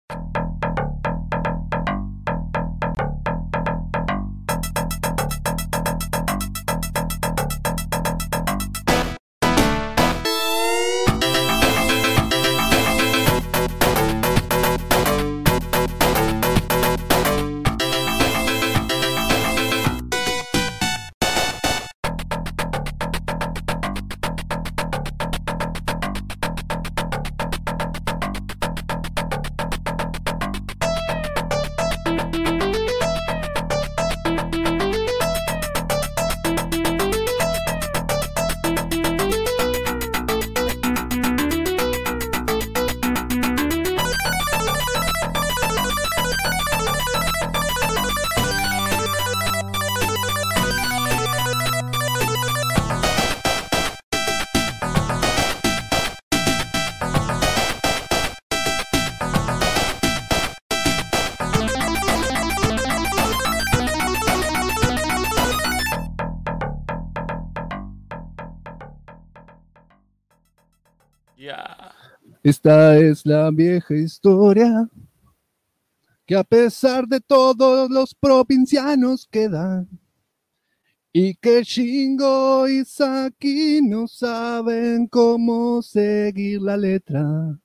Esta es la vieja historia que a pesar de todos los provincianos quedan y que Shingo y Saki no saben cómo seguir la letra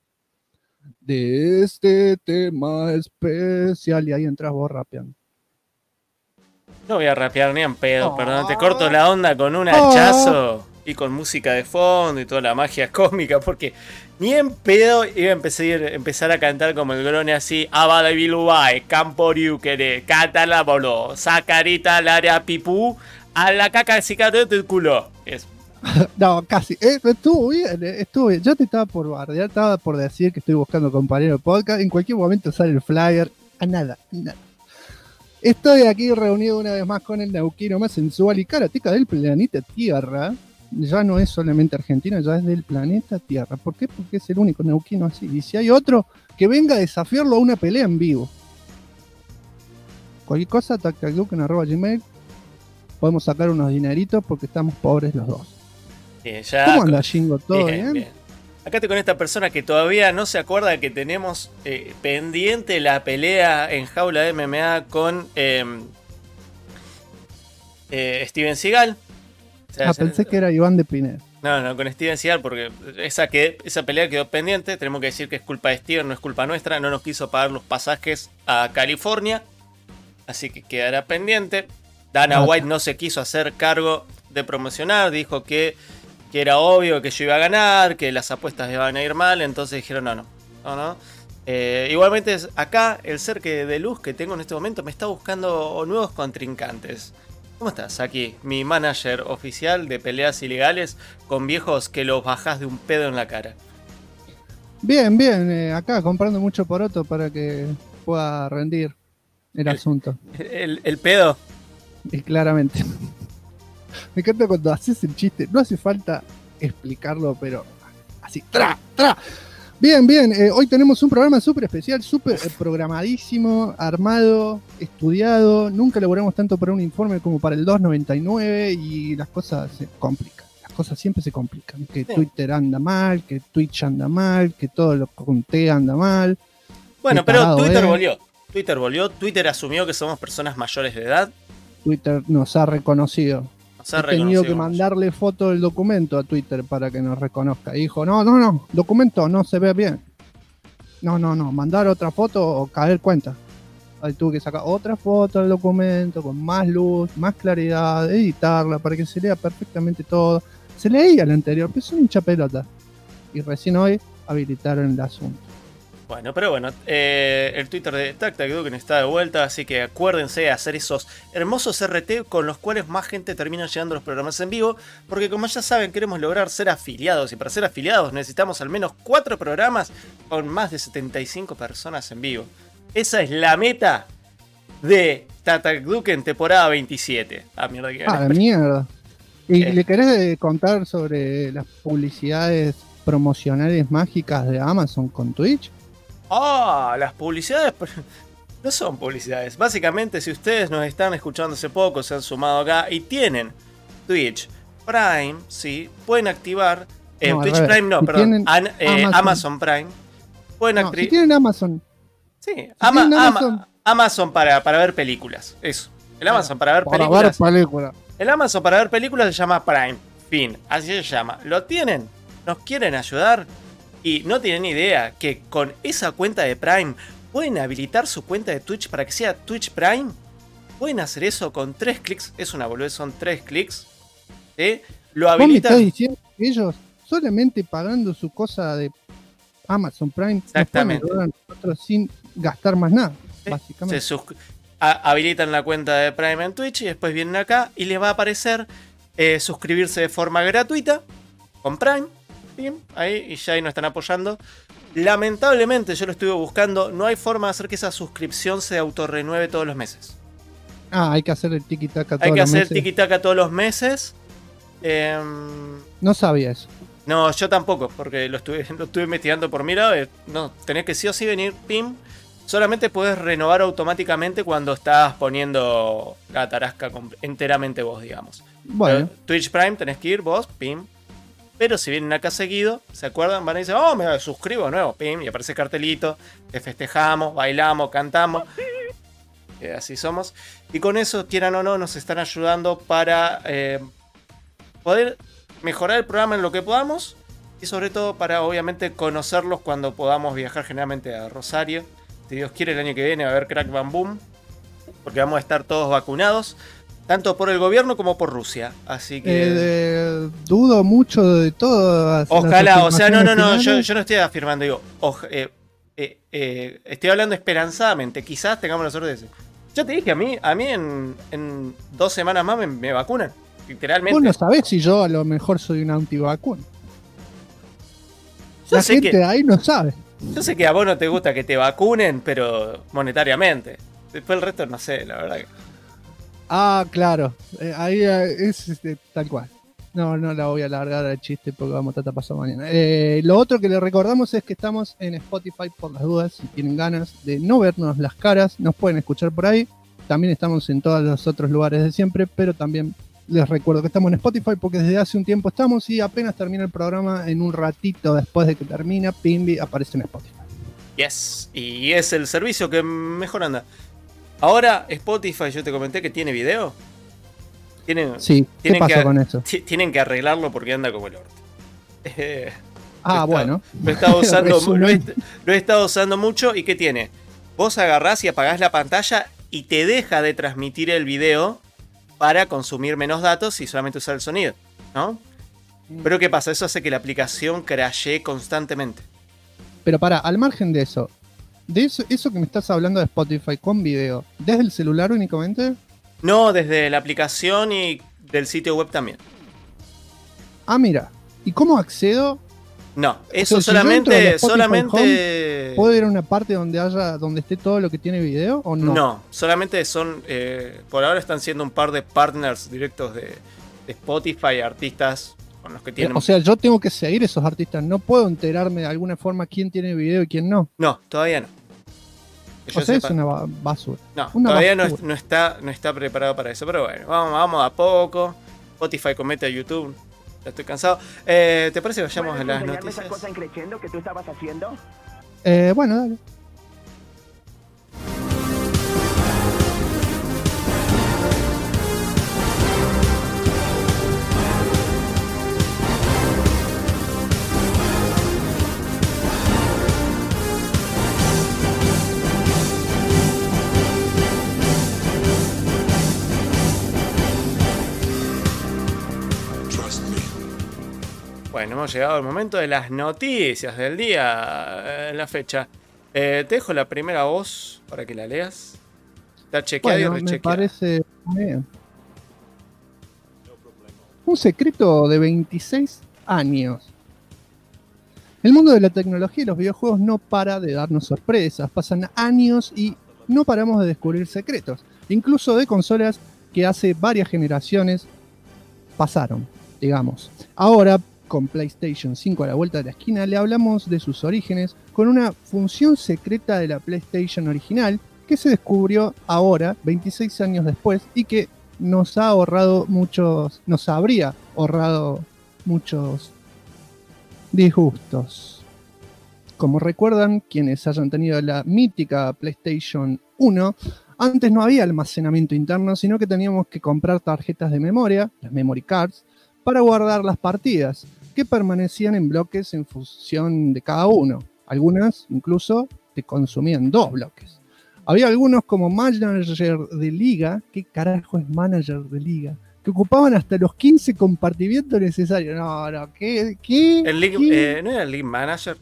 de este tema especial. Y ahí entras vos rapeando. No voy a rapear ni en pedo, perdón, te corto la onda con un hachazo y con música de fondo y toda la magia cósmica, porque ni en pedo iba a empezar a cantar como el grone así, Abadabiluay, Camporiukere, Catalabolo, Sacarita, Lara Pipú, a la caca cicatriz del culo. Eso. No, casi. Estuvo bien. Yo te estaba por bardear, estaba por decir que estoy buscando compañero de podcast. En cualquier momento sale el flyer. A nada. Estoy aquí reunido una vez más con el neuquino más sensual y karateca del planeta Tierra. Ya no es solamente argentino, ya es del planeta Tierra. ¿Por qué? Porque es el único neuquino así. Y si hay otro, que venga a desafiarlo a una pelea en vivo. Cualquier cosa, tactacduken@gmail. Podemos sacar unos dineritos porque estamos pobres los dos. Ya, ¿cómo anda, Shingo? ¿Todo bien? Acá estoy con esta persona que todavía no se acuerda de que tenemos pendiente la pelea en jaula de MMA con Steven Seagal. O sea, pensé que era Iván de Pineda. No, con Steven Seagal, porque esa pelea quedó pendiente. Tenemos que decir que es culpa de Steven, no es culpa nuestra. No nos quiso pagar los pasajes a California, así que quedará pendiente. Dana White no se quiso hacer cargo de promocionar, dijo que era obvio que yo iba a ganar, que las apuestas iban a ir mal, entonces dijeron no. Igualmente acá el ser de luz que tengo en este momento me está buscando nuevos contrincantes. ¿Cómo estás? Aquí, mi manager oficial de peleas ilegales con viejos que los bajás de un pedo en la cara. Bien, acá comprando mucho poroto para que pueda rendir el asunto. ¿El pedo? Y claramente. Me encanta cuando haces el chiste. No hace falta explicarlo, pero así. ¡Tra! Bien. Hoy tenemos un programa súper especial, súper programadísimo, armado, estudiado. Nunca elaboramos tanto para un informe como para el 299 y las cosas se complican. Las cosas siempre se complican. Que Twitter anda mal, que Twitch anda mal, que todo lo que conté anda mal. Bueno, pero Twitter volvió. Twitter asumió que somos personas mayores de edad. Twitter nos ha reconocido. He tenido que mandarle foto del documento a Twitter para que nos reconozca. Y dijo, no, documento no se ve bien. No, mandar otra foto o caer cuenta. Ahí tuve que sacar otra foto del documento con más luz, más claridad, editarla para que se lea perfectamente todo. Se leía el anterior, pero es un hincha pelota. Y recién hoy habilitaron el asunto. Bueno, el Twitter de TacTacDuken está de vuelta, así que acuérdense de hacer esos hermosos RT con los cuales más gente termina llegando a los programas en vivo, porque como ya saben, queremos lograr ser afiliados, y para ser afiliados necesitamos al menos 4 programas con más de 75 personas en vivo. Esa es la meta de TacTacDuken temporada 27. Mierda. ¿Y le querés contar sobre las publicidades promocionales mágicas de Amazon con Twitch? Las publicidades no son publicidades. Básicamente, si ustedes nos están escuchando hace poco, se han sumado acá y tienen Twitch Prime, sí, pueden activar Twitch Prime, no, perdón, Amazon Prime. Pueden activar. Si tienen Amazon. Sí, Si tienen Amazon, Amazon para ver películas. Eso. El Amazon para ver películas. El Amazon para ver películas se llama Prime. Fin. Así se llama. ¿Lo tienen? ¿Nos quieren ayudar? Y no tienen idea que con esa cuenta de Prime pueden habilitar su cuenta de Twitch para que sea Twitch Prime. Pueden hacer eso con 3 clics. Es una boludez, son 3 clics. ¿Sí? Lo habilitan. ¿Vos me estás diciendo que ellos solamente pagando su cosa de Amazon Prime nos pueden ayudar a nosotros sin gastar más nada? ¿Sí? Básicamente. Habilitan la cuenta de Prime en Twitch y después vienen acá y les va a aparecer suscribirse de forma gratuita con Prime. Bien, ahí y ya ahí nos están apoyando. Lamentablemente yo lo estuve buscando, no hay forma de hacer que esa suscripción se autorrenueve todos los meses. Hay que hacer el tiki-taka todos los meses. Hay que hacer tiki-taka todos los meses. No sabía eso. No, yo tampoco, porque lo estuve investigando por mi lado. No, tenés que sí o sí venir, pim. Solamente puedes renovar automáticamente cuando estás poniendo la tarasca enteramente vos, digamos. Bueno. Twitch Prime tenés que ir vos, pim. Pero si vienen acá seguido, ¿se acuerdan? Van a decir, oh, me suscribo nuevo, pim, y aparece cartelito, te festejamos, bailamos, cantamos. Así somos. Y con eso, quieran o no, nos están ayudando para poder mejorar el programa en lo que podamos. Y sobre todo para, obviamente, conocerlos cuando podamos viajar generalmente a Rosario. Si Dios quiere, el año que viene va a haber Crack Bam Boom. Porque vamos a estar todos vacunados. Tanto por el gobierno como por Rusia. Así que. Dudo mucho de todo. Ojalá, o sea, no. Yo no estoy afirmando, digo. Estoy hablando esperanzadamente. Quizás tengamos la suerte de eso. Yo te dije, a mí en 2 semanas más me vacunan. Literalmente. Vos no sabés si yo a lo mejor soy un antivacuna. La gente ahí no sabe. Yo sé que a vos no te gusta que te vacunen, pero monetariamente. Después el resto no sé, la verdad que. Claro. Ahí es tal cual. No la voy a alargar al chiste porque vamos a estar pasado mañana. Lo otro que le recordamos es que estamos en Spotify por las dudas. Si tienen ganas de no vernos las caras, nos pueden escuchar por ahí. También estamos en todos los otros lugares de siempre, pero también les recuerdo que estamos en Spotify porque desde hace un tiempo estamos y apenas termina el programa, en un ratito después de que termina, Pimbi aparece en Spotify. Yes, y es el servicio que mejor anda. Ahora Spotify, yo te comenté que tiene video. Sí, ¿qué pasó con eso? Tienen que arreglarlo porque anda como el orto. Bueno. Lo he estado usando mucho. ¿Y qué tiene? Vos agarrás y apagás la pantalla y te deja de transmitir el video para consumir menos datos y solamente usar el sonido, ¿no? Pero ¿qué pasa? Eso hace que la aplicación crashee constantemente. Pero al margen de eso que me estás hablando de Spotify con video, ¿desde el celular únicamente? No, desde la aplicación y del sitio web también. Mira. ¿Y cómo accedo? No, eso solamente... ¿Puedo ir a una parte donde esté todo lo que tiene video o no? No, solamente son... por ahora están siendo un par de partners directos de Spotify, artistas con los que tienen... O sea, yo tengo que seguir esos artistas. No puedo enterarme de alguna forma quién tiene video y quién no. No, todavía no. Es una basura. No, todavía no está preparado para eso. Pero bueno, vamos a poco. Spotify comete a YouTube. Ya estoy cansado. ¿Te parece que vayamos a las noticias? ¿Esa cosa increciendo que tú estabas haciendo? Bueno, dale. Bueno, hemos llegado al momento de las noticias del día, la fecha. Te dejo la primera voz para que la leas. Está chequeada y rechequeada. Me parece bien. Un secreto de 26 años. El mundo de la tecnología y los videojuegos no para de darnos sorpresas. Pasan años y no paramos de descubrir secretos. Incluso de consolas que hace varias generaciones pasaron, digamos. Ahora, con PlayStation 5 a la vuelta de la esquina, le hablamos de sus orígenes con una función secreta de la PlayStation original que se descubrió ahora, 26 años después, y que nos habría ahorrado muchos disgustos. Como recuerdan quienes hayan tenido la mítica PlayStation 1, antes no había almacenamiento interno, sino que teníamos que comprar tarjetas de memoria, las memory cards, para guardar las partidas, que permanecían en bloques en función de cada uno. Algunas incluso te consumían 2 bloques. Había algunos como manager de liga, ¿qué carajo es manager de liga? Que ocupaban hasta los 15 compartimientos necesarios. No, ¿qué? ¿No era el League Manager?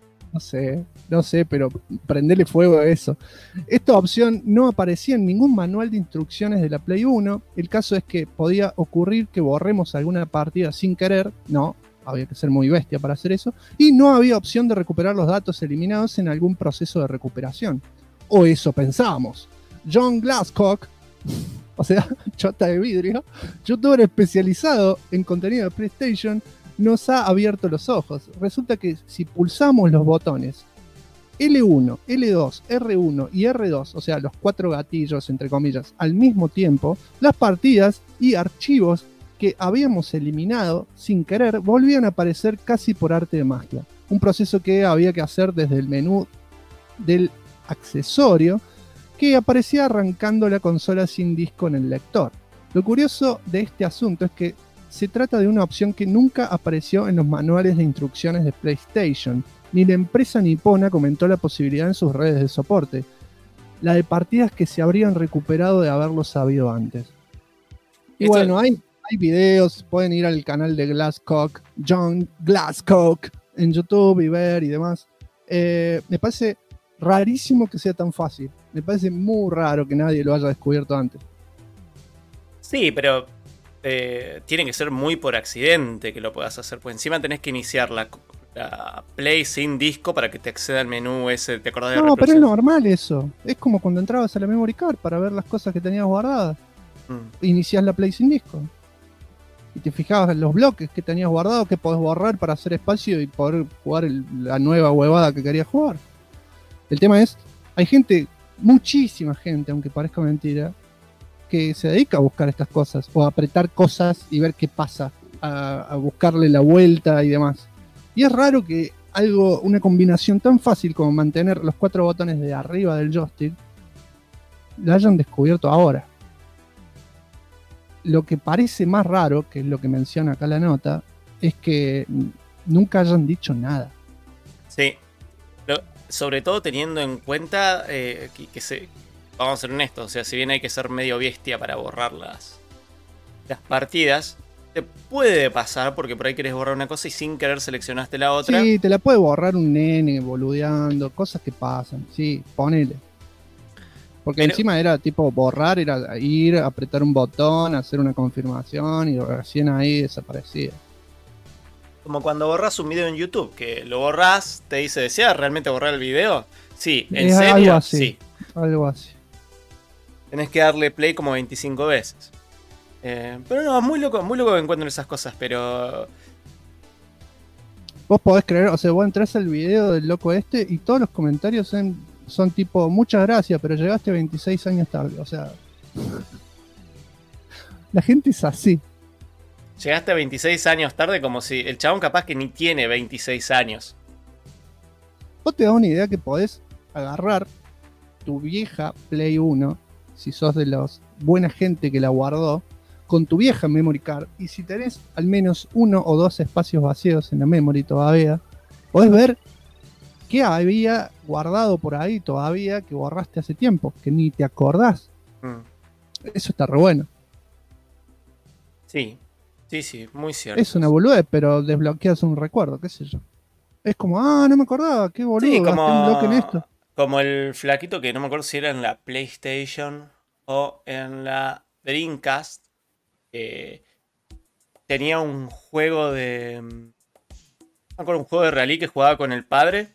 No sé, pero prendele fuego a eso. Esta opción no aparecía en ningún manual de instrucciones de la Play 1. El caso es que podía ocurrir que borremos alguna partida sin querer. No, había que ser muy bestia para hacer eso. Y no había opción de recuperar los datos eliminados en algún proceso de recuperación. O eso pensábamos. John Glasscock, o sea, chota de vidrio, youtuber especializado en contenido de PlayStation, nos ha abierto los ojos. Resulta que si pulsamos los botones L1, L2, R1 y R2, o sea, los 4 gatillos, entre comillas, al mismo tiempo, las partidas y archivos que habíamos eliminado sin querer volvían a aparecer casi por arte de magia. Un proceso que había que hacer desde el menú del accesorio que aparecía arrancando la consola sin disco en el lector. Lo curioso de este asunto es que se trata de una opción que nunca apareció en los manuales de instrucciones de PlayStation, ni la empresa nipona comentó la posibilidad en sus redes de soporte, la de partidas que se habrían recuperado de haberlo sabido antes. Y bueno, hay videos, pueden ir al canal de Glasscock, John Glasscock, en YouTube y ver y demás. Me parece rarísimo que sea tan fácil. Me parece muy raro que nadie lo haya descubierto antes. Sí, pero tiene que ser muy por accidente que lo puedas hacer. Pues encima tenés que iniciar la Play sin disco para que te acceda al menú ese. ¿Te acordás de la No, pero es reproducción? normal eso. Es como cuando entrabas a la memory card para ver las cosas que tenías guardadas. Iniciás la Play sin disco. Y te fijabas en los bloques que tenías guardados, que podés borrar para hacer espacio y poder jugar la nueva huevada que querías jugar. El tema es, hay gente, muchísima gente, aunque parezca mentira, que se dedica a buscar estas cosas, o a apretar cosas y ver qué pasa, a buscarle la vuelta y demás. Y es raro que una combinación tan fácil como mantener los 4 botones de arriba del joystick, la hayan descubierto ahora. Lo que parece más raro, que es lo que menciona acá la nota, es que nunca hayan dicho nada. Sí. Sobre todo teniendo en cuenta vamos a ser honestos, o sea, si bien hay que ser medio bestia para borrar las partidas, te puede pasar porque por ahí querés borrar una cosa y sin querer seleccionaste la otra. Sí, te la puede borrar un nene boludeando, cosas que pasan, sí, ponele. Porque encima era tipo borrar, era ir, apretar un botón, hacer una confirmación y recién ahí desaparecía. Como cuando borras un video en YouTube, que lo borras, te dice, ¿deseas realmente borrar el video? Sí, ¿en serio? Algo así, sí. Algo así. Tenés que darle play como 25 veces. Pero no, muy loco que encuentren esas cosas, pero... Vos podés creer, o sea, vos entrás al video del loco este y todos los comentarios son tipo, muchas gracias, pero llegaste 26 años tarde, o sea... La gente es así. Llegaste a 26 años tarde como si el chabón capaz que ni tiene 26 años. Vos te das una idea que podés agarrar tu vieja Play 1, si sos de los buena gente que la guardó, con tu vieja memory card, y si tenés al menos 1 o 2 espacios vacíos en la memory todavía, podés ver qué había guardado por ahí todavía que borraste hace tiempo, que ni te acordás. Eso está re bueno. Sí, muy cierto. Es una boludez, pero desbloqueas un recuerdo, qué sé yo. Es como, no me acordaba, qué boludo, sí, gasté un bloque en esto. Como el flaquito que no me acuerdo si era en la PlayStation o en la Dreamcast. Tenía un juego de... No me acuerdo, un juego de rally que jugaba con el padre.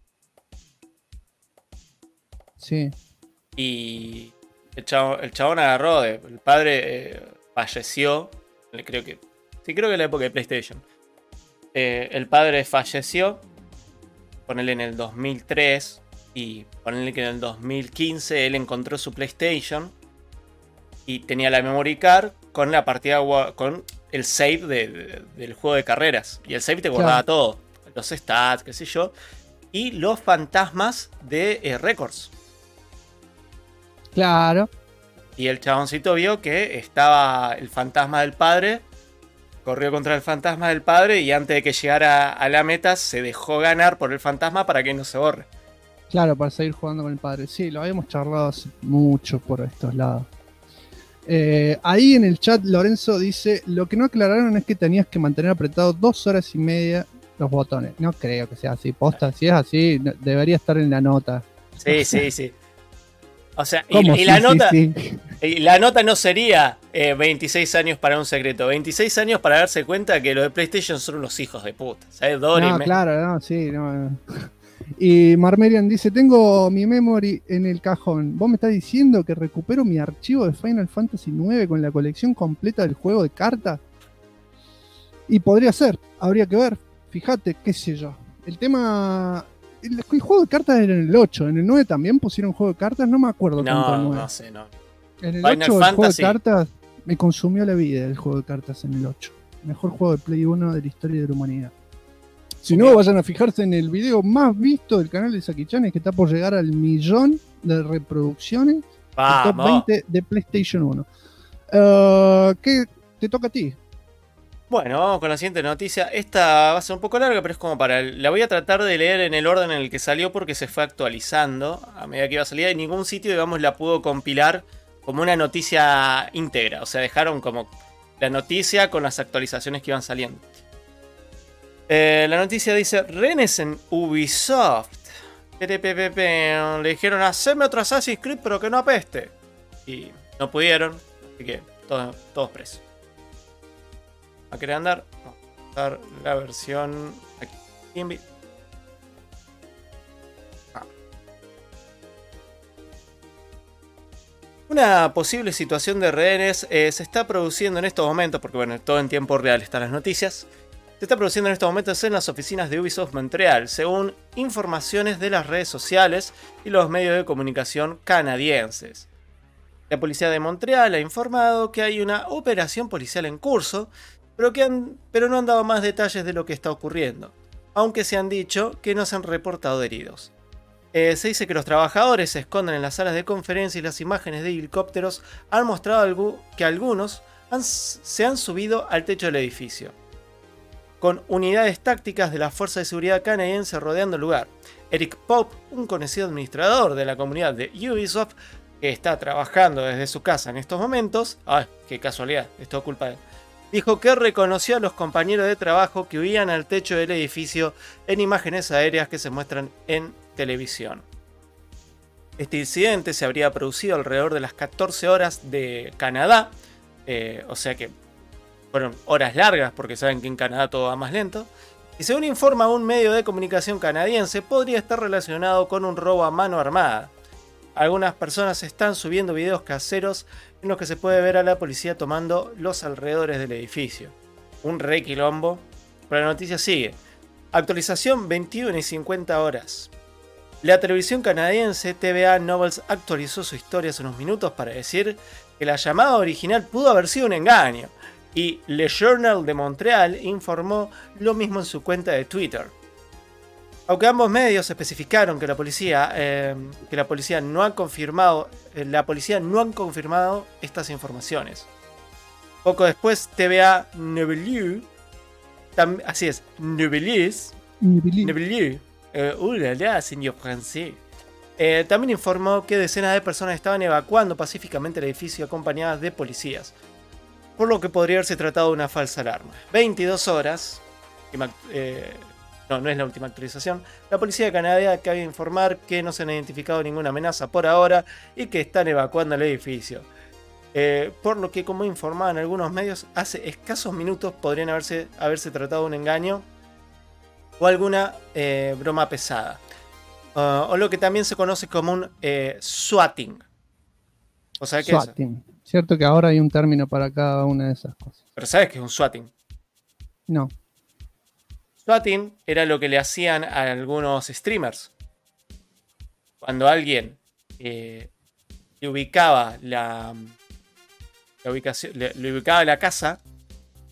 Sí. Y el chabón agarró, el padre falleció. Creo que en la época de PlayStation. El padre falleció, ponele en el 2003, y ponele que en el 2015 él encontró su PlayStation y tenía la memory card con la partida, con el save del juego de carreras. Y el save te guardaba todo, los stats, qué sé yo. y los fantasmas de Records. Claro. Y el chaboncito vio que estaba el fantasma del padre, corrió contra el fantasma del padre y antes de que llegara a la meta se dejó ganar por el fantasma para que no se borre. Claro, para seguir jugando con el padre. Sí, lo habíamos charlado hace mucho por estos lados. Ahí en el chat Lorenzo dice, lo que no aclararon es que tenías que mantener apretados 2 horas y media los botones. No creo que sea así, posta, si es así, debería estar en la nota. Sí. O sea, ¿Cómo? y la Sí, nota... sí, sí. Y la nota no sería 26 años para un secreto, 26 años para darse cuenta que los de PlayStation son unos hijos de puta. ¿Sabes? No, claro, no, sí, no. Y Marmerian dice, tengo mi memory en el cajón. ¿Vos me estás diciendo que recupero mi archivo de Final Fantasy IX con la colección completa del juego de cartas? Y podría ser, habría que ver. Fíjate, qué sé yo. El tema... El juego de cartas era en el 8, en el 9 también pusieron juego de cartas, no me acuerdo tanto el 9. No sé, no. En el Final 8 el juego de Fantasy. cartas me consumió la vida, el juego de cartas en el 8. Mejor juego de Play 1 de la historia de la humanidad. Si no, vayan a fijarse en el video más visto del canal de Saki-chan, que está por llegar al 1.000.000 de reproducciones. El top 20 de PlayStation 1. ¿Qué te toca a ti? Bueno, vamos con la siguiente noticia. Esta va a ser un poco larga, pero es como para... La voy a tratar de leer en el orden en el que salió porque se fue actualizando a medida que iba a salir. En ningún sitio, digamos, la pudo compilar como una noticia íntegra. O sea, dejaron como la noticia con las actualizaciones que iban saliendo. La noticia dice, rehenes en Ubisoft. Le dijeron, haceme otro Assassin's Creed pero que no apeste. Y no pudieron, así que todos presos. ¿A querer andar? Vamos a usar la versión aquí. Una posible situación de rehenes se está produciendo en estos momentos, porque bueno, todo en tiempo real están las noticias. Se está produciendo en estos momentos en las oficinas de Ubisoft Montreal, según informaciones de las redes sociales y los medios de comunicación canadienses. La policía de Montreal ha informado que hay una operación policial en curso, pero no han dado más detalles de lo que está ocurriendo, aunque se han dicho que no se han reportado heridos. Se dice que los trabajadores se esconden en las salas de conferencia y las imágenes de helicópteros han mostrado que algunos se han subido al techo del edificio, con unidades tácticas de la Fuerza de Seguridad canadiense rodeando el lugar. Eric Pope, un conocido administrador de la comunidad de Ubisoft, que está trabajando desde su casa en estos momentos, ¡ay, qué casualidad! Esto es culpa de él. Dijo que reconoció a los compañeros de trabajo que huían al techo del edificio en imágenes aéreas que se muestran en televisión. Este incidente se habría producido alrededor de las 14 horas de Canadá, o sea que fueron horas largas porque saben que en Canadá todo va más lento. Y según informa un medio de comunicación canadiense, podría estar relacionado con un robo a mano armada. Algunas personas están subiendo videos caseros en los que se puede ver a la policía tomando los alrededores del edificio. Un re quilombo. Pero la noticia sigue. Actualización 21:50. La televisión canadiense TVA Nobles actualizó su historia hace unos minutos para decir que la llamada original pudo haber sido un engaño. Y Le Journal de Montreal informó lo mismo en su cuenta de Twitter. Aunque ambos medios especificaron que la policía no ha confirmado estas informaciones. Poco después, TVA Nevelue, así es, Nevelue, señor francés, también informó que decenas de personas estaban evacuando pacíficamente el edificio acompañadas de policías, por lo que podría haberse tratado de una falsa alarma. 22 horas. No es la última actualización. La policía de Canadá acaba de informar que no se han identificado ninguna amenaza por ahora y que están evacuando el edificio. Por lo que, como informaban algunos medios, hace escasos minutos podrían haberse tratado de un engaño o alguna broma pesada. O lo que también se conoce como un swatting. ¿O sabes qué es? Swatting. Cierto que ahora hay un término para cada una de esas cosas. Pero ¿sabes qué es un swatting? No. Swatting era lo que le hacían a algunos streamers. Cuando alguien le ubicaba la casa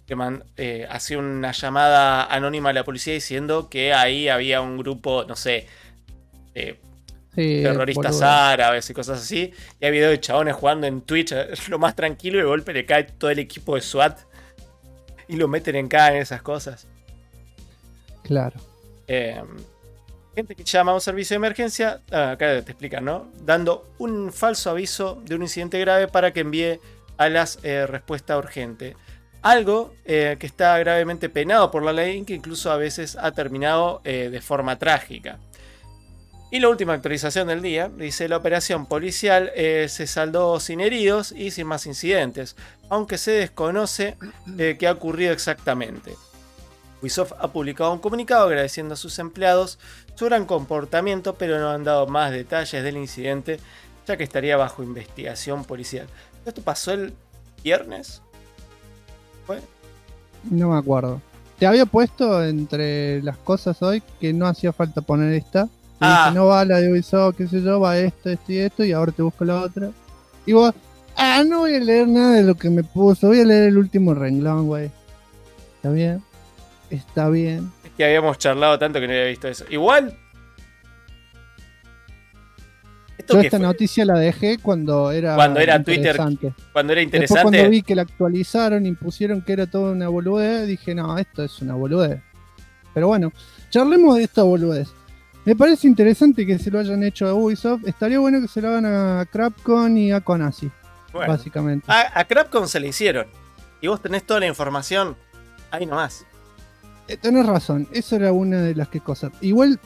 que hacía una llamada anónima a la policía diciendo que ahí había un grupo, no sé, terroristas boludo. árabes y cosas así. Y hay videos de chabones jugando en Twitch lo más tranquilo y de golpe le cae todo el equipo de SWAT y lo meten en esas cosas. Claro. Gente que llama a un servicio de emergencia, acá te explican, ¿no? Dando un falso aviso de un incidente grave para que envíe a las respuesta urgente. Algo que está gravemente penado por la ley y que incluso a veces ha terminado de forma trágica. Y la última actualización del día dice: la operación policial se saldó sin heridos y sin más incidentes, aunque se desconoce qué ha ocurrido exactamente. Ubisoft ha publicado un comunicado agradeciendo a sus empleados su gran comportamiento, pero no han dado más detalles del incidente, ya que estaría bajo investigación policial. ¿Esto pasó el viernes? ¿Fue? No me acuerdo. Te había puesto entre las cosas hoy que no hacía falta poner esta. Y dije, no va la de Ubisoft, qué sé yo, va esto y esto, y ahora te busco la otra. Y vos, no voy a leer nada de lo que me puso, voy a leer el último renglón, güey. ¿Está bien? Está bien. Es que habíamos charlado tanto que no había visto eso. Igual. Yo esta noticia la dejé cuando era Twitter. Cuando era interesante. Después cuando vi que la actualizaron y pusieron que era toda una boludez, dije, no, esto es una boludez. Pero bueno, charlemos de esta boludez. Me parece interesante que se lo hayan hecho a Ubisoft. Estaría bueno que se lo hagan a Capcom y a Konami, bueno, básicamente. A Capcom se le hicieron. Y vos tenés toda la información ahí nomás. Tenés razón, eso era una de las que cosas. Igual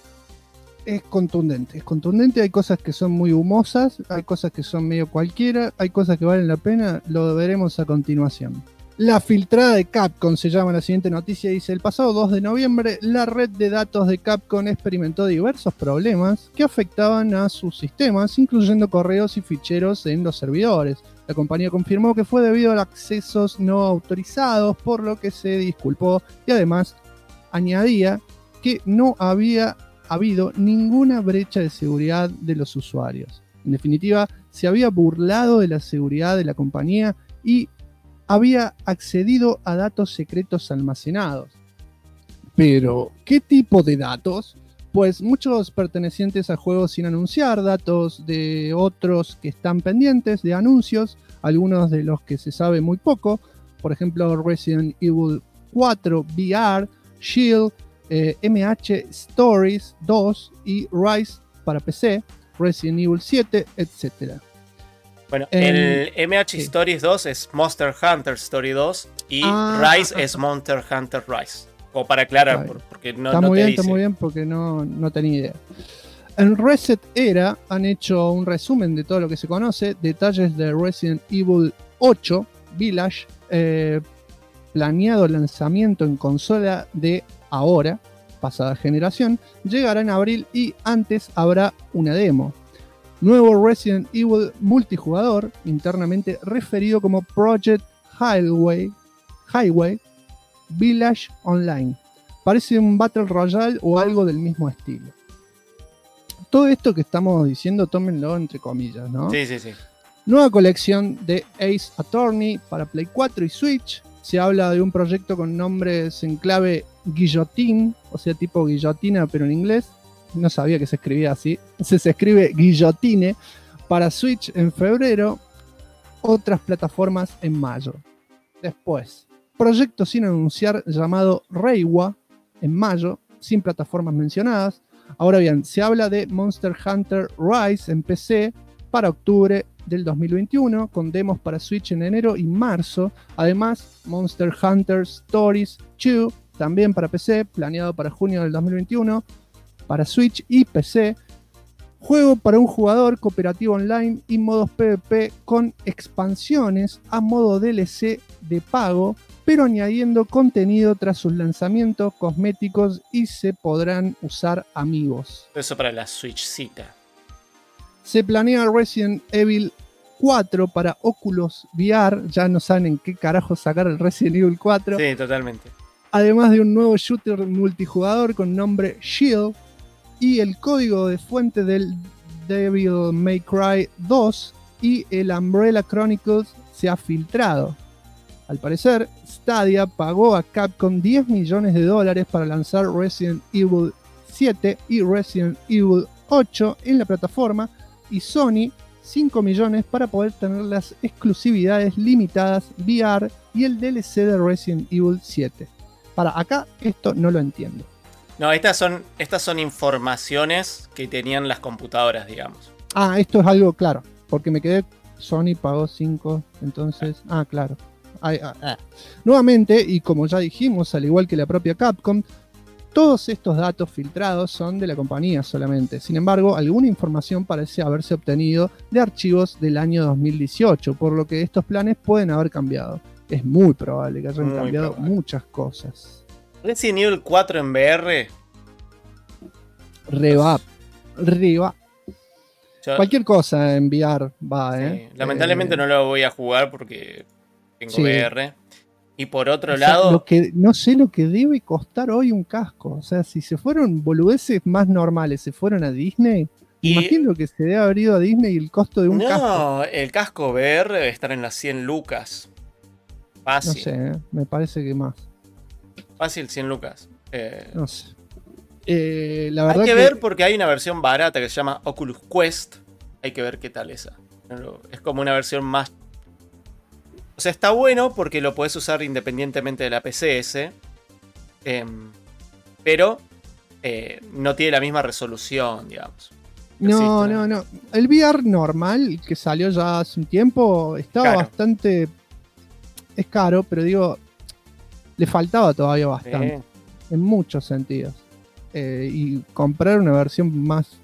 es contundente, hay cosas que son muy humosas, hay cosas que son medio cualquiera, hay cosas que valen la pena, lo veremos a continuación. La filtrada de Capcom se llama la siguiente noticia, dice: el pasado 2 de noviembre la red de datos de Capcom experimentó diversos problemas que afectaban a sus sistemas, incluyendo correos y ficheros en los servidores. La compañía confirmó que fue debido a accesos no autorizados, por lo que se disculpó y además añadía que no había habido ninguna brecha de seguridad de los usuarios. En definitiva, se había burlado de la seguridad de la compañía y había accedido a datos secretos almacenados. Pero, ¿qué tipo de datos? Pues muchos pertenecientes a juegos sin anunciar, datos de otros que están pendientes de anuncios, algunos de los que se sabe muy poco, por ejemplo Resident Evil 4 VR, Shield, MH Stories 2 y Rise para PC, Resident Evil 7, etc. Bueno, el MH Stories 2 es Monster Hunter Story 2 y Rise es Monster Hunter Rise. O para aclarar, porque no, está no muy te bien, dice. Está muy bien, porque no tenía idea. En Reset Era han hecho un resumen de todo lo que se conoce, detalles de Resident Evil 8 Village, planeado lanzamiento en consola de ahora, pasada generación, llegará en abril y antes habrá una demo. Nuevo Resident Evil multijugador, internamente referido como Project Highway Village Online. Parece un Battle Royale o algo del mismo estilo. Todo esto que estamos diciendo, tómenlo entre comillas, ¿no? Sí. Nueva colección de Ace Attorney para Play 4 y Switch. Se habla de un proyecto con nombres en clave Guillotine, o sea, tipo guillotina, pero en inglés. No sabía que se escribía así. Se escribe Guillotine para Switch en febrero. Otras plataformas en mayo. Después, proyecto sin anunciar llamado Reiwa en mayo, sin plataformas mencionadas. Ahora bien, se habla de Monster Hunter Rise en PC para octubre del 2021, con demos para Switch en enero y marzo. Además, Monster Hunter Stories 2, también para PC, planeado para junio del 2021, para Switch y PC. Juego para un jugador, cooperativo online y modos PvP con expansiones a modo DLC de pago, pero añadiendo contenido tras sus lanzamientos, cosméticos y se podrán usar amigos. Eso para la Switchcita. Se planea Resident Evil 4 para Oculus VR, ya no saben en qué carajo sacar el Resident Evil 4. Sí, totalmente. Además de un nuevo shooter multijugador con nombre Shield y el código de fuente del Devil May Cry 2 y el Umbrella Chronicles se ha filtrado. Al parecer, Stadia pagó a Capcom $10 millones para lanzar Resident Evil 7 y Resident Evil 8 en la plataforma, y Sony 5 millones para poder tener las exclusividades limitadas VR y el DLC de Resident Evil 7. Para acá, esto no lo entiendo. No, estas son informaciones que tenían las computadoras, digamos. Ah, esto es algo claro, porque me quedé, Sony pagó 5, entonces, claro. Nuevamente, y como ya dijimos, al igual que la propia Capcom, todos estos datos filtrados son de la compañía solamente. Sin embargo, alguna información parece haberse obtenido de archivos del año 2018, por lo que estos planes pueden haber cambiado. Es muy probable que hayan cambiado muchas cosas. Resident Evil 4 en VR. Reba. Cualquier cosa en VR va, sí, lamentablemente no lo voy a jugar porque tengo VR. Y por otro o sea, lado... no sé lo que debe costar hoy un casco. O sea, si se fueron boludeces más normales, se fueron a Disney, imagino que se debe haber ido a Disney y el costo de un casco. No, el casco VR debe estar en las 100 lucas. Fácil. No sé, me parece que más. Fácil 100 lucas. No sé. La verdad hay que ver porque hay una versión barata que se llama Oculus Quest. Hay que ver qué tal esa. Es como una versión más... O sea, está bueno porque lo podés usar independientemente de la PCS. Pero no tiene la misma resolución, digamos. No. El VR normal, que salió ya hace un tiempo, estaba bastante... Es caro, pero digo, le faltaba todavía bastante. En muchos sentidos. Y comprar una versión más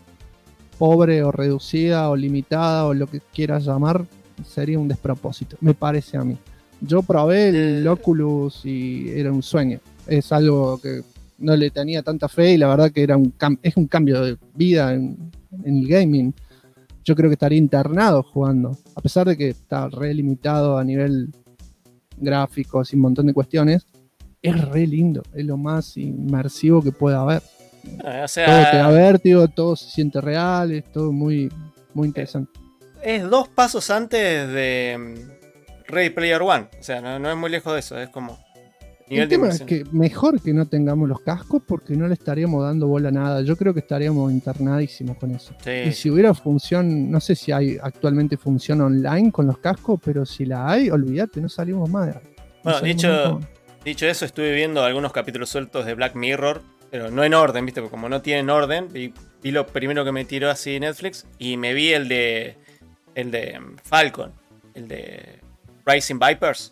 pobre o reducida o limitada o lo que quieras llamar sería un despropósito, me parece a mí. Yo probé el Oculus y era un sueño. Es algo que no le tenía tanta fe y la verdad que es un cambio de vida en el gaming. Yo creo que estaría internado jugando, a pesar de que está re limitado a nivel gráficos y un montón de cuestiones. Es re lindo, es lo más inmersivo que pueda haber. O sea, todo te da vértigo, todo se siente real, es todo muy, muy interesante. Es 2 pasos antes de Ready Player One. O sea, no es muy lejos de eso, es como... El tema es que mejor que no tengamos los cascos porque no le estaríamos dando bola a nada. Yo creo que estaríamos internadísimos con eso. Sí. Y si hubiera función, no sé si hay actualmente función online con los cascos, pero si la hay, olvídate, no salimos más de ahí. Bueno, dicho eso, estuve viendo algunos capítulos sueltos de Black Mirror, pero no en orden, ¿viste? Porque como no tienen orden, vi lo primero que me tiró así Netflix y me vi el de Falcon, el de Rising Vipers,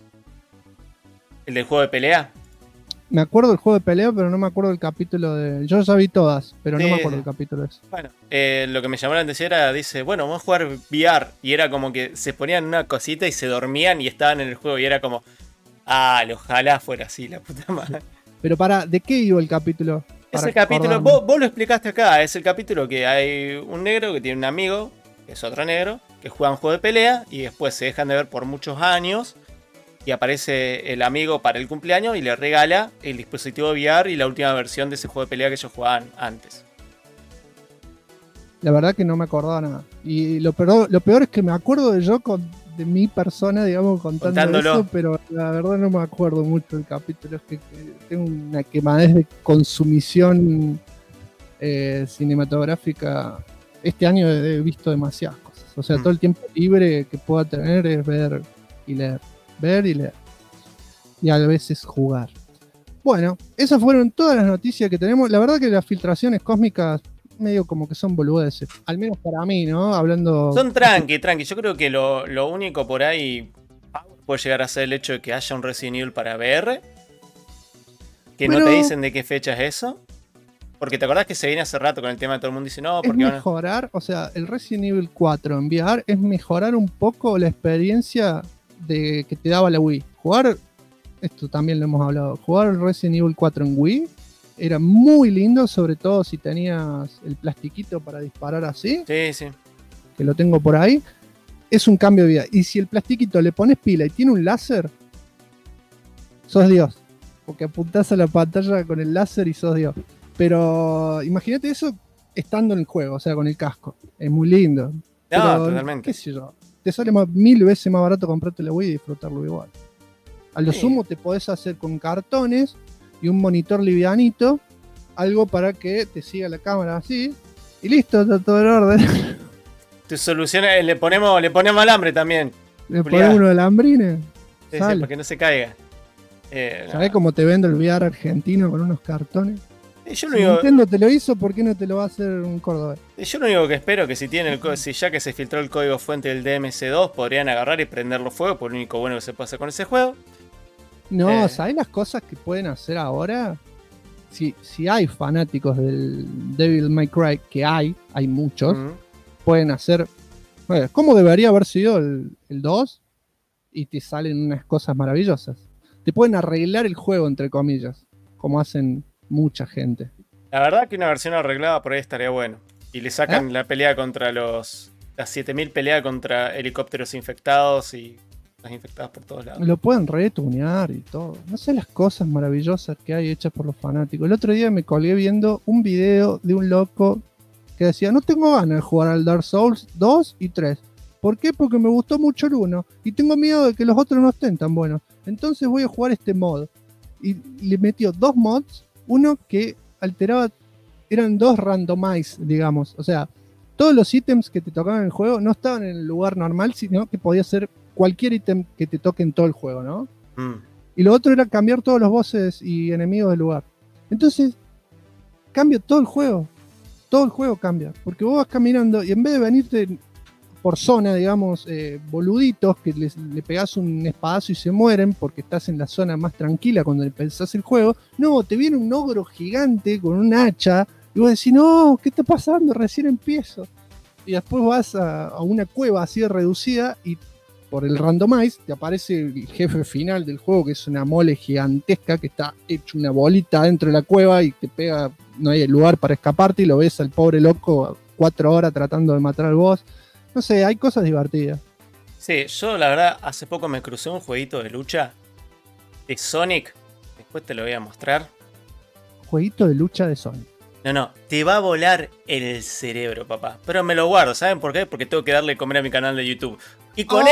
el del juego de pelea. Me acuerdo del juego de pelea, pero no me acuerdo del capítulo de... Yo ya vi todas, pero no me acuerdo del capítulo ese. Bueno, lo que me llamó la atención era, dice, bueno, vamos a jugar VR. Y era como que se ponían una cosita y se dormían y estaban en el juego. Y era como, ojalá fuera así, la puta madre. Pero ¿de qué iba el capítulo? Ese capítulo, vos lo explicaste acá. Es el capítulo que hay un negro que tiene un amigo, que es otro negro, que juega un juego de pelea y después se dejan de ver por muchos años. Y aparece el amigo para el cumpleaños y le regala el dispositivo VR y la última versión de ese juego de pelea que ellos jugaban antes. La verdad que no me acordaba nada. Y lo peor es que me acuerdo de mi persona, digamos, contándolo eso, pero la verdad no me acuerdo mucho del capítulo. Es que tengo una quemadez de consumición cinematográfica. Este año he visto demasiadas cosas. O sea, todo el tiempo libre que pueda tener es ver y leer. Ver y leer. Y a veces jugar. Bueno, esas fueron todas las noticias que tenemos. La verdad que las filtraciones cósmicas medio como que son boludeces. Al menos para mí, ¿no? Hablando... Son tranqui. Yo creo que lo único por ahí puede llegar a ser el hecho de que haya un Resident Evil para VR. Que no te dicen de qué fecha es eso. Porque te acordás que se viene hace rato con el tema de todo el mundo dice no, porque es mejorar, o sea, el Resident Evil 4 en VR es mejorar un poco la experiencia que te daba la Wii. Jugar, esto también lo hemos hablado, jugar el Resident Evil 4 en Wii era muy lindo, sobre todo si tenías el plastiquito para disparar así. Sí. Que lo tengo por ahí. Es un cambio de vida. Y si el plastiquito le pones pila y tiene un láser, sos Dios. Porque apuntás a la pantalla con el láser y sos Dios. Pero imagínate eso estando en el juego, o sea, con el casco. Es muy lindo. No, totalmente. ¿Qué sé yo? Te sale 1000 veces más barato comprarte la Wii y disfrutarlo igual. A lo sumo te podés hacer con cartones y un monitor livianito, algo para que te siga la cámara así, y listo, está todo en orden. Tu solución es, le ponemos alambre también. Le ponemos unos alambrines. Sí, para que no se caiga. ¿Sabés cómo te vendo el VR argentino con unos cartones? Si Nintendo te lo hizo, ¿por qué no te lo va a hacer un cordobés? Yo lo único que espero que si ya que se filtró el código fuente del DMC2, podrían agarrar y prenderlo fuego, por lo único bueno que se puede hacer con ese juego. No, ¿sabés las cosas que pueden hacer ahora? Si hay fanáticos del Devil May Cry, que hay muchos, pueden hacer, bueno, como debería haber sido el 2, y te salen unas cosas maravillosas. Te pueden arreglar el juego, entre comillas, como hacen mucha gente. La verdad que una versión arreglada por ahí estaría bueno. Y le sacan la pelea contra las 7000 peleas contra helicópteros infectados y las infectadas por todos lados. Lo pueden retunear y todo. No sé las cosas maravillosas que hay hechas por los fanáticos. El otro día me colgué viendo un video de un loco que decía: no tengo ganas de jugar al Dark Souls 2 y 3. ¿Por qué? Porque me gustó mucho el 1 y tengo miedo de que los otros no estén tan buenos. Entonces voy a jugar este mod. Y le metió 2 mods. Uno que alteraba, eran 2 randomize, digamos. O sea, todos los ítems que te tocaban en el juego no estaban en el lugar normal, sino que podía ser cualquier ítem que te toque en todo el juego, ¿no? Y lo otro era cambiar todos los bosses y enemigos del lugar. Entonces, cambia todo el juego. Todo el juego cambia. Porque vos vas caminando y en vez de venirte por zona, digamos, boluditos, que le pegás un espadazo y se mueren porque estás en la zona más tranquila cuando empezás el juego. No, te viene un ogro gigante con un hacha y vos decís: no, ¿qué está pasando? Recién empiezo. Y después vas a una cueva así reducida y por el randomize te aparece el jefe final del juego, que es una mole gigantesca que está hecho una bolita dentro de la cueva y te pega, no hay lugar para escaparte, y lo ves al pobre loco 4 horas tratando de matar al boss. No sé, hay cosas divertidas. Sí, yo la verdad hace poco me crucé un jueguito de lucha de Sonic. Después te lo voy a mostrar. Jueguito de lucha de Sonic. No, te va a volar el cerebro, papá. Pero me lo guardo, ¿saben por qué? Porque tengo que darle de comer a mi canal de YouTube. Y con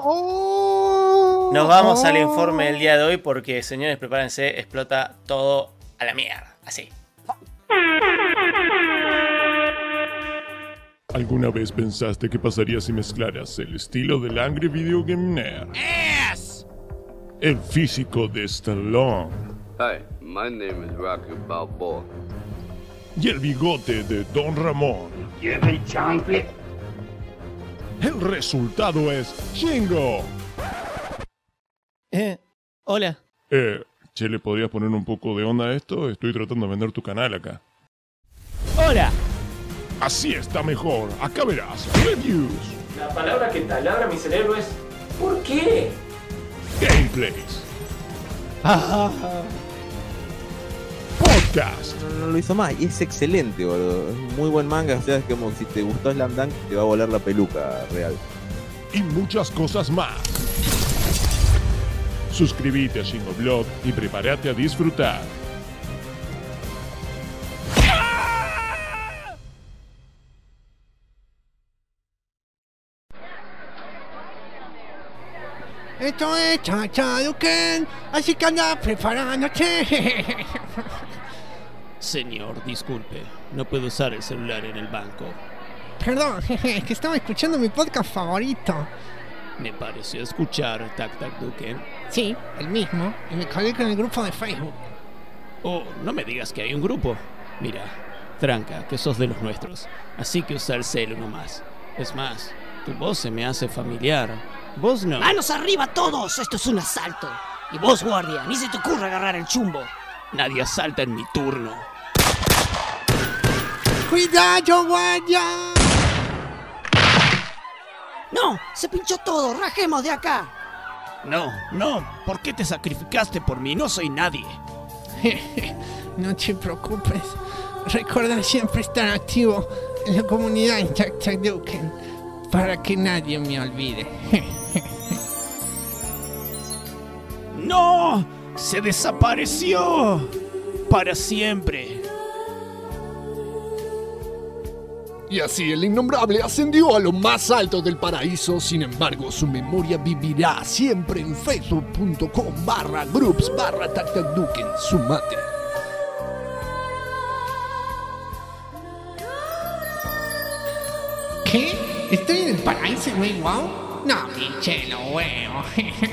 eso nos vamos al informe del día de hoy, porque, señores, prepárense, explota todo a la mierda. Así. ¿Alguna vez pensaste qué pasaría si mezclaras el estilo del Angry Video Game Nerd, el físico de Stallone, Hi, my name is Rocky Balboa, y el bigote de Don Ramón? El resultado es Shingo. Hola. Che, ¿le podrías poner un poco de onda a esto? Estoy tratando de vender tu canal acá. Hola. Así está mejor. Acá verás. Reviews. La palabra que taladra mi cerebro es ¿por qué? Gameplays. Podcast. No lo hizo más y es excelente, boludo. Es un muy buen manga. O sea, es como si te gustó Slam Dunk, te va a volar la peluca real. Y muchas cosas más. Suscríbete a Shingo Blog y prepárate a disfrutar. Esto es Chachaduken, así que anda preparándote. Señor, disculpe, no puedo usar el celular en el banco. Perdón, es que estaba escuchando mi podcast favorito. Me pareció escuchar Tac Tac Duken. Sí, el mismo, y me colgué con el grupo de Facebook. Oh, no me digas que hay un grupo. Mira, tranca, que sos de los nuestros, así que usa el celu nomás. Es más, tu voz se me hace familiar. Vos no. ¡Manos arriba todos! ¡Esto es un asalto! Y vos, guardia, ni se te ocurra agarrar el chumbo. Nadie asalta en mi turno. ¡Cuidado, guardia! ¡No! ¡Se pinchó todo! ¡Rajemos de acá! No, ¿por qué te sacrificaste por mí? No soy nadie. No te preocupes. Recuerda siempre estar activo en la comunidad en Chachaduken para que nadie me olvide. ¡No! ¡Se desapareció! ¡Para siempre! Y así el innombrable ascendió a lo más alto del paraíso. Sin embargo, su memoria vivirá siempre en facebook.com/groups/tactacduken. Sumate. ¿Qué? ¿Estoy en el paraíso, güey? ¿Wow? No, pinche, lo veo.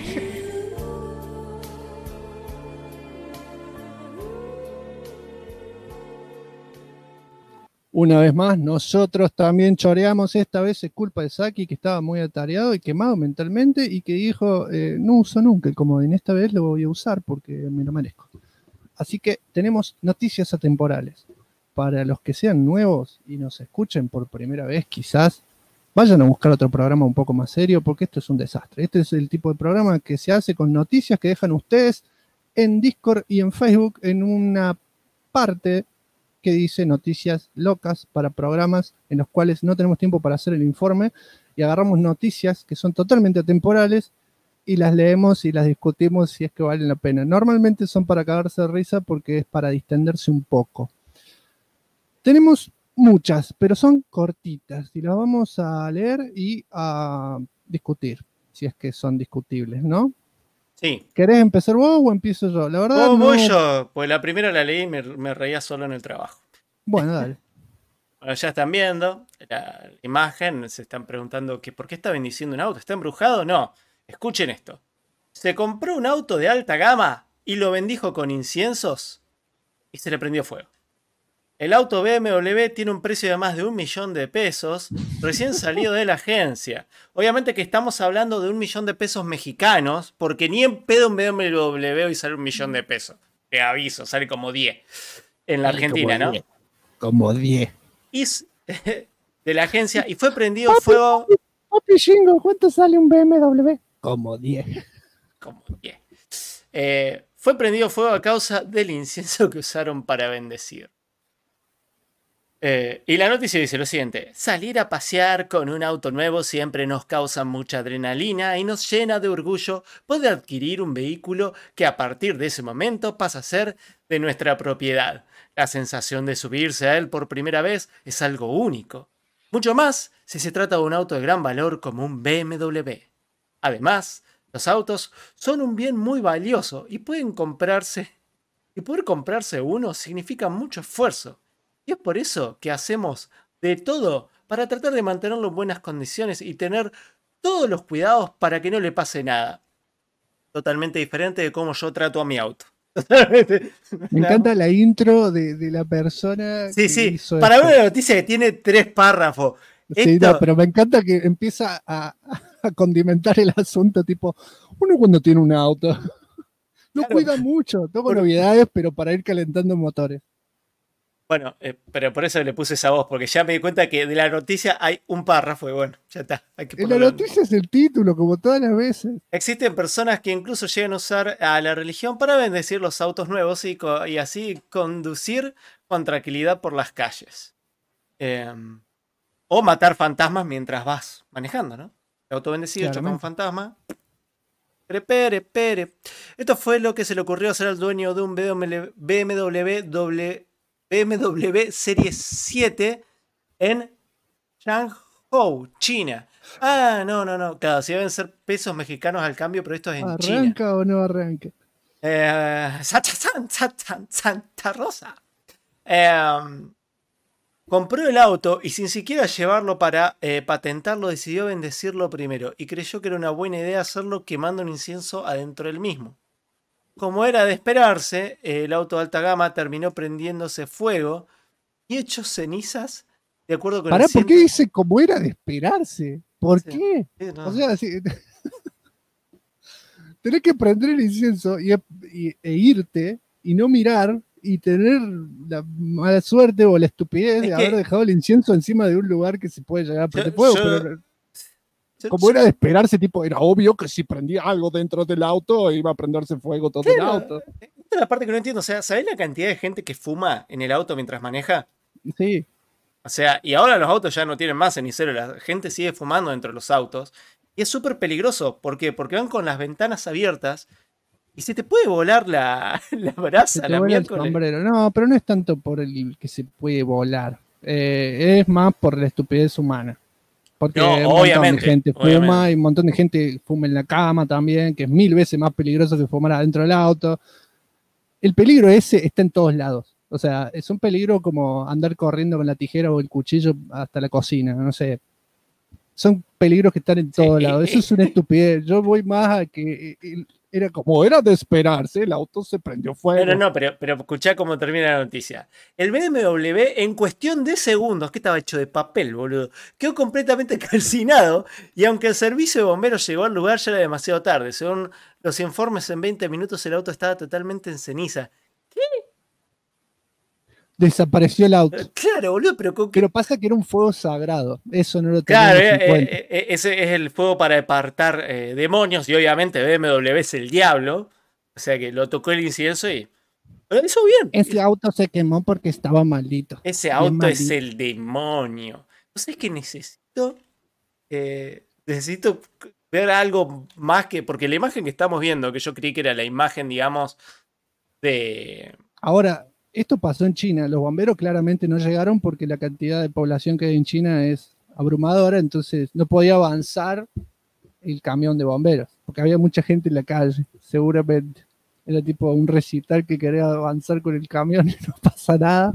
Una vez más, nosotros también choreamos. Esta vez es culpa de Saki, que estaba muy atareado y quemado mentalmente y que dijo, no uso nunca el comodín, esta vez lo voy a usar porque me lo merezco. Así que tenemos noticias atemporales. Para los que sean nuevos y nos escuchen por primera vez, quizás vayan a buscar otro programa un poco más serio, porque esto es un desastre. Este es el tipo de programa que se hace con noticias que dejan ustedes en Discord y en Facebook en una parte que dice noticias locas para programas en los cuales no tenemos tiempo para hacer el informe y agarramos noticias que son totalmente atemporales y las leemos y las discutimos si es que valen la pena. Normalmente son para cagarse de risa porque es para distenderse un poco. Tenemos muchas, pero son cortitas y las vamos a leer y a discutir, si es que son discutibles, ¿no? Sí. ¿Querés empezar vos o empiezo yo? La verdad no... Voy yo, pues la primera la leí y me reía solo en el trabajo. Bueno, dale. Bueno, ya están viendo la imagen, se están preguntando que ¿por qué está bendiciendo un auto? ¿Está embrujado? No. Escuchen esto. Se compró un auto de alta gama y lo bendijo con inciensos y se le prendió fuego. El auto BMW tiene un precio de más de 1 millón de pesos, recién salido de la agencia. Obviamente que estamos hablando de 1 millón de pesos mexicanos, porque ni en pedo un BMW hoy sale 1 millón de pesos. Te aviso, sale como 10 en la Argentina, ¿no? Como 10. Y de la agencia y fue prendido fuego. Papi Shingo, ¿cuánto sale un BMW? Como 10. Como 10. Fue prendido fuego a causa del incienso que usaron para bendecir. Y la noticia dice lo siguiente: salir a pasear con un auto nuevo siempre nos causa mucha adrenalina y nos llena de orgullo poder adquirir un vehículo que a partir de ese momento pasa a ser de nuestra propiedad. La sensación de subirse a él por primera vez es algo único, mucho más si se trata de un auto de gran valor como un BMW. Además, los autos son un bien muy valioso y poder comprarse uno significa mucho esfuerzo. Y es por eso que hacemos de todo para tratar de mantenerlo en buenas condiciones y tener todos los cuidados para que no le pase nada. Totalmente diferente de cómo yo trato a mi auto. Me encanta la intro de la persona. Sí, sí. Para ver una noticia que tiene 3 párrafos. Sí, no, pero me encanta que empieza a condimentar el asunto. Tipo, uno cuando tiene un auto no cuida mucho. Tengo novedades, pero para ir calentando motores. Bueno, pero por eso le puse esa voz, porque ya me di cuenta que de la noticia hay un párrafo y bueno, ya está. La noticia es el título, como todas las veces. Existen personas que incluso llegan a usar a la religión para bendecir los autos nuevos y así conducir con tranquilidad por las calles. O matar fantasmas mientras vas manejando, ¿no? El auto bendecido choca un fantasma. Pere. Esto fue lo que se le ocurrió hacer al dueño de un BMW Serie 7 en Changzhou, China. Ah, no. Claro, si deben ser pesos mexicanos al cambio, pero esto es en China. ¿Arranca o no arranca? Santa Rosa. Compró el auto y sin siquiera llevarlo para patentarlo, decidió bendecirlo primero y creyó que era una buena idea hacerlo quemando un incienso adentro del mismo. Como era de esperarse, el auto de alta gama terminó prendiéndose fuego y hecho cenizas de acuerdo con ¿por qué dice como era de esperarse? ¿Por qué? Sí, no. O sea, tenés que prender el incienso e irte y no mirar y tener la mala suerte o la estupidez de haber dejado el incienso encima de un lugar que se puede llegar a prender fuego. Pero como era de esperarse, tipo, era obvio que si prendía algo dentro del auto iba a prenderse fuego todo el auto. Esta es la parte que no entiendo. O sea, ¿sabés la cantidad de gente que fuma en el auto mientras maneja? Sí. O sea, y ahora los autos ya no tienen más cenicero. La gente sigue fumando dentro de los autos. Y es súper peligroso. ¿Por qué? Porque van con las ventanas abiertas y se te puede volar la brasa, la miércoles. No, pero no es tanto por el que se puede volar. Es más por la estupidez humana. Porque No, un montón obviamente, de gente fuma obviamente. y un montón de gente fuma en la cama también, que es 1000 veces más peligroso que fumar adentro del auto. El peligro ese está en todos lados. O sea, es un peligro como andar corriendo con la tijera o el cuchillo hasta la cocina, no sé. Son peligros que están en todos lados. Eso es una estupidez. Yo voy más a que era como era de esperarse, el auto se prendió fuego. No, pero escuchá cómo termina la noticia. El BMW, en cuestión de segundos, que estaba hecho de papel, boludo, quedó completamente calcinado y aunque el servicio de bomberos llegó al lugar, ya era demasiado tarde. Según los informes, en 20 minutos el auto estaba totalmente en ceniza. Desapareció el auto. Claro, boludo, pero pasa que era un fuego sagrado. Eso no lo Claro, tenemos en cuenta. ese es el fuego para apartar demonios y obviamente BMW es el diablo. O sea que lo tocó el incienso y lo hizo bien. Ese auto se quemó porque estaba maldito. Ese Bien auto maldito. es el demonio. ¿Sabes qué necesito? Necesito ver algo más que... Porque la imagen que estamos viendo, que yo creí que era la imagen, digamos, de... Ahora, esto pasó en China. Los bomberos claramente no llegaron porque la cantidad de población que hay en China es abrumadora, entonces no podía avanzar el camión de bomberos, porque había mucha gente en la calle, seguramente. Era tipo un recital que quería avanzar con el camión y no pasa nada.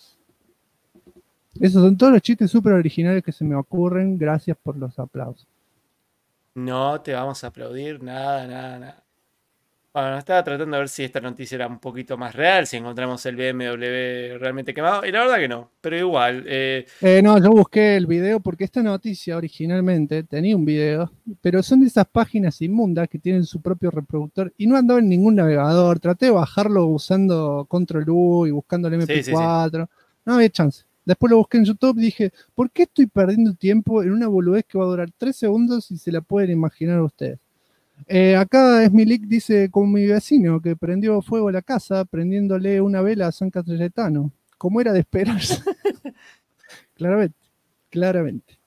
Esos son todos los chistes súper originales que se me ocurren. Gracias por los aplausos. No te vamos a aplaudir, nada. Bueno, estaba tratando de ver si esta noticia era un poquito más real, si encontramos el BMW realmente quemado, y la verdad que no, pero igual. No, yo busqué el video porque esta noticia originalmente tenía un video, pero son de esas páginas inmundas que tienen su propio reproductor y no andaba en ningún navegador. Traté de bajarlo usando Control U y buscando el MP4. No había chance. Después lo busqué en YouTube y dije, ¿por qué estoy perdiendo tiempo en una boludez que va a durar 3 segundos y se la pueden imaginar ustedes? Acá Esmilik dice, como mi vecino que prendió fuego a la casa prendiéndole una vela a San Cayetano. Como era de esperarse. Claramente.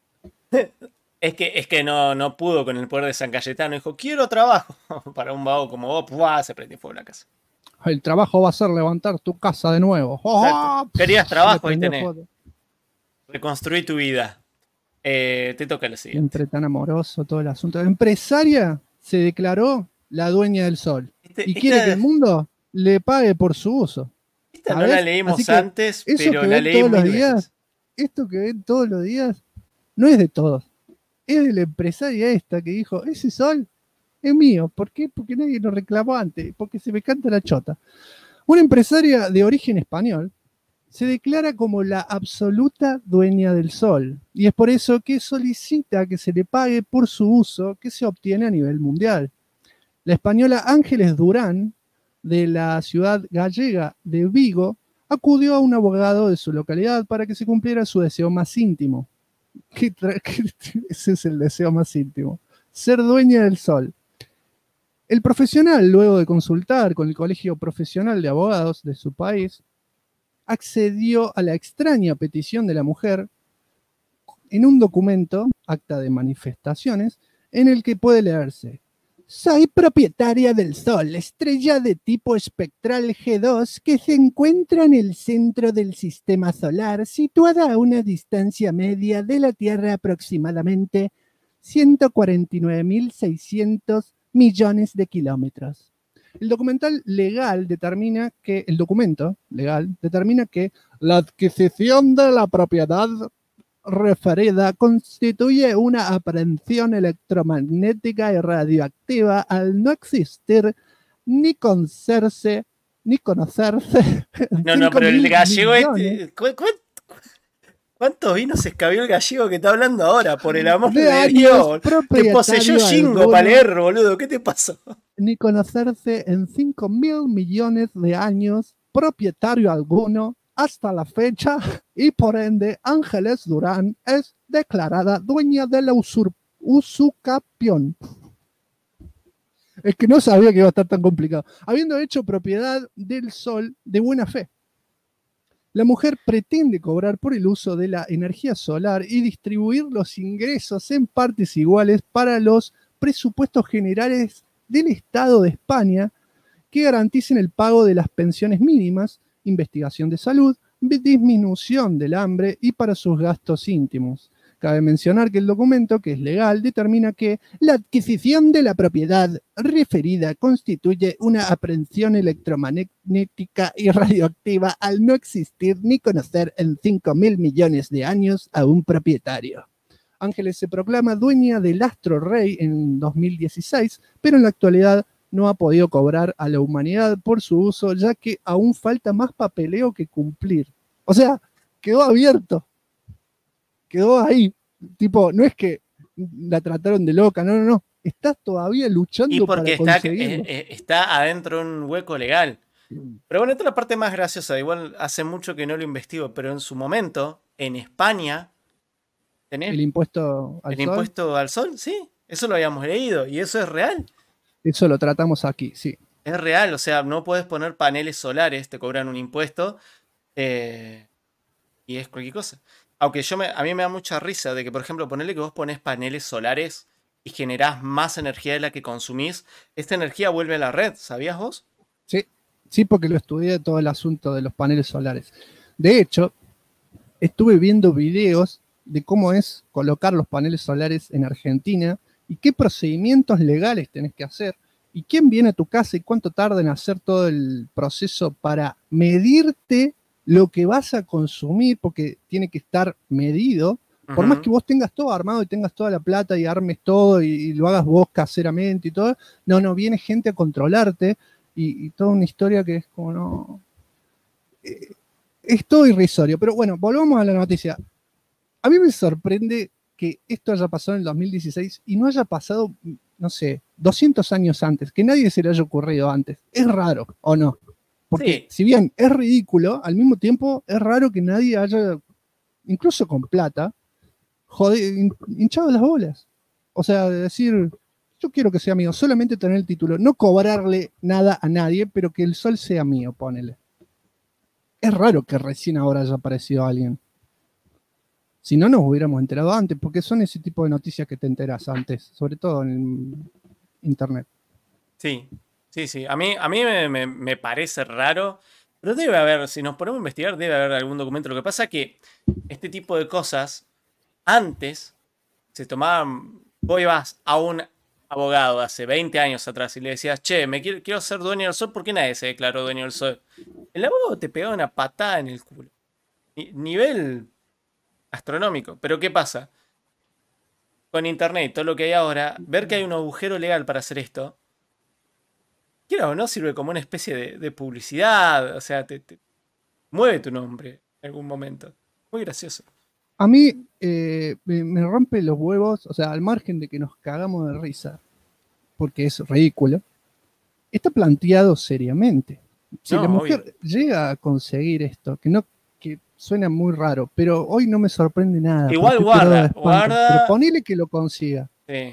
Es que no pudo con el poder de San Cayetano. Dijo, quiero trabajo. Para un vago como vos, ¡puah! Se prendió fuego la casa. El trabajo va a ser levantar tu casa de nuevo. ¡Oh! Querías trabajo, ahí tenés. Reconstruí tu vida. Te toca lo siguiente. Entre tan amoroso todo el asunto. La empresaria se declaró la dueña del sol. Y quiere que el mundo le pague por su uso. Esta no la leímos antes, pero la leí todos mil los días, veces. Esto que ven todos los días no es de todos. Es de la empresaria esta que dijo, ese sol es mío. ¿Por qué? Porque nadie lo reclamó antes. Porque se me canta la chota. Una empresaria de origen español se declara como la absoluta dueña del sol. Y es por eso que solicita que se le pague por su uso que se obtiene a nivel mundial. La española Ángeles Durán, de la ciudad gallega de Vigo, acudió a un abogado de su localidad para que se cumpliera su deseo más íntimo. Ese es el deseo más íntimo. Ser dueña del sol. El profesional, luego de consultar con el Colegio Profesional de Abogados de su país, accedió a la extraña petición de la mujer en un documento, acta de manifestaciones, en el que puede leerse: soy propietaria del Sol, estrella de tipo espectral G2 que se encuentra en el centro del sistema solar, situada a una distancia media de la Tierra aproximadamente 149.600 millones de kilómetros. El documento legal determina que la adquisición de la propiedad referida constituye una aprehensión electromagnética y radioactiva al no existir ni conocerse. No, pero el gallego este. ¿Cuántos vinos escabió el gallego que está hablando ahora? Por el amor de Dios. Te poseyó Shingo para leer, boludo. ¿Qué te pasó? Ni conocerse en 5.000 millones de años, propietario alguno, hasta la fecha, y por ende Ángeles Durán es declarada dueña de la usucapión. Es que no sabía que iba a estar tan complicado. Habiendo hecho propiedad del sol de buena fe. La mujer pretende cobrar por el uso de la energía solar y distribuir los ingresos en partes iguales para los presupuestos generales del Estado de España que garanticen el pago de las pensiones mínimas, investigación de salud, disminución del hambre y para sus gastos íntimos. Cabe mencionar que el documento, que es legal, determina que la adquisición de la propiedad referida constituye una aprehensión electromagnética y radioactiva al no existir ni conocer en 5.000 millones de años a un propietario. Ángeles se proclama dueña del Astro Rey en 2016, pero en la actualidad no ha podido cobrar a la humanidad por su uso, ya que aún falta más papeleo que cumplir. O sea, quedó abierto. Quedó ahí. Tipo, no es que la trataron de loca, no. Está todavía luchando y porque para conseguirlo. está adentro de un hueco legal. Pero bueno, esta es la parte más graciosa. Igual hace mucho que no lo investigo, pero en su momento, en España, ¿tenés ¿El impuesto al el sol? impuesto al sol? Sí, eso lo habíamos leído y eso es real. Eso lo tratamos aquí, sí. Es real, o sea, no puedes poner paneles solares, te cobran un impuesto y es cualquier cosa. Aunque a mí me da mucha risa de que, por ejemplo, ponerle que vos pones paneles solares y generás más energía de la que consumís, esta energía vuelve a la red, ¿sabías vos? Sí, porque lo estudié todo el asunto de los paneles solares. De hecho, estuve viendo videos de cómo es colocar los paneles solares en Argentina y qué procedimientos legales tenés que hacer y quién viene a tu casa y cuánto tarda en hacer todo el proceso para medirte lo que vas a consumir, porque tiene que estar medido. Por más que vos tengas todo armado y tengas toda la plata y armes todo y lo hagas vos caseramente y todo, no, viene gente a controlarte y toda una historia que es como no... es todo irrisorio. Pero bueno, volvamos a la noticia. A mí me sorprende que esto haya pasado en el 2016 y no haya pasado, no sé, 200 años antes, que nadie se le haya ocurrido antes. Es raro, ¿o no? Porque si bien es ridículo, al mismo tiempo es raro que nadie haya, incluso con plata, hinchado las bolas. O sea, decir, yo quiero que sea mío, solamente tener el título, no cobrarle nada a nadie, pero que el sol sea mío, ponele. Es raro que recién ahora haya aparecido alguien. Si no, nos hubiéramos enterado antes, porque son ese tipo de noticias que te enteras antes, sobre todo en internet. Sí. A mí me parece raro, pero debe haber, si nos ponemos a investigar, debe haber algún documento. Lo que pasa es que este tipo de cosas, antes se tomaban, vos ibas a un abogado hace 20 años atrás y le decías, che, quiero ser dueño del sol, ¿por qué nadie se declaró dueño del sol? El abogado te pegaba una patada en el culo. Nivel astronómico. Pero ¿qué pasa? Con internet y todo lo que hay ahora, ver que hay un agujero legal para hacer esto, quiera o no, sirve como una especie de publicidad. O sea, te mueve tu nombre en algún momento. Muy gracioso. A mí me rompe los huevos, o sea, al margen de que nos cagamos de risa, porque es ridículo, está planteado seriamente. Si la mujer llega a conseguir esto, que suena muy raro, pero hoy no me sorprende nada. Igual guarda. Pero ponele que lo consiga. Sí.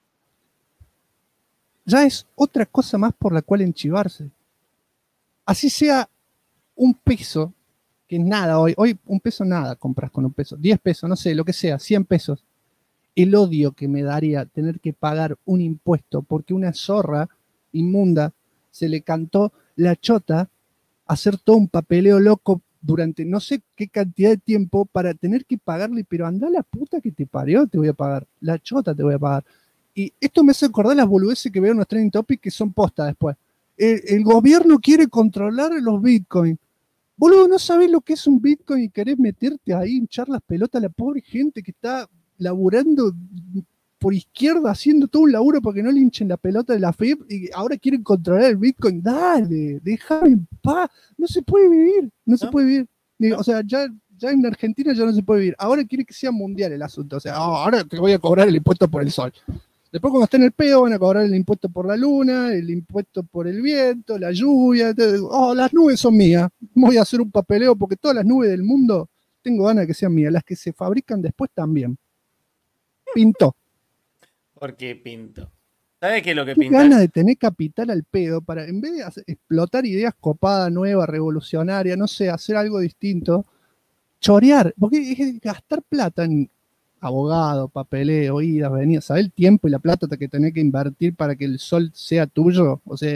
Ya es otra cosa más por la cual enchivarse. Así sea un peso, que es nada hoy un peso nada compras con un peso, 10 pesos, no sé, lo que sea, 100 pesos. El odio que me daría tener que pagar un impuesto porque una zorra inmunda se le cantó la chota hacer todo un papeleo loco durante no sé qué cantidad de tiempo para tener que pagarle, pero anda la puta que te parió, te voy a pagar, la chota te voy a pagar. Y esto me hace acordar las boludeces que veo en los trending topics que son posta después. El gobierno quiere controlar los bitcoins. Boludo, ¿no sabés lo que es un bitcoin y querés meterte ahí, hinchar las pelotas a la pobre gente que está laburando por izquierda, haciendo todo un laburo para que no le hinchen la pelota de la FIP y ahora quieren controlar el bitcoin? Dale, déjame en paz. No se puede vivir, no se puede vivir. O sea, ya en Argentina ya no se puede vivir. Ahora quiere que sea mundial el asunto. O sea, ahora te voy a cobrar el impuesto por el sol. Después cuando esté en el pedo van a cobrar el impuesto por la luna, el impuesto por el viento, la lluvia. Las nubes son mías. Voy a hacer un papeleo porque todas las nubes del mundo tengo ganas de que sean mías. Las que se fabrican después también. Pintó. ¿Por qué pinto? ¿Sabes qué es lo que Qué pinta? ganas de tener capital al pedo para, en vez de explotar ideas copadas, nuevas, revolucionarias, no sé, hacer algo distinto, chorear. Porque es gastar plata en abogado, papeleo, idas, venidas, ¿sabes el tiempo y la plata que tenés que invertir para que el sol sea tuyo? O sea,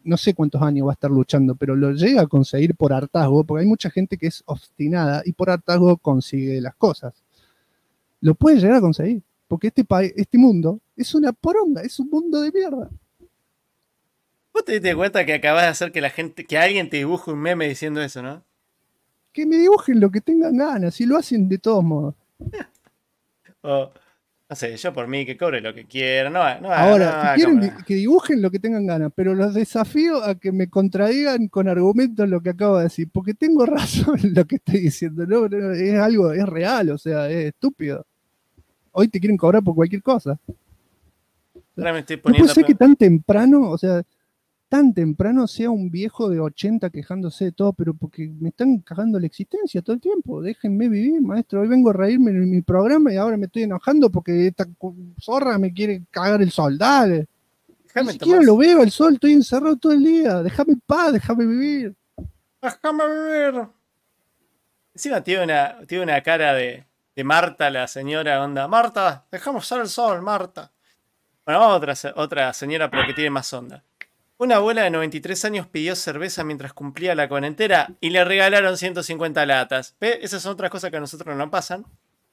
no sé cuántos años va a estar luchando, pero lo llega a conseguir por hartazgo, porque hay mucha gente que es obstinada y por hartazgo consigue las cosas. Lo puede llegar a conseguir, porque este mundo es una poronga, es un mundo de mierda. ¿Vos te diste cuenta que acabas de hacer que alguien te dibuje un meme diciendo eso, no? Que me dibujen lo que tengan ganas, y lo hacen de todos modos. O, no sé, yo por mí que cobre lo que quiera. Ahora, si quieren que dibujen lo que tengan ganas, pero los desafío a que me contradigan con argumentos lo que acabo de decir, porque tengo razón en lo que estoy diciendo. No, es algo, es real, o sea, es estúpido. Hoy te quieren cobrar por cualquier cosa. Ahora me estoy No poniendo puede ser que tan temprano, o sea, tan temprano sea un viejo de 80 quejándose de todo, pero porque me están cagando la existencia todo el tiempo. Déjenme vivir, maestro. Hoy vengo a reírme en mi programa y ahora me estoy enojando porque esta zorra me quiere cagar el sol. Dale. Ni siquiera lo veo el sol, estoy encerrado todo el día. Déjame en paz, déjame vivir. Déjame vivir. Encima tiene una cara de Marta, la señora, onda. Marta, dejamos usar el sol, Marta. Bueno, vamos a otra señora, pero que tiene más onda. Una abuela de 93 años pidió cerveza mientras cumplía la cuarentena y le regalaron 150 latas. ¿Ve? Esas son otras cosas que a nosotros no nos pasan.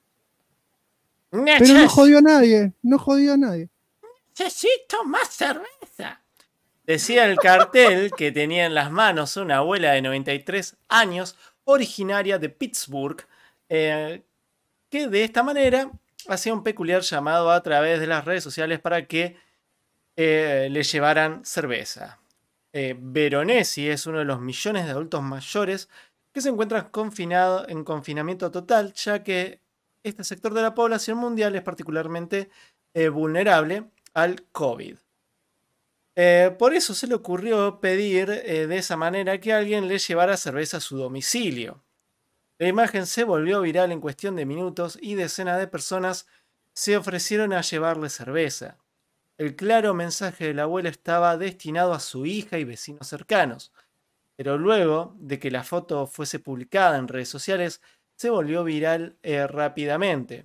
Pero no jodió a nadie, no jodió a nadie. Necesito más cerveza. Decía el cartel que tenía en las manos una abuela de 93 años, originaria de Pittsburgh, que de esta manera hacía un peculiar llamado a través de las redes sociales para que le llevaran cerveza. Veronesi es uno de los millones de adultos mayores que se encuentran confinados en confinamiento total, ya que este sector de la población mundial es particularmente vulnerable al COVID. Por eso se le ocurrió pedir de esa manera que alguien le llevara cerveza a su domicilio. La imagen se volvió viral en cuestión de minutos y decenas de personas se ofrecieron a llevarle cerveza. El claro mensaje de la abuela estaba destinado a su hija y vecinos cercanos, pero luego de que la foto fuese publicada en redes sociales, se volvió viral rápidamente.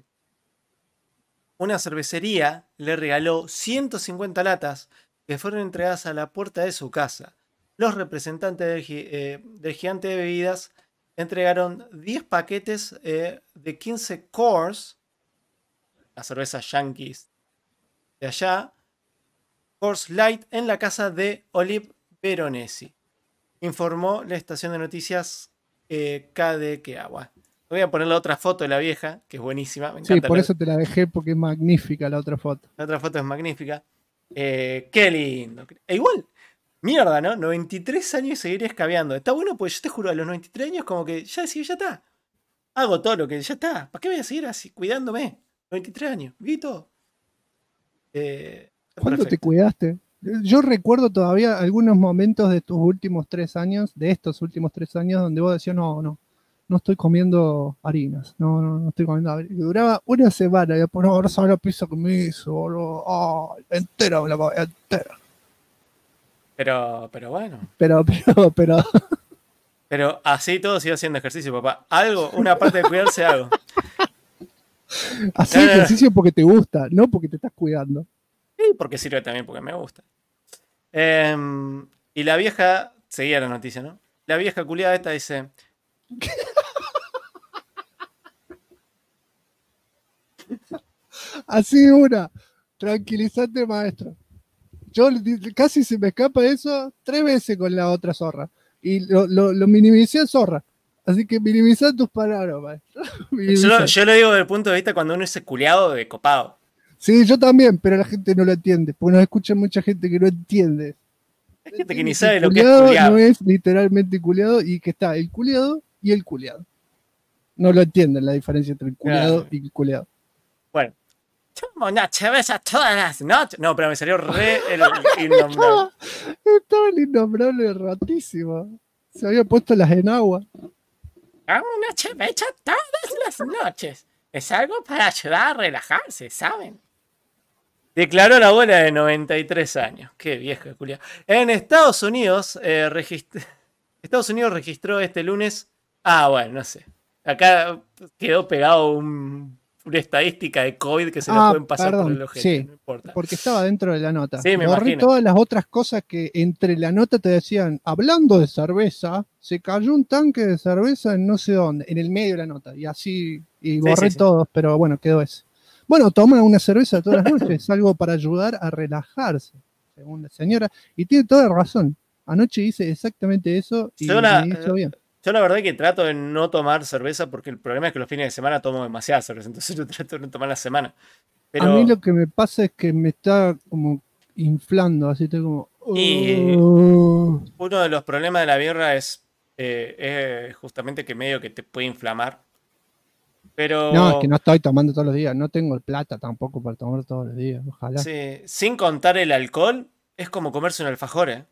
Una cervecería le regaló 150 latas que fueron entregadas a la puerta de su casa. Los representantes del gigante de bebidas entregaron 10 paquetes de 15 Coors, la cerveza Yankees de allá, Coors Light, en la casa de Olive Veronesi, informó la estación de noticias KDKA. Voy a poner la otra foto de la vieja, que es buenísima. Me encanta. Sí, por eso te la dejé, porque es magnífica la otra foto. La otra foto es magnífica. Qué lindo. Igual, mierda, ¿no? 93 años y seguir escabeando. Está bueno, pues yo te juro, a los 93 años como que ya decía, ya está. Hago todo lo que ya está. ¿Para qué voy a seguir así cuidándome? 93 años, vi todo. ¿Cuándo te cuidaste? Yo recuerdo todavía algunos momentos de estos últimos 3 años, donde vos decías, no estoy comiendo harinas, no estoy comiendo harinas. Duraba una semana y después, no, ahora sabe la pizza que me hizo, boludo. Oh, entera me la comí, entera. Pero bueno. Pero. Pero así todo sigo haciendo ejercicio, papá. Algo, una parte de cuidarse, hago. Hacer ejercicio porque te gusta, no porque te estás cuidando. Sí, porque sirve también porque me gusta. Y la vieja, seguía la noticia, ¿no? La vieja culiada esta dice... Así una. Tranquilizante, maestro. Yo casi se me escapa eso 3 veces con la otra zorra. Y lo minimicé a zorra. Así que minimizá tus palabras, maestro. Yo lo digo desde el punto de vista cuando uno es culiado de copado. Sí, yo también, pero la gente no lo entiende. Porque nos escucha mucha gente que no entiende. Hay gente que ni sabe lo que es culiado. No es literalmente culiado y que está el culiado y el culiado. No lo entienden la diferencia entre el culiado y el culiado. Bueno. Tomo una cerveza todas las noches. No, pero me salió re el innombrable. Estaba el innombrable ratísimo. Se había puesto las en agua. Tomo una cerveza todas las noches. Es algo para ayudar a relajarse, ¿saben? Declaró la abuela de 93 años. Qué vieja, culia. En Estados Unidos, Estados Unidos registró este lunes... bueno, no sé. Acá quedó pegado una estadística de COVID que se la pueden pasar por el ojete. Sí, no importa. porque estaba dentro de la nota. Sí, me Borré imagino. todas las otras cosas que entre la nota te decían, hablando de cerveza, se cayó un tanque de cerveza en no sé dónde, en el medio de la nota. Y así, y borré sí. todos, pero bueno, quedó ese. Bueno, toma una cerveza todas las noches, es algo para ayudar a relajarse, según la señora. Y tiene toda razón. Anoche hice exactamente eso y me hizo bien. Yo la verdad que trato de no tomar cerveza porque el problema es que los fines de semana tomo demasiada cerveza, entonces yo trato de no tomar la semana. Pero, a mí lo que me pasa es que me está como inflando, así estoy como... y uno de los problemas de la birra es justamente que medio que te puede inflamar. Pero No, es que no estoy tomando todos los días, no tengo plata tampoco para tomar todos los días, ojalá. sí, sin contar el alcohol, es como comerse un alfajor, ¿eh?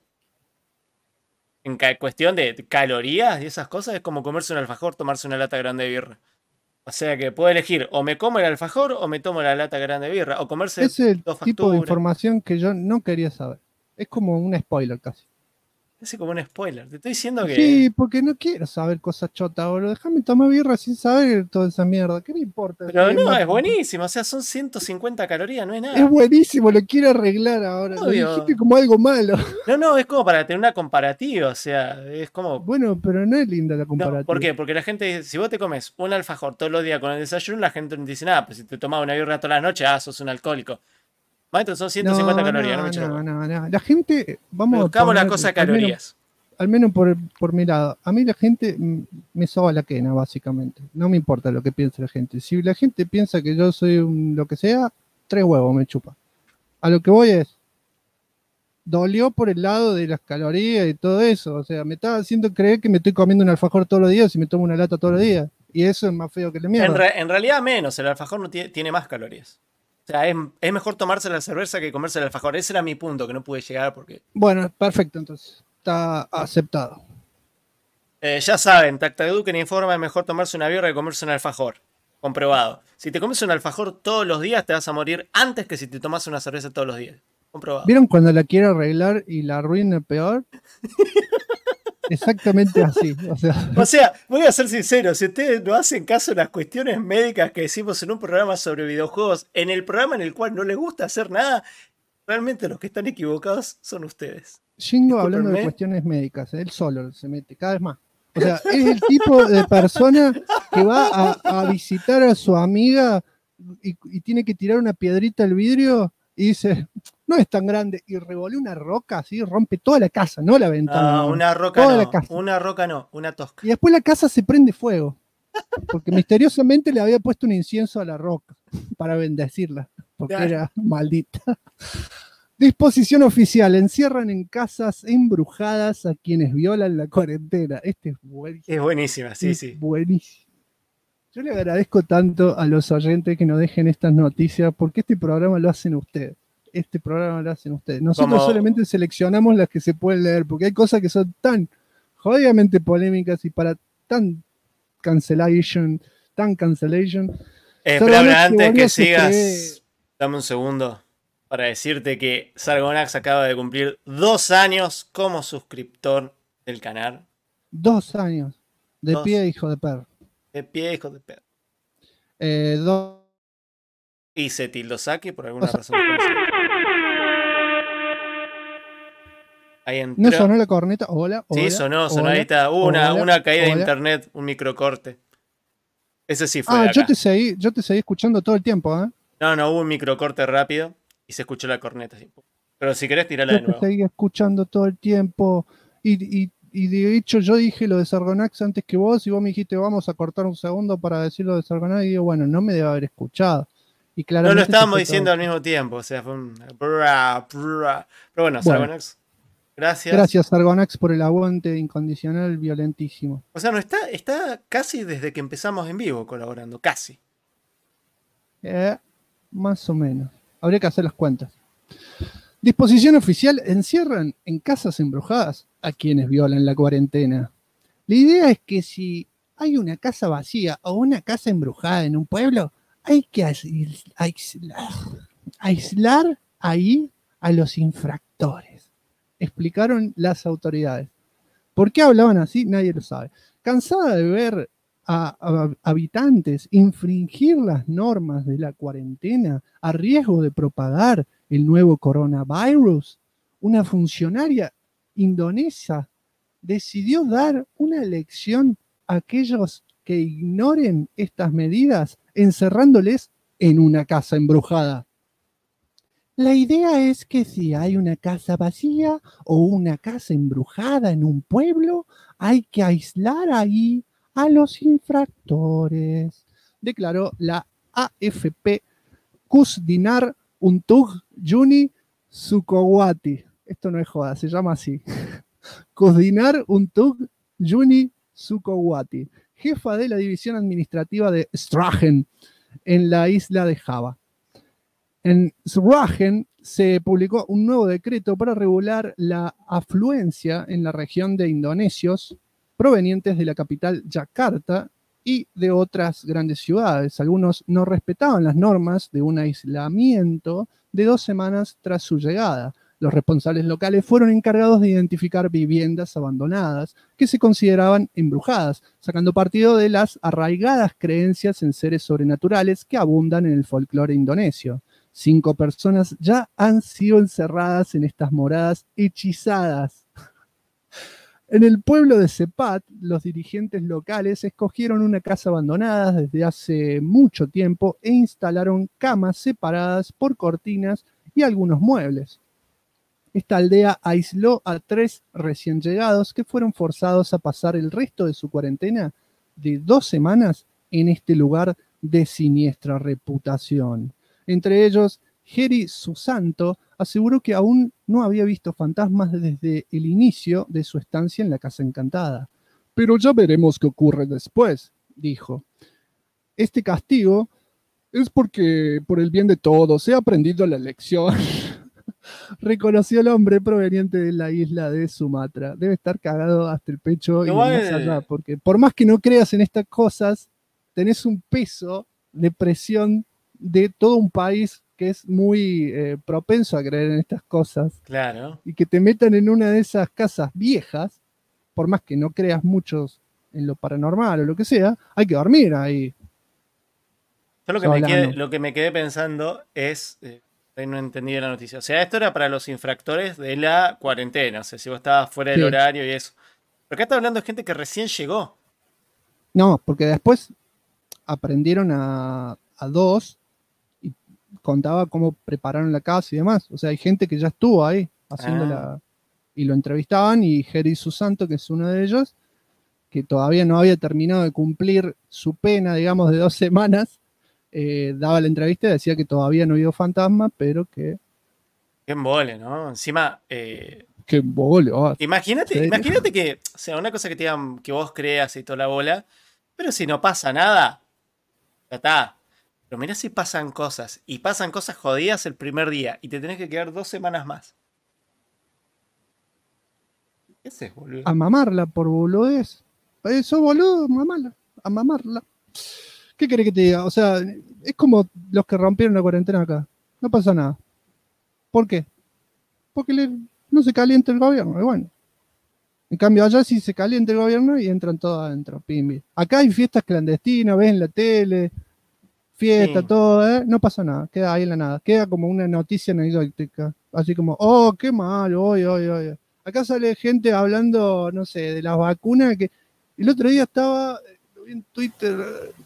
En cuestión de calorías y esas cosas, es como comerse un alfajor, tomarse una lata grande de birra. O sea que puedo elegir, o me como el alfajor o me tomo la lata grande de birra, o comerse Es el dos tipo de facturas. información que yo no quería saber. Es como un spoiler casi. Es como un spoiler. Te estoy diciendo que... Sí, porque no quiero saber cosas chotas, boludo. Déjame tomar birra sin saber toda esa mierda. ¿Qué me importa? Pero Sí, no, es buenísimo. O sea, son 150 calorías, no es nada. Es buenísimo, lo quiero arreglar ahora. Obvio. Lo dijiste como algo malo. No, es como para tener una comparativa. O sea, es como... Bueno, pero no es linda la comparativa. No, ¿por qué? Porque la gente dice, si vos te comes un alfajor todos los días con el desayuno, la gente no dice nada. Pues si te tomas una birra toda la noche, sos un alcohólico. Maestro, son 150 calorías, no me eches la bola. No. La gente, vamos Buscamos a la cosa de calorías. Al menos por mi lado. A mí la gente me soba la quena, básicamente. No me importa lo que piense la gente. Si la gente piensa que yo soy lo que sea, 3 huevos me chupa. A lo que voy es, dolió por el lado de las calorías y todo eso. O sea, me estaba haciendo creer que me estoy comiendo un alfajor todos los días y me tomo una lata todos los días. Y eso es más feo que la mierda. En realidad menos, el alfajor no tiene más calorías. O sea, es mejor tomarse la cerveza que comerse el alfajor. Ese era mi punto, que no pude llegar porque... Bueno, perfecto, entonces. Está aceptado. Ya saben, Tactaduken informa, es mejor tomarse una birra que comerse un alfajor. Comprobado. Si te comes un alfajor todos los días, te vas a morir antes que si te tomas una cerveza todos los días. Comprobado. ¿Vieron cuando la quiero arreglar y la arruina peor? Exactamente así. O sea, voy a ser sincero, si ustedes no hacen caso a las cuestiones médicas que decimos en un programa sobre videojuegos, en el programa en el cual no les gusta hacer nada, realmente los que están equivocados son ustedes. Shingo hablando de cuestiones médicas, él solo se mete cada vez más. O sea, es el tipo de persona que va a visitar a su amiga y tiene que tirar una piedrita al vidrio y dice, no es tan grande, y revolea una roca así, rompe toda la casa, no la ventana. No, una roca toda no, la casa. una roca no, una tosca. Y después la casa se prende fuego, porque misteriosamente le había puesto un incienso a la roca para bendecirla, porque era maldita. Disposición oficial, encierran en casas embrujadas a quienes violan la cuarentena. Este es buenísimo. Es buenísima, sí. Buenísimo. Yo le agradezco tanto a los oyentes que nos dejen estas noticias, porque este programa lo hacen ustedes. Nosotros solamente seleccionamos las que se pueden leer, porque hay cosas que son tan jodidamente polémicas y para tan cancellation. Espera, antes que sigas, dame un segundo para decirte que Sargonax acaba de cumplir 2 años como suscriptor del canal. 2 años. De pie, hijo de perro. De pie, hijo de perro. Y se tildosaki por alguna razón. Ahí entró. ¿No sonó la corneta? Hola. Sí, sonó, ahí está. Hubo una caída de internet, un microcorte. Ese sí fue. Yo te seguí escuchando todo el tiempo, ¿eh? No, hubo un microcorte rápido y se escuchó la corneta. Así. Pero si querés, tirala de nuevo. Yo te seguí escuchando todo el tiempo y de hecho yo dije lo de Sargonax antes que vos y vos me dijiste vamos a cortar un segundo para decir lo de Sargonax y digo, bueno, no me debe haber escuchado. Y claramente no lo estábamos diciendo al mismo tiempo, o sea, fue un... Pero bueno, Sargonax, gracias. Gracias, Sargonax, por el aguante incondicional violentísimo. O sea, no está casi desde que empezamos en vivo colaborando, casi. Más o menos. Habría que hacer las cuentas. Disposición oficial, encierran en casas embrujadas a quienes violan la cuarentena. La idea es que si hay una casa vacía o una casa embrujada en un pueblo, hay que aislar ahí a los infractores, explicaron las autoridades. ¿Por qué hablaban así? Nadie lo sabe. Cansada de ver a habitantes infringir las normas de la cuarentena a riesgo de propagar el nuevo coronavirus, una funcionaria indonesia decidió dar una lección a aquellos que ignoren estas medidas, encerrándoles en una casa embrujada. La idea es que si hay una casa vacía o una casa embrujada en un pueblo, hay que aislar ahí a los infractores, declaró la AFP Kusdinar Untug Juni Sukowati. Esto no es joda, se llama así. Kusdinar Untug Juni Sukowati, jefa de la división administrativa de Sragen, en la isla de Java. En Sragen se publicó un nuevo decreto para regular la afluencia en la región de indonesios provenientes de la capital Yakarta y de otras grandes ciudades. Algunos no respetaban las normas de un aislamiento de 2 semanas tras su llegada. Los responsables locales fueron encargados de identificar viviendas abandonadas que se consideraban embrujadas, sacando partido de las arraigadas creencias en seres sobrenaturales que abundan en el folclore indonesio. 5 personas ya han sido encerradas en estas moradas hechizadas. En el pueblo de Sepat, los dirigentes locales escogieron una casa abandonada desde hace mucho tiempo e instalaron camas separadas por cortinas y algunos muebles. Esta aldea aisló a 3 recién llegados que fueron forzados a pasar el resto de su cuarentena de 2 semanas en este lugar de siniestra reputación. Entre ellos, Heri Susanto aseguró que aún no había visto fantasmas desde el inicio de su estancia en la Casa Encantada. Pero ya veremos qué ocurre después, dijo. Este castigo es porque, por el bien de todos, he aprendido la lección. Reconoció el hombre proveniente de la isla de Sumatra. Debe estar cagado hasta el pecho y más allá, porque por más que no creas en estas cosas, tenés un peso de presión de todo un país que es muy propenso a creer en estas cosas. Claro. Y que te metan en una de esas casas viejas, por más que no creas muchos en lo paranormal o lo que sea, hay que dormir ahí. Yo lo que me quedé pensando es, no entendí la noticia, o sea, esto era para los infractores de la cuarentena, o sea, si vos estabas fuera del horario y eso. Pero acá está hablando de gente que recién llegó. No, porque después aprendieron a 2 y contaba cómo prepararon la casa y demás. O sea, hay gente que ya estuvo ahí haciéndola y lo entrevistaban, y Heri Susanto, que es uno de ellos, que todavía no había terminado de cumplir su pena, digamos, de 2 semanas, daba la entrevista y decía que todavía no había fantasma, pero que... Qué embole, ¿no? Encima... Qué embole. Imagínate que, o sea, una cosa que te digan que vos creas y toda la bola, pero si no pasa nada, ya está. Pero mirá si pasan cosas, y pasan cosas jodidas el primer día, y te tenés que quedar 2 semanas más. ¿Qué haces, boludo? A mamarla por boludez. Eso, boludo, a mamarla. ¿Qué querés que te diga? O sea, es como los que rompieron la cuarentena acá. No pasa nada. ¿Por qué? Porque no se calienta el gobierno, y bueno. En cambio, allá sí se calienta el gobierno y entran todos adentro. Pimbi. Acá hay fiestas clandestinas, ves en la tele, fiesta, todo, no pasa nada, queda ahí en la nada. Queda como una noticia anecdótica. Así como, oh, qué mal, oye. Acá sale gente hablando, no sé, de las vacunas, que el otro día estaba, lo vi en Twitter,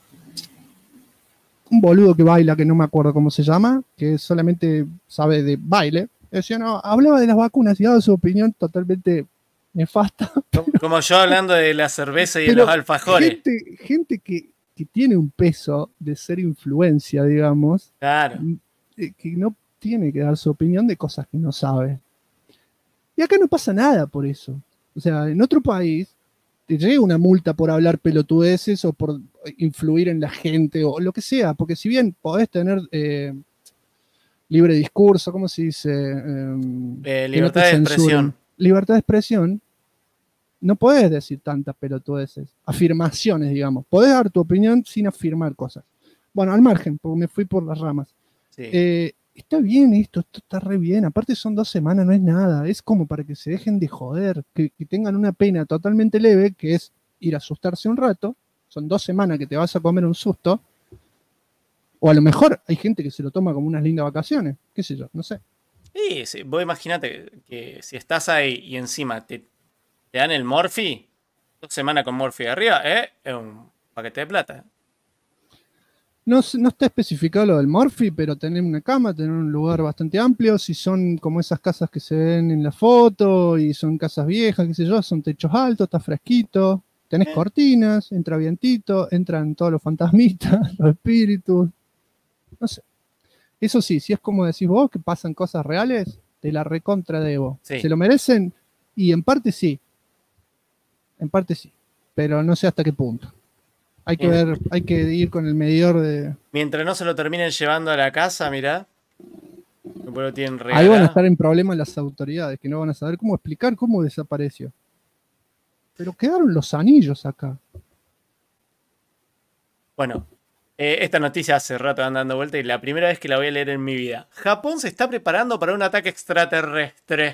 un boludo que baila, que no me acuerdo cómo se llama, que solamente sabe de baile, decía, no, hablaba de las vacunas y daba su opinión totalmente nefasta. Como yo hablando de la cerveza y de los alfajores. Gente que tiene un peso de ser influencia, digamos, claro, que no tiene que dar su opinión de cosas que no sabe. Y acá no pasa nada por eso. O sea, en otro país te llega una multa por hablar pelotudeces o por influir en la gente o lo que sea, porque si bien podés tener libre discurso, ¿cómo se dice? Libertad de expresión. Libertad de expresión, no podés decir tantas pelotudeces, afirmaciones, digamos. Podés dar tu opinión sin afirmar cosas. Bueno, al margen, porque me fui por las ramas. Sí. Está bien esto está re bien. Aparte son 2 semanas, no es nada. Es como para que se dejen de joder, que tengan una pena totalmente leve, que es ir a asustarse un rato, son 2 semanas que te vas a comer un susto. O a lo mejor hay gente que se lo toma como unas lindas vacaciones, qué sé yo, no sé. Y sí, vos imaginate que si estás ahí y encima te dan el Morphy, 2 semanas con Morphy arriba, es un paquete de plata. No, no está especificado lo del Morphy, pero tener una cama, tener un lugar bastante amplio, si son como esas casas que se ven en la foto y son casas viejas, qué sé yo, son techos altos, está fresquito, tenés cortinas, entra vientito, entran todos los fantasmitas, los espíritus, no sé. Eso sí, si es como decís vos, que pasan cosas reales, te la recontra debo. Sí. ¿Se lo merecen? Y en parte sí, pero no sé hasta qué punto. Hay que Bien. ver, hay que ir con el medidor de... Mientras no se lo terminen llevando a la casa, mirá. Después lo tienen Ahí van a regalado. estar en problemas las autoridades, que no van a saber cómo explicar cómo desapareció. Pero quedaron los anillos acá. Bueno, esta noticia hace rato anda dando vuelta y la primera vez que la voy a leer en mi vida. Japón se está preparando para un ataque extraterrestre.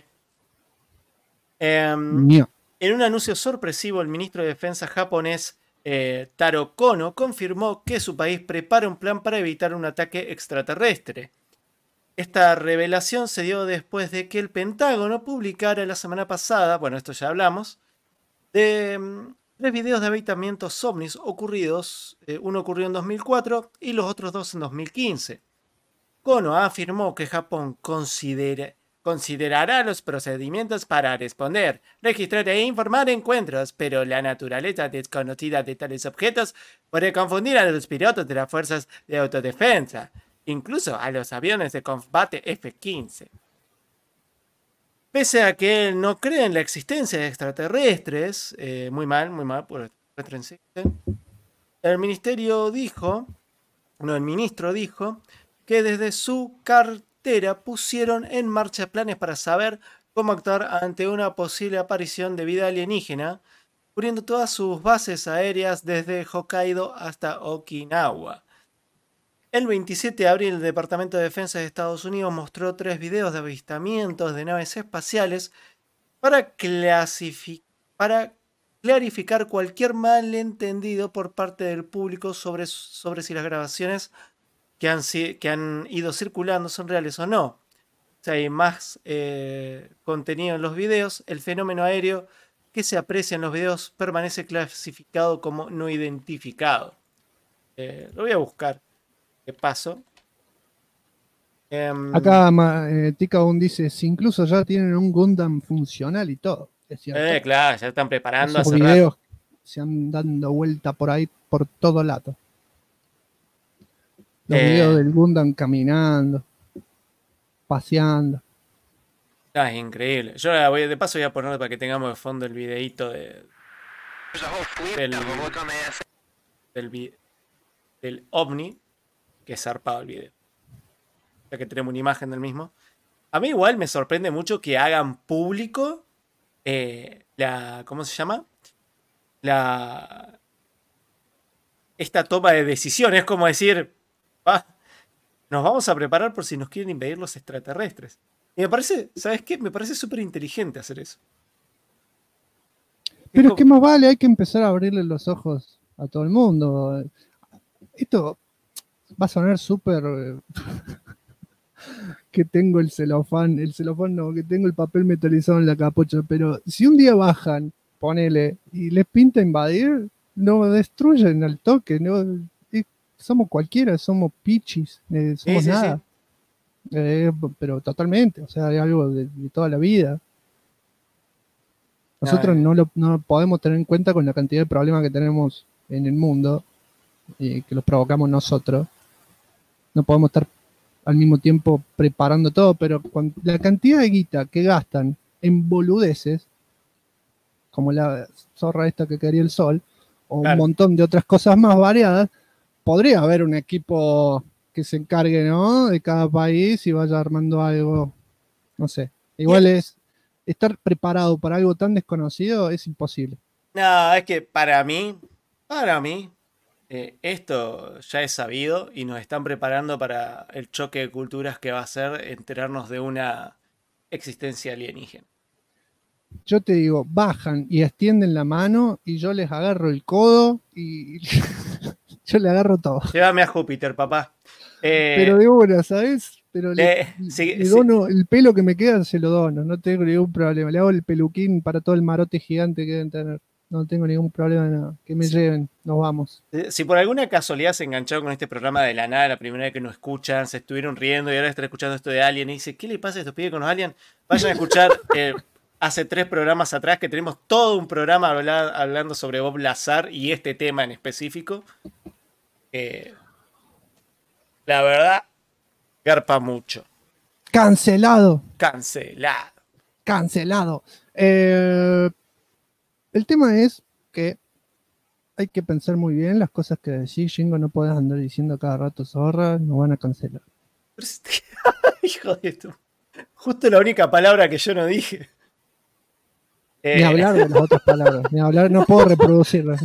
Mío. En un anuncio sorpresivo, el ministro de Defensa japonés Taro Kono confirmó que su país prepara un plan para evitar un ataque extraterrestre. Esta revelación se dio después de que el Pentágono publicara la semana pasada, bueno, esto ya hablamos, de 3 videos de avistamientos ovnis ocurridos. Uno ocurrió en 2004 y los otros 2 en 2015. Kono afirmó que Japón considerará los procedimientos para responder, registrar e informar encuentros, pero la naturaleza desconocida de tales objetos puede confundir a los pilotos de las fuerzas de autodefensa, incluso a los aviones de combate F-15. Pese a que él no cree en la existencia de extraterrestres, muy mal, por el existe, el ministro dijo que desde su cartera pusieron en marcha planes para saber cómo actuar ante una posible aparición de vida alienígena, cubriendo todas sus bases aéreas desde Hokkaido hasta Okinawa. El 27 de abril, el Departamento de Defensa de Estados Unidos mostró 3 videos de avistamientos de naves espaciales para clarificar cualquier malentendido por parte del público sobre si las grabaciones que han ido circulando son reales o no. Si hay más contenido en los videos, el fenómeno aéreo que se aprecia en los videos permanece clasificado como no identificado. Lo voy a buscar. ¿Qué paso? Acá Tika aún dice, si incluso ya tienen un Gundam funcional y todo. Es cierto. Claro, ya están preparando Esos hace videos rato. se han dando vuelta por ahí, por todo lado. Los videos del Gundam caminando, paseando. Es increíble. Yo de paso voy a poner para que tengamos de fondo el videíto del OVNI, que es zarpado el video. Ya que tenemos una imagen del mismo. A mí igual me sorprende mucho que hagan público ¿cómo se llama? Esta toma de decisiones. Es como decir, nos vamos a preparar por si nos quieren invadir los extraterrestres. Y me parece, ¿sabes qué? Me parece súper inteligente hacer eso. Pero es que más vale, hay que empezar a abrirle los ojos a todo el mundo. Esto va a sonar súper... que tengo el celofán no, que tengo el papel metalizado en la capucha, pero si un día bajan, ponele, y les pinta invadir, no destruyen al toque, no, somos cualquiera, somos pichis, somos sí, nada. Sí. Pero totalmente, o sea, es algo de toda la vida. Nosotros no lo podemos tener en cuenta con la cantidad de problemas que tenemos en el mundo y que los provocamos nosotros. No podemos estar al mismo tiempo preparando todo, pero con la cantidad de guita que gastan en boludeces, como la zorra esta que quería el sol, o un montón de otras cosas más variadas, podría haber un equipo que se encargue, ¿no?, de cada país y vaya armando algo, no sé. Igual es estar preparado para algo tan desconocido es imposible. No, es que para mí, esto ya es sabido y nos están preparando para el choque de culturas que va a ser enterarnos de una existencia alienígena. yo te digo, bajan y extienden la mano y yo les agarro el codo y yo le agarro todo. Llévame a Júpiter, papá. Pero de una, ¿sabes? Pero le sí. dono el pelo que me queda, se lo dono, no tengo ningún problema. Le hago el peluquín para todo el marote gigante que deben tener. No tengo ningún problema de nada. Que me lleven, nos vamos. Si por alguna casualidad se engancharon con este programa de la nada, la primera vez que nos escuchan, se estuvieron riendo y ahora están escuchando esto de Alien y dice, ¿qué le pasa a estos pibes con los Alien? Vayan a escuchar hace 3 programas atrás que tenemos todo un programa hablando sobre Bob Lazar y este tema en específico. La verdad, garpa mucho. Cancelado. El tema es que hay que pensar muy bien las cosas que decís, Jingo. No podés andar diciendo cada rato zorra, nos van a cancelar. Hijo de esto. Justo la única palabra que yo no dije. Ni hablar de las otras palabras. Ni hablar, no puedo reproducirlas.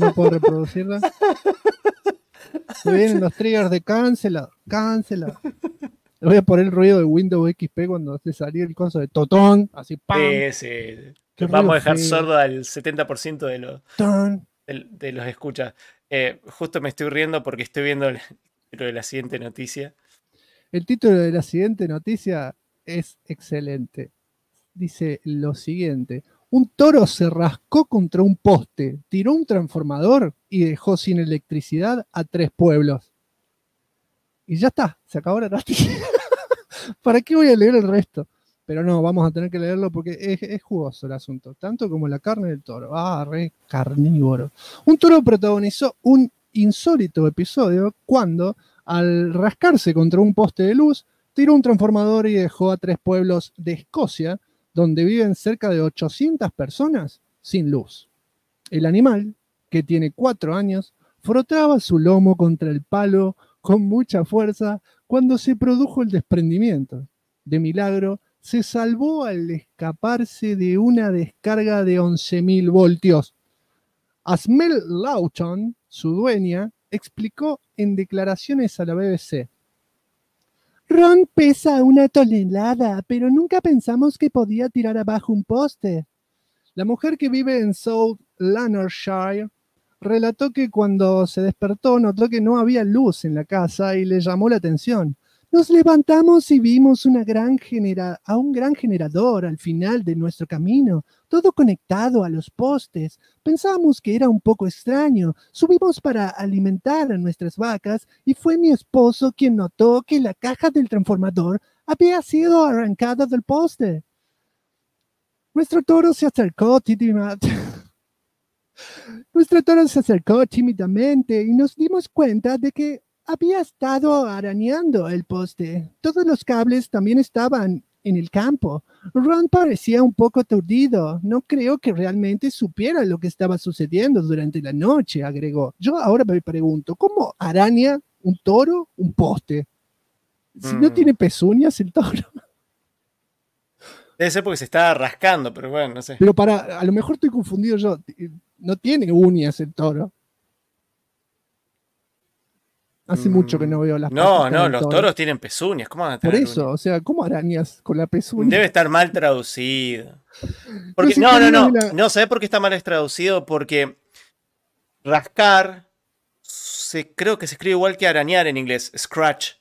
Se vienen los triggers de cancelado. Le voy a poner el ruido de Windows XP cuando se salió el coso de Totón. Así, ¡pam! Sí. Vamos a dejar sordo al 70% de los escuchas. Justo me estoy riendo porque estoy viendo lo de la siguiente noticia. El título de la siguiente noticia es excelente. Dice lo siguiente: un toro se rascó contra un poste, tiró un transformador y dejó sin electricidad a 3 pueblos. Y ya está, se acabó la noticia. ¿Para qué voy a leer el resto? Pero no, vamos a tener que leerlo porque es jugoso el asunto, tanto como la carne del toro. Re carnívoro. Un toro protagonizó un insólito episodio cuando, al rascarse contra un poste de luz, tiró un transformador y dejó a 3 pueblos de Escocia, donde viven cerca de 800 personas, sin luz. El animal, que tiene 4 años, frotaba su lomo contra el palo con mucha fuerza cuando se produjo el desprendimiento. De milagro, se salvó al escaparse de una descarga de 11.000 voltios. Asmel Lawton, su dueña, explicó en declaraciones a la BBC: Ron pesa 1 tonelada, pero nunca pensamos que podía tirar abajo un poste. La mujer, que vive en South Lanarkshire, relató que cuando se despertó notó que no había luz en la casa y le llamó la atención. Nos levantamos y vimos a un gran generador al final de nuestro camino, todo conectado a los postes. Pensábamos que era un poco extraño. Subimos para alimentar a nuestras vacas y fue mi esposo quien notó que la caja del transformador había sido arrancada del poste. Nuestro toro se acercó tímidamente y nos dimos cuenta de que había estado arañando el poste. Todos los cables también estaban en el campo. Ron parecía un poco aturdido. No creo que realmente supiera lo que estaba sucediendo durante la noche, agregó. Yo ahora me pregunto, ¿cómo araña un toro un poste? Si no tiene pezuñas el toro. Debe ser porque se estaba rascando, pero bueno, no sé. Pero a lo mejor estoy confundido yo. No tiene uñas el toro. Hace mucho que no veo las patitas del los toro. toros tienen pezuñas. ¿Cómo van a tener Por eso, uñas? o sea, ¿cómo arañas con la pezuña? Debe estar mal traducido. Porque, no, ¿sabes por qué está mal traducido? Porque rascar, creo que se escribe igual que arañar en inglés, scratch.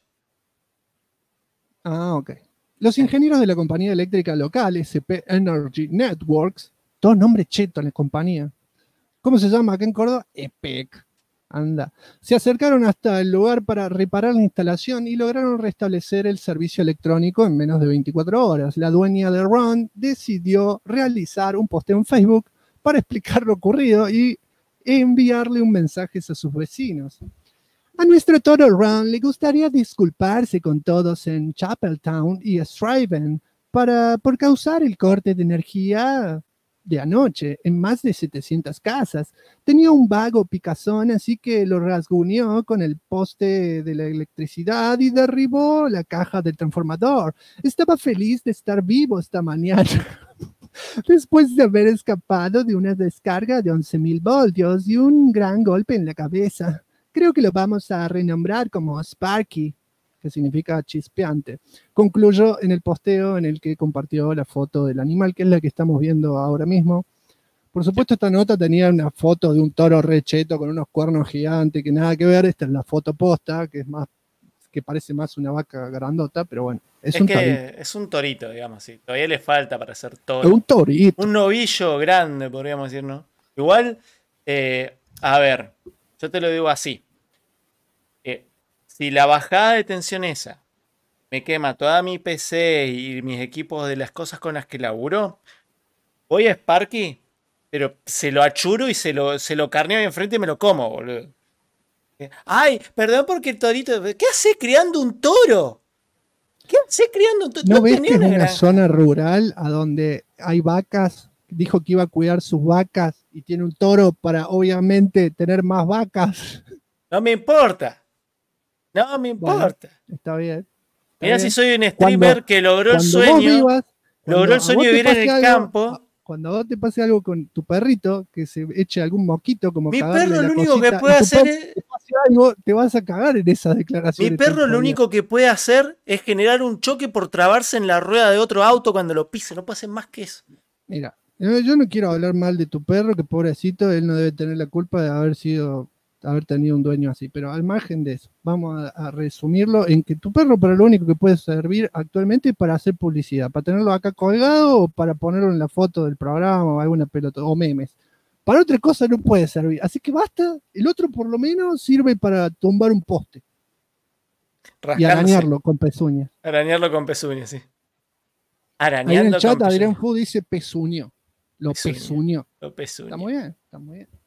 Ah, ok. Los ingenieros de la compañía eléctrica local, SP Energy Networks, todo nombre cheto en la compañía. ¿Cómo se llama acá en Córdoba? EPEC. Anda. Se acercaron hasta el lugar para reparar la instalación y lograron restablecer el servicio electrónico en menos de 24 horas. La dueña de Ron decidió realizar un posteo en Facebook para explicar lo ocurrido y enviarle un mensaje a sus vecinos. A nuestro toro Ron le gustaría disculparse con todos en Chapeltown y Stryven por causar el corte de energía de anoche en más de 700 casas. Tenía un vago picazón, así que lo rasguñó con el poste de la electricidad y derribó la caja del transformador. Estaba feliz de estar vivo esta mañana, después de haber escapado de una descarga de 11.000 voltios y un gran golpe en la cabeza. Creo que lo vamos a renombrar como Sparky. que significa chispeante. Concluyó en el posteo en el que compartió la foto del animal, que es la que estamos viendo ahora mismo. Por supuesto, esta nota tenía una foto de un toro recheto con unos cuernos gigantes, que nada que ver. Esta es la foto posta, que es más, que parece más una vaca grandota, pero bueno, es un torito. Es un torito, digamos, sí. Todavía le falta para ser toro. Un torito. Un novillo grande, podríamos decir, ¿no? Igual, a ver, yo te lo digo así. Si la bajada de tensión esa me quema toda mi PC y mis equipos de las cosas con las que laburo, voy a Sparky, pero se lo achuro y se lo carneo ahí enfrente y me lo como, boludo. Ay, perdón porque el torito... ¿Qué hace criando un toro? ¿Qué hace criando un toro? ¿No ves que tenía es una granja. zona rural a donde hay vacas? Dijo que iba a cuidar sus vacas y tiene un toro para, obviamente, tener más vacas. No me importa. No me importa. Bueno, está bien. Mirá si soy un streamer que logró el sueño. Logró el sueño de vivir en el campo. Cuando a vos te pase algo con tu perrito, que se eche algún moquito, como Mi cagarle perro la lo único cosita, que puede y tu hacer perro es... te pase algo, te vas a cagar en esas declaraciones. Mi perro tan lo jodidas. único que puede hacer es generar un choque por trabarse en la rueda de otro auto cuando lo pise. No puede hacer más que eso. Mira, yo no quiero hablar mal de tu perro, que pobrecito, él no debe tener la culpa de haber tenido un dueño así, pero al margen de eso, vamos a resumirlo en que tu perro para lo único que puede servir actualmente es para hacer publicidad, para tenerlo acá colgado o para ponerlo en la foto del programa o alguna pelota o memes. Para otra cosa no puede servir, así que basta, el otro por lo menos sirve para tumbar un poste y arañarlo con pezuñas. Arañarlo con pezuñas, sí. Ahí en Arañando el chat con Adrián pezuñas. Fu dice pezuño. Lo pezuñó. Lo pezuñó. Está muy bien, está muy bien.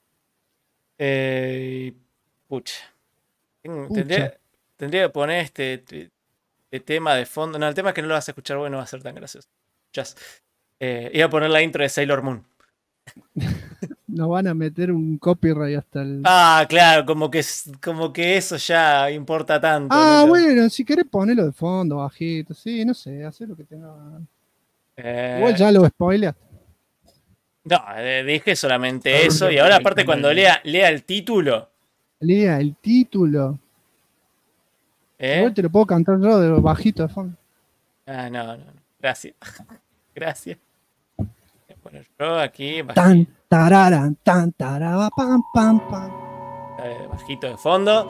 Pucha. Tendría que poner este tema de fondo. No, el tema es que no lo vas a escuchar, bueno, no va a ser tan gracioso. Iba a poner la intro de Sailor Moon. Nos van a meter un copyright hasta el... Ah, claro, como que eso ya importa tanto. Ah, ¿no? bueno, si querés ponerlo de fondo, bajito, sí, no sé, hacer lo que tenga. Igual ya lo spoileas. No, dije solamente eso. Y ahora, aparte, cuando lea el título. Lea el título. Igual te lo puedo cantar yo de bajito de fondo. Ah, no. Gracias. Gracias. Voy a poner yo aquí. Tan, tararan, tan, taraba, pam, pam, pam. Bajito de fondo.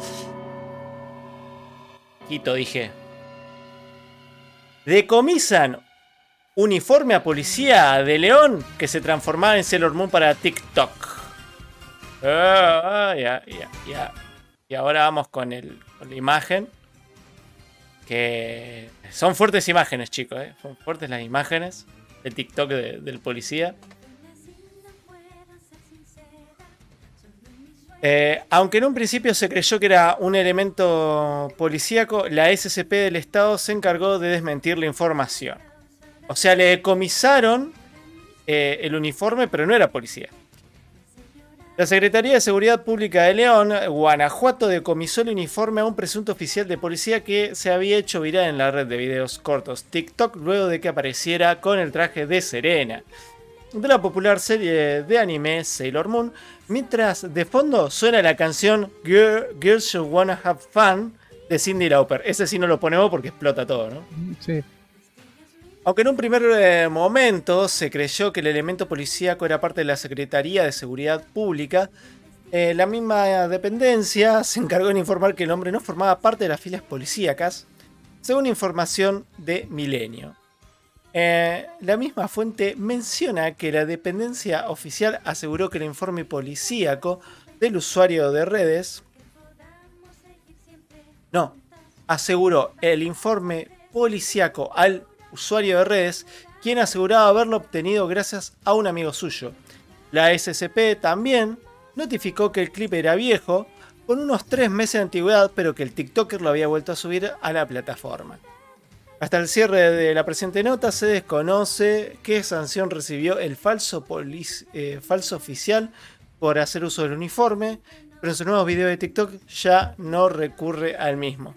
Bajito, dije. Decomisan uniforme a policía de León que se transformaba en Sailor Moon para TikTok. Ya. Y ahora vamos con la imagen. Que son fuertes imágenes, chicos. Son fuertes las imágenes del TikTok del policía. Aunque en un principio se creyó que era un elemento policíaco, la SCP del Estado se encargó de desmentir la información. O sea, le decomisaron el uniforme, pero no era policía. La Secretaría de Seguridad Pública de León, Guanajuato, decomisó el uniforme a un presunto oficial de policía que se había hecho viral en la red de videos cortos TikTok luego de que apareciera con el traje de Serena de la popular serie de anime Sailor Moon, mientras de fondo suena la canción Girls Should Wanna Have Fun de Cyndi Lauper. Ese sí no lo ponemos porque explota todo, ¿no? Sí. Aunque en un primer momento se creyó que el elemento policíaco era parte de la Secretaría de Seguridad Pública, la misma dependencia se encargó de informar que el hombre no formaba parte de las filas policíacas, según información de Milenio. La misma fuente menciona que la dependencia oficial aseguró que el informe policíaco del usuario de redes... No, aseguró el informe policíaco al usuario de redes, quien aseguraba haberlo obtenido gracias a un amigo suyo. La SCP también notificó que el clip era viejo, con unos 3 meses de antigüedad, pero que el TikToker lo había vuelto a subir a la plataforma. Hasta el cierre de la presente nota se desconoce qué sanción recibió el falso oficial por hacer uso del uniforme, pero en su nuevo video de TikTok ya no recurre al mismo.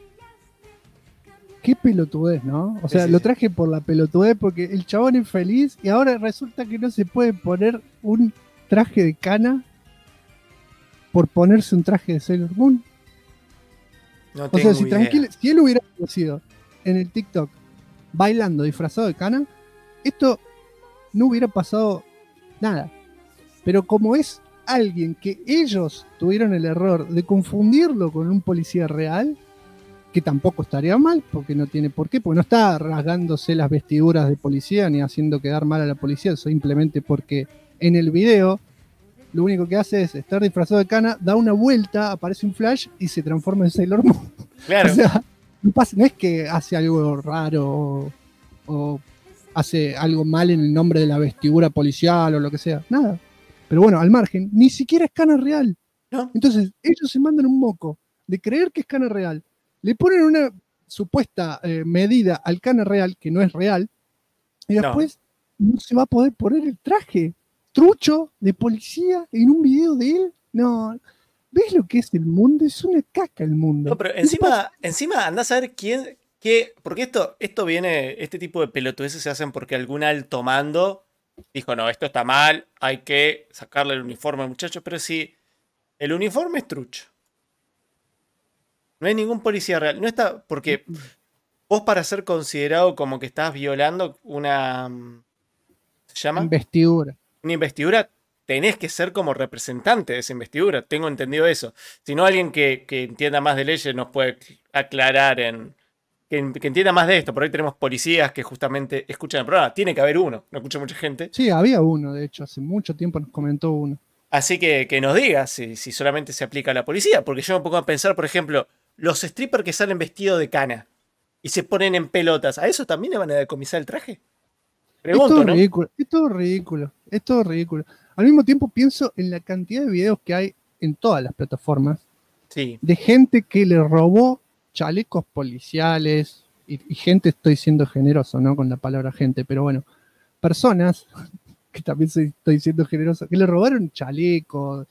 Qué pelotudez, ¿no? O sea, lo traje por la pelotudez porque el chabón es feliz y ahora resulta que no se puede poner un traje de cana por ponerse un traje de Sailor Moon. No O tengo sea, idea. si él hubiera aparecido en el TikTok bailando disfrazado de cana, esto no hubiera pasado nada. Pero como es alguien que ellos tuvieron el error de confundirlo con un policía real, que tampoco estaría mal, porque no tiene por qué, porque no está rasgándose las vestiduras de policía ni haciendo quedar mal a la policía, simplemente porque en el video lo único que hace es estar disfrazado de cana, da una vuelta, aparece un flash y se transforma en Sailor Moon. Claro. O sea, no es que hace algo raro o hace algo mal en el nombre de la vestidura policial o lo que sea, nada. Pero bueno, al margen, ni siquiera es cana real. ¿No? Entonces, ellos se mandan un moco de creer que es cana real. Le ponen una supuesta medida al cana real, que no es real, y después no se va a poder poner el traje trucho de policía en un video de él. No, ¿ves lo que es el mundo? Es una caca el mundo. No, pero encima andás a ver quién, porque esto viene, este tipo de pelotudeces se hacen porque algún alto mando dijo, no, esto está mal, hay que sacarle el uniforme al muchacho, pero si el uniforme es trucho, no hay ningún policía real, no está, porque vos para ser considerado como que estás violando una, ¿se llama? Investidura. Una investidura, tenés que ser como representante de esa investidura, tengo entendido eso. Si no, alguien que entienda más de leyes nos puede aclarar que entienda más de esto. Por ahí tenemos policías que justamente escuchan el programa. Tiene que haber uno, no escucha mucha gente. Sí, había uno, de hecho, hace mucho tiempo nos comentó uno. Así que nos diga si solamente se aplica a la policía. Porque yo me pongo a pensar, por ejemplo, los strippers que salen vestidos de cana y se ponen en pelotas, ¿a eso también le van a decomisar el traje? Pregunto, es todo ¿no? ridículo, es todo ridículo, es todo ridículo. Al mismo tiempo pienso en la cantidad de videos que hay en todas las plataformas Sí. de gente que le robó chalecos policiales y gente, estoy siendo generoso, ¿no? Con la palabra gente, pero bueno, personas, que también estoy siendo generoso, que le robaron chalecos,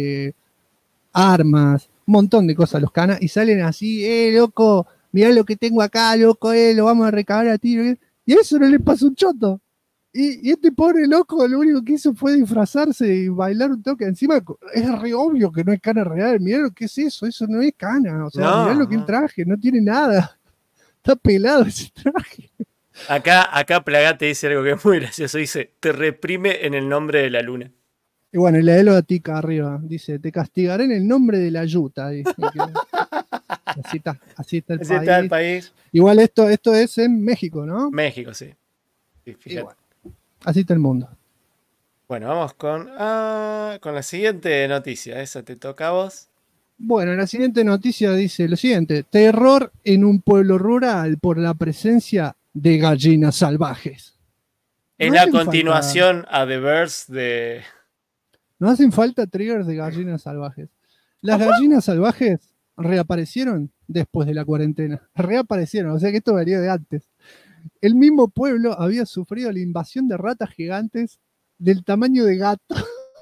armas, un montón de cosas a los canas y salen así, loco, mirá lo que tengo acá, loco, lo vamos a recabar a tiro. Y a eso no le pasa un choto. Y este pobre loco lo único que hizo fue disfrazarse y bailar un toque. Encima es re obvio que no es cana real. Mirá lo que es eso no es cana. O sea, No, mirá lo que es el traje, no tiene nada. Está pelado ese traje. Acá Plagate dice algo que es muy gracioso. Dice, te reprime en el nombre de la luna. Y bueno, el de Tica arriba dice, te castigaré en el nombre de la yuta. Así está el país. Igual esto es en México, ¿no? México, sí. Igual. Así está el mundo. Bueno, vamos con la siguiente noticia. Esa te toca a vos. Bueno, la siguiente noticia dice lo siguiente. Terror en un pueblo rural por la presencia de gallinas salvajes. En la continuación a The Birds de... No hacen falta triggers de gallinas salvajes. Las gallinas salvajes reaparecieron después de la cuarentena. Reaparecieron, o sea que esto venía de antes. El mismo pueblo había sufrido la invasión de ratas gigantes del tamaño de gato.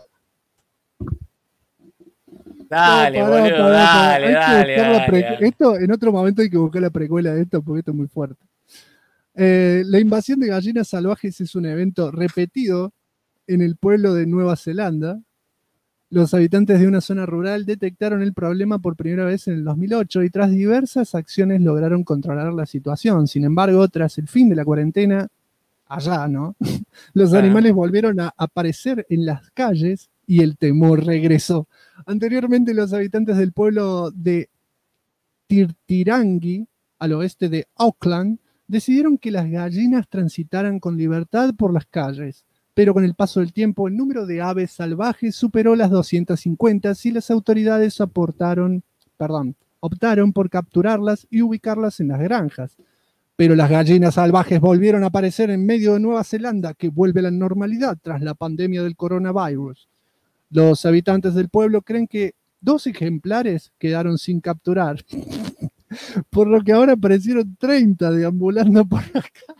Dale, boludo, dale. Esto, en otro momento hay que buscar la precuela de esto porque esto es muy fuerte. La invasión de gallinas salvajes es un evento repetido en el pueblo de Nueva Zelanda. Los habitantes de una zona rural detectaron el problema por primera vez en el 2008 y tras diversas acciones lograron controlar la situación. Sin embargo, tras el fin de la cuarentena, allá, ¿no? Los animales volvieron a aparecer en las calles y el temor regresó. Anteriormente, los habitantes del pueblo de Tirtirangi, al oeste de Auckland, decidieron que las gallinas transitaran con libertad por las calles. Pero con el paso del tiempo, el número de aves salvajes superó las 250 y las autoridades optaron por capturarlas y ubicarlas en las granjas. Pero las gallinas salvajes volvieron a aparecer en medio de Nueva Zelanda, que vuelve a la normalidad tras la pandemia del coronavirus. Los habitantes del pueblo creen que 2 ejemplares quedaron sin capturar, por lo que ahora aparecieron 30 deambulando por la calle.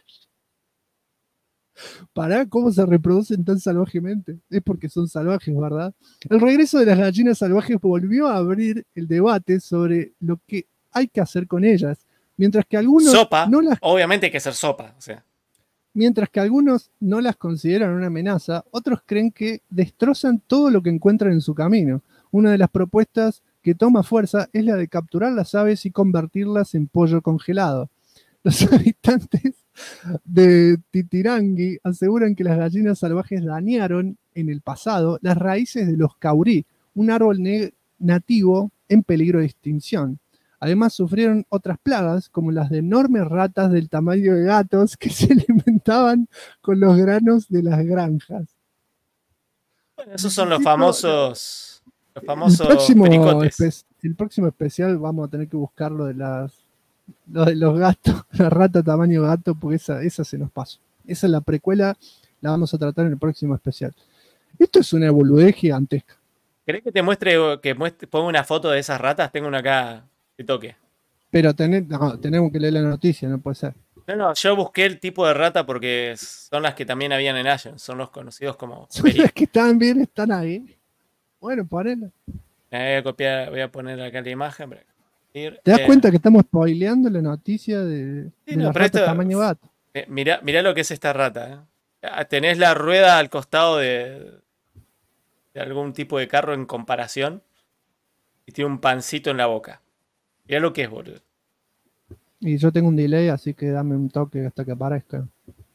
Pará, ¿cómo se reproducen tan salvajemente? Es porque son salvajes, ¿verdad? El regreso de las gallinas salvajes volvió a abrir el debate sobre lo que hay que hacer con ellas. Mientras que algunos obviamente hay que hacer sopa. O sea. Mientras que algunos no las consideran una amenaza, otros creen que destrozan todo lo que encuentran en su camino. Una de las propuestas que toma fuerza es la de capturar las aves y convertirlas en pollo congelado. Los habitantes de Titirangui aseguran que las gallinas salvajes dañaron en el pasado las raíces de los caurí, un árbol nativo en peligro de extinción. Además sufrieron otras plagas como las de enormes ratas del tamaño de gatos que se alimentaban con los granos de las granjas. Bueno, esos son los famosos El próximo, pericotes. el próximo especial vamos a tener que buscar lo de los gatos, la rata tamaño gato, porque esa se nos pasó. Esa es la precuela, la vamos a tratar en el próximo especial. Esto es una boludez gigantesca. ¿Querés que te ponga una foto de esas ratas? Tengo una acá que toque. Pero tenemos que leer la noticia, no puede ser. No, yo busqué el tipo de rata porque son las que también habían en Ashen, son los conocidos como Son las que están bien, están ahí. Bueno, ponela. Voy a poner acá la imagen. ¿Te das cuenta que estamos spoileando la noticia de no, la rata tamaño gato? Mirá lo que es esta rata. Tenés la rueda al costado de algún tipo de carro en comparación y tiene un pancito en la boca. Mirá lo que es, boludo. Y yo tengo un delay, así que dame un toque hasta que aparezca.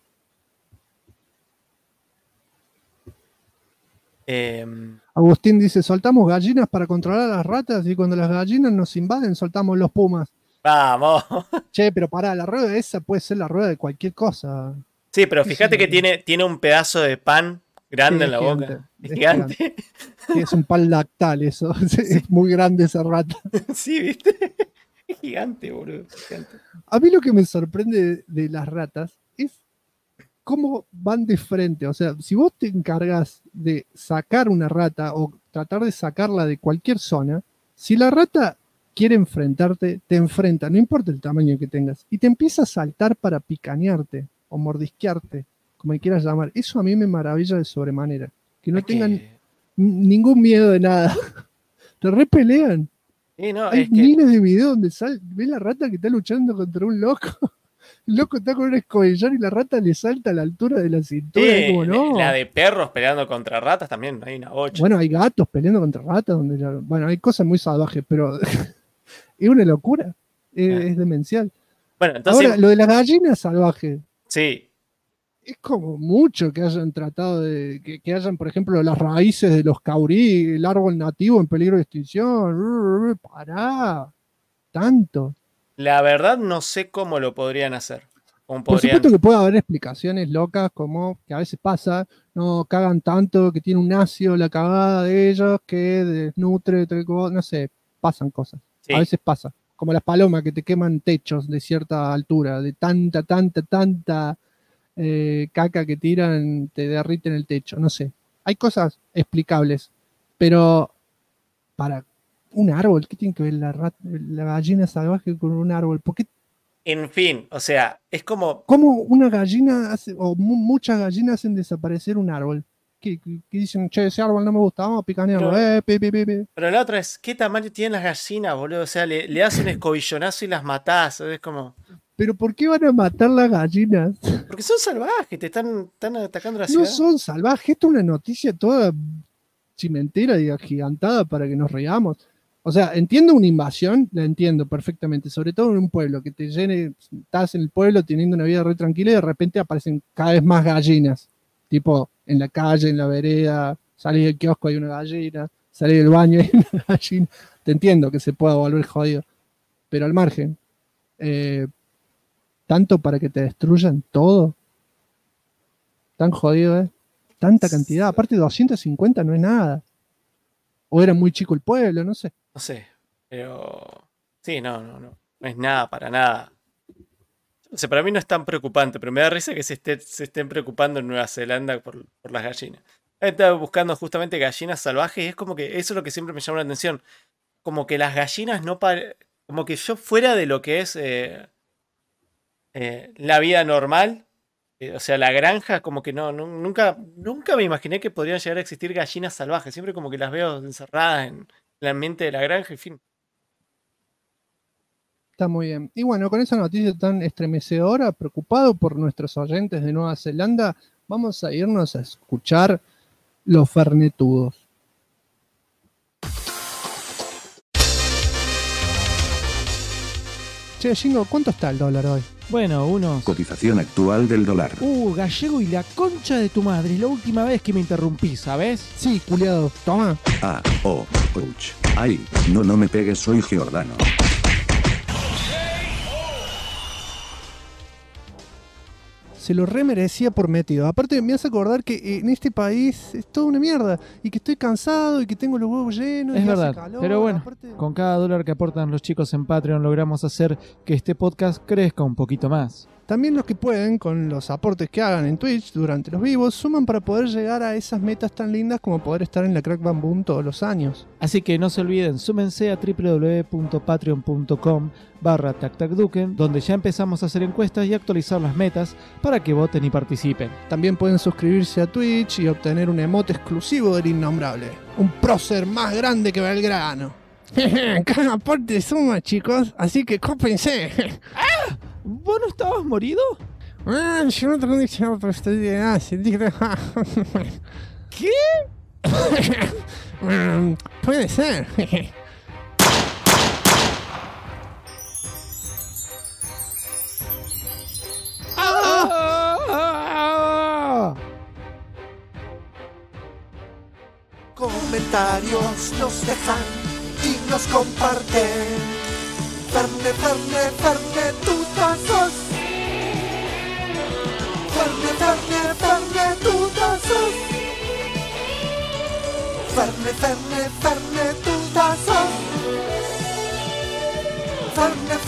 Agustín dice, soltamos gallinas para controlar a las ratas y cuando las gallinas nos invaden soltamos los pumas. ¡Vamos! Che, pero pará, la rueda esa puede ser la rueda de cualquier cosa. Sí, pero fíjate que tiene un pedazo de pan grande en la boca. Es gigante. Sí, es un pan lactal eso. Es muy grande esa rata. Sí, ¿viste? Es gigante, boludo. Gigante. A mí lo que me sorprende de las ratas es cómo van de frente. O sea, si vos te encargas de sacar una rata o tratar de sacarla de cualquier zona, si la rata quiere enfrentarte, te enfrenta, no importa el tamaño que tengas, y te empieza a saltar para picanearte o mordisquearte, como le quieras llamar. Eso a mí me maravilla de sobremanera. Que no tengan ningún miedo de nada. Te repelean. Sí, no, hay miles de videos donde ves la rata que está luchando contra un loco. El loco está con un escobillón y la rata le salta a la altura de la cintura. Sí, como, no. La de perros peleando contra ratas también, hay una 8. Bueno, hay gatos peleando contra ratas. Bueno, hay cosas muy salvajes, pero es una locura. Es demencial. Bueno, entonces... Ahora, lo de las gallinas salvajes. Sí. Es como mucho que hayan tratado de... Que hayan, por ejemplo, las raíces de los caurí, el árbol nativo en peligro de extinción. Pará. Tanto. La verdad no sé cómo lo podrían hacer. Por supuesto que puede haber explicaciones locas como que a veces pasa, no cagan tanto, que tiene un ácido la cagada de ellos, que desnutre, no sé, pasan cosas. Sí. A veces pasa. Como las palomas que te queman techos de cierta altura, de tanta caca que tiran, te derriten el techo, no sé. Hay cosas explicables, pero para un árbol, ¿qué tiene que ver la gallina salvaje con un árbol? ¿Por qué? En fin, o sea, es como... ¿Cómo una gallina o muchas gallinas hacen desaparecer un árbol? Que dicen, che, ese árbol no me gusta, vamos a picanearlo. Pero la otra es, ¿qué tamaño tienen las gallinas, boludo? O sea, le das un escobillonazo y las matás, es como... ¿Pero por qué van a matar las gallinas? Porque son salvajes, te están atacando la ciudad. No son salvajes, esto es una noticia toda cimentera y agigantada para que nos reamos. O sea, entiendo una invasión, la entiendo perfectamente, sobre todo en un pueblo que te llene, estás en el pueblo teniendo una vida re tranquila y de repente aparecen cada vez más gallinas. Tipo, en la calle, en la vereda, salís del kiosco, hay una gallina, salís del baño, hay una gallina. Te entiendo que se pueda volver jodido, pero al margen. Tanto para que te destruyan todo. Tan jodido, ¿eh? Tanta cantidad. Aparte, 250 no es nada. O era muy chico el pueblo, no sé. No sé, pero... Sí, no es nada, para nada. O sea, para mí no es tan preocupante, pero me da risa que se estén preocupando en Nueva Zelanda por las gallinas. Estaba buscando justamente gallinas salvajes y es como que eso es lo que siempre me llama la atención. Como que las gallinas no... Como que yo fuera de lo que es la vida normal, o sea, la granja, como que nunca me imaginé que podrían llegar a existir gallinas salvajes. Siempre como que las veo encerradas en el ambiente de la granja, en fin. Está muy bien. Y bueno, con esa noticia tan estremecedora, preocupado por nuestros oyentes de Nueva Zelanda, vamos a irnos a escuchar Los Fernetudos. Che, Jingo, ¿cuánto está el dólar hoy? Bueno, unos... Cotización actual del dólar. Gallego y la concha de tu madre. Es la última vez que me interrumpís, ¿sabes? Sí, culiado. Toma. Ouch. Ay, no me pegues, soy Giordano. Se lo remerecía por metido. Aparte me hace acordar que en este país es toda una mierda. Y que estoy cansado y que tengo los huevos llenos. Es y verdad, hace calor, pero bueno, aparte... con cada dólar que aportan los chicos en Patreon logramos hacer que este podcast crezca un poquito más. También los que pueden, con los aportes que hagan en Twitch durante los vivos, suman para poder llegar a esas metas tan lindas como poder estar en la Crack Bam Boom todos los años. Así que no se olviden, súmense a www.patreon.com/tactacduken, donde ya empezamos a hacer encuestas y actualizar las metas para que voten y participen. También pueden suscribirse a Twitch y obtener un emote exclusivo del innombrable. Un prócer más grande que Belgrano. Cada aporte suma, chicos, así que cópense. ¿Vos no estabas morido? Yo no tengo dicho, pero estoy de ¿Qué? Puede ser. Comentarios nos dejan y nos comparten. Ferne, tutazos. Ferne, tutazos. Ferne, tutazos. Ferne,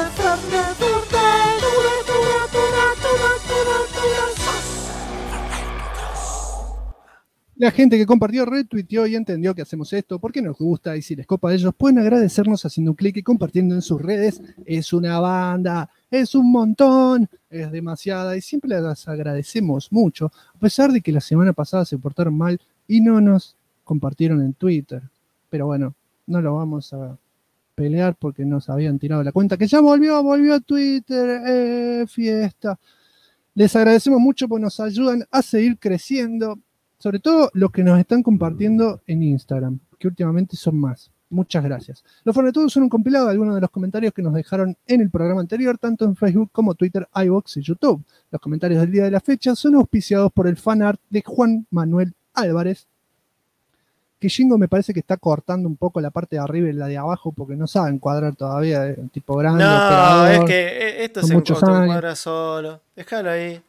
La gente que compartió, retuiteó y entendió que hacemos esto porque nos gusta y si les copa a ellos pueden agradecernos haciendo un clic y compartiendo en sus redes. Es una banda, es un montón, es demasiada y siempre les agradecemos mucho, a pesar de que la semana pasada se portaron mal y no nos compartieron en Twitter. Pero bueno, no lo vamos a pelear porque nos habían tirado la cuenta que ya volvió a Twitter, fiesta. Les agradecemos mucho porque nos ayudan a seguir creciendo. Sobre todo los que nos están compartiendo en Instagram, que últimamente son más. Muchas gracias. Los Fornetudos son un compilado de algunos de los comentarios que nos dejaron en el programa anterior, tanto en Facebook como Twitter, iVoox y YouTube. Los comentarios del día de la fecha son auspiciados por el fanart de Juan Manuel Álvarez, que Jingo me parece que está cortando un poco la parte de arriba y la de abajo porque no sabe encuadrar todavía, tipo grande. No, operador, es que esto se encuadra solo. Déjalo ahí.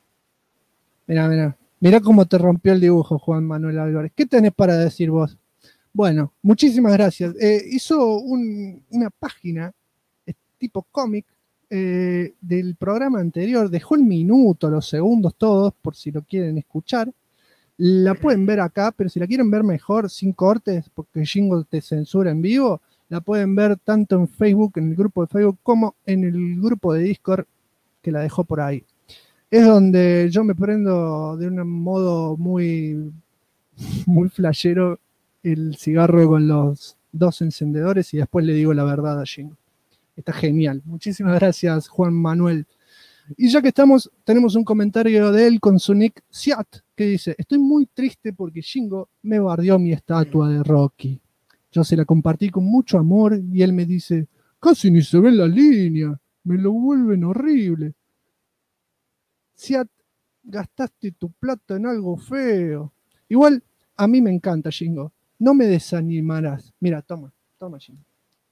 Mirá cómo te rompió el dibujo, Juan Manuel Álvarez. ¿Qué tenés para decir vos? Bueno, muchísimas gracias. Hizo una página tipo cómic del programa anterior. Dejó el minuto, los segundos todos, por si lo quieren escuchar. La pueden ver acá, pero si la quieren ver mejor, sin cortes, porque Jingo te censura en vivo, la pueden ver tanto en Facebook, en el grupo de Facebook, como en el grupo de Discord, que la dejó por ahí. Es donde yo me prendo de un modo muy flashero el cigarro con los 2 encendedores y después le digo la verdad a Jingo. Está genial. Muchísimas gracias, Juan Manuel. Y ya que estamos, tenemos un comentario de él con su nick Siat, que dice: estoy muy triste porque Jingo me bardeó mi estatua de Rocky. Yo se la compartí con mucho amor y él me dice: casi ni se ve la línea, me lo vuelven horrible. Siat, gastaste tu plata en algo feo. Igual, a mí me encanta, Jingo. No me desanimarás. Mira, toma, Jingo.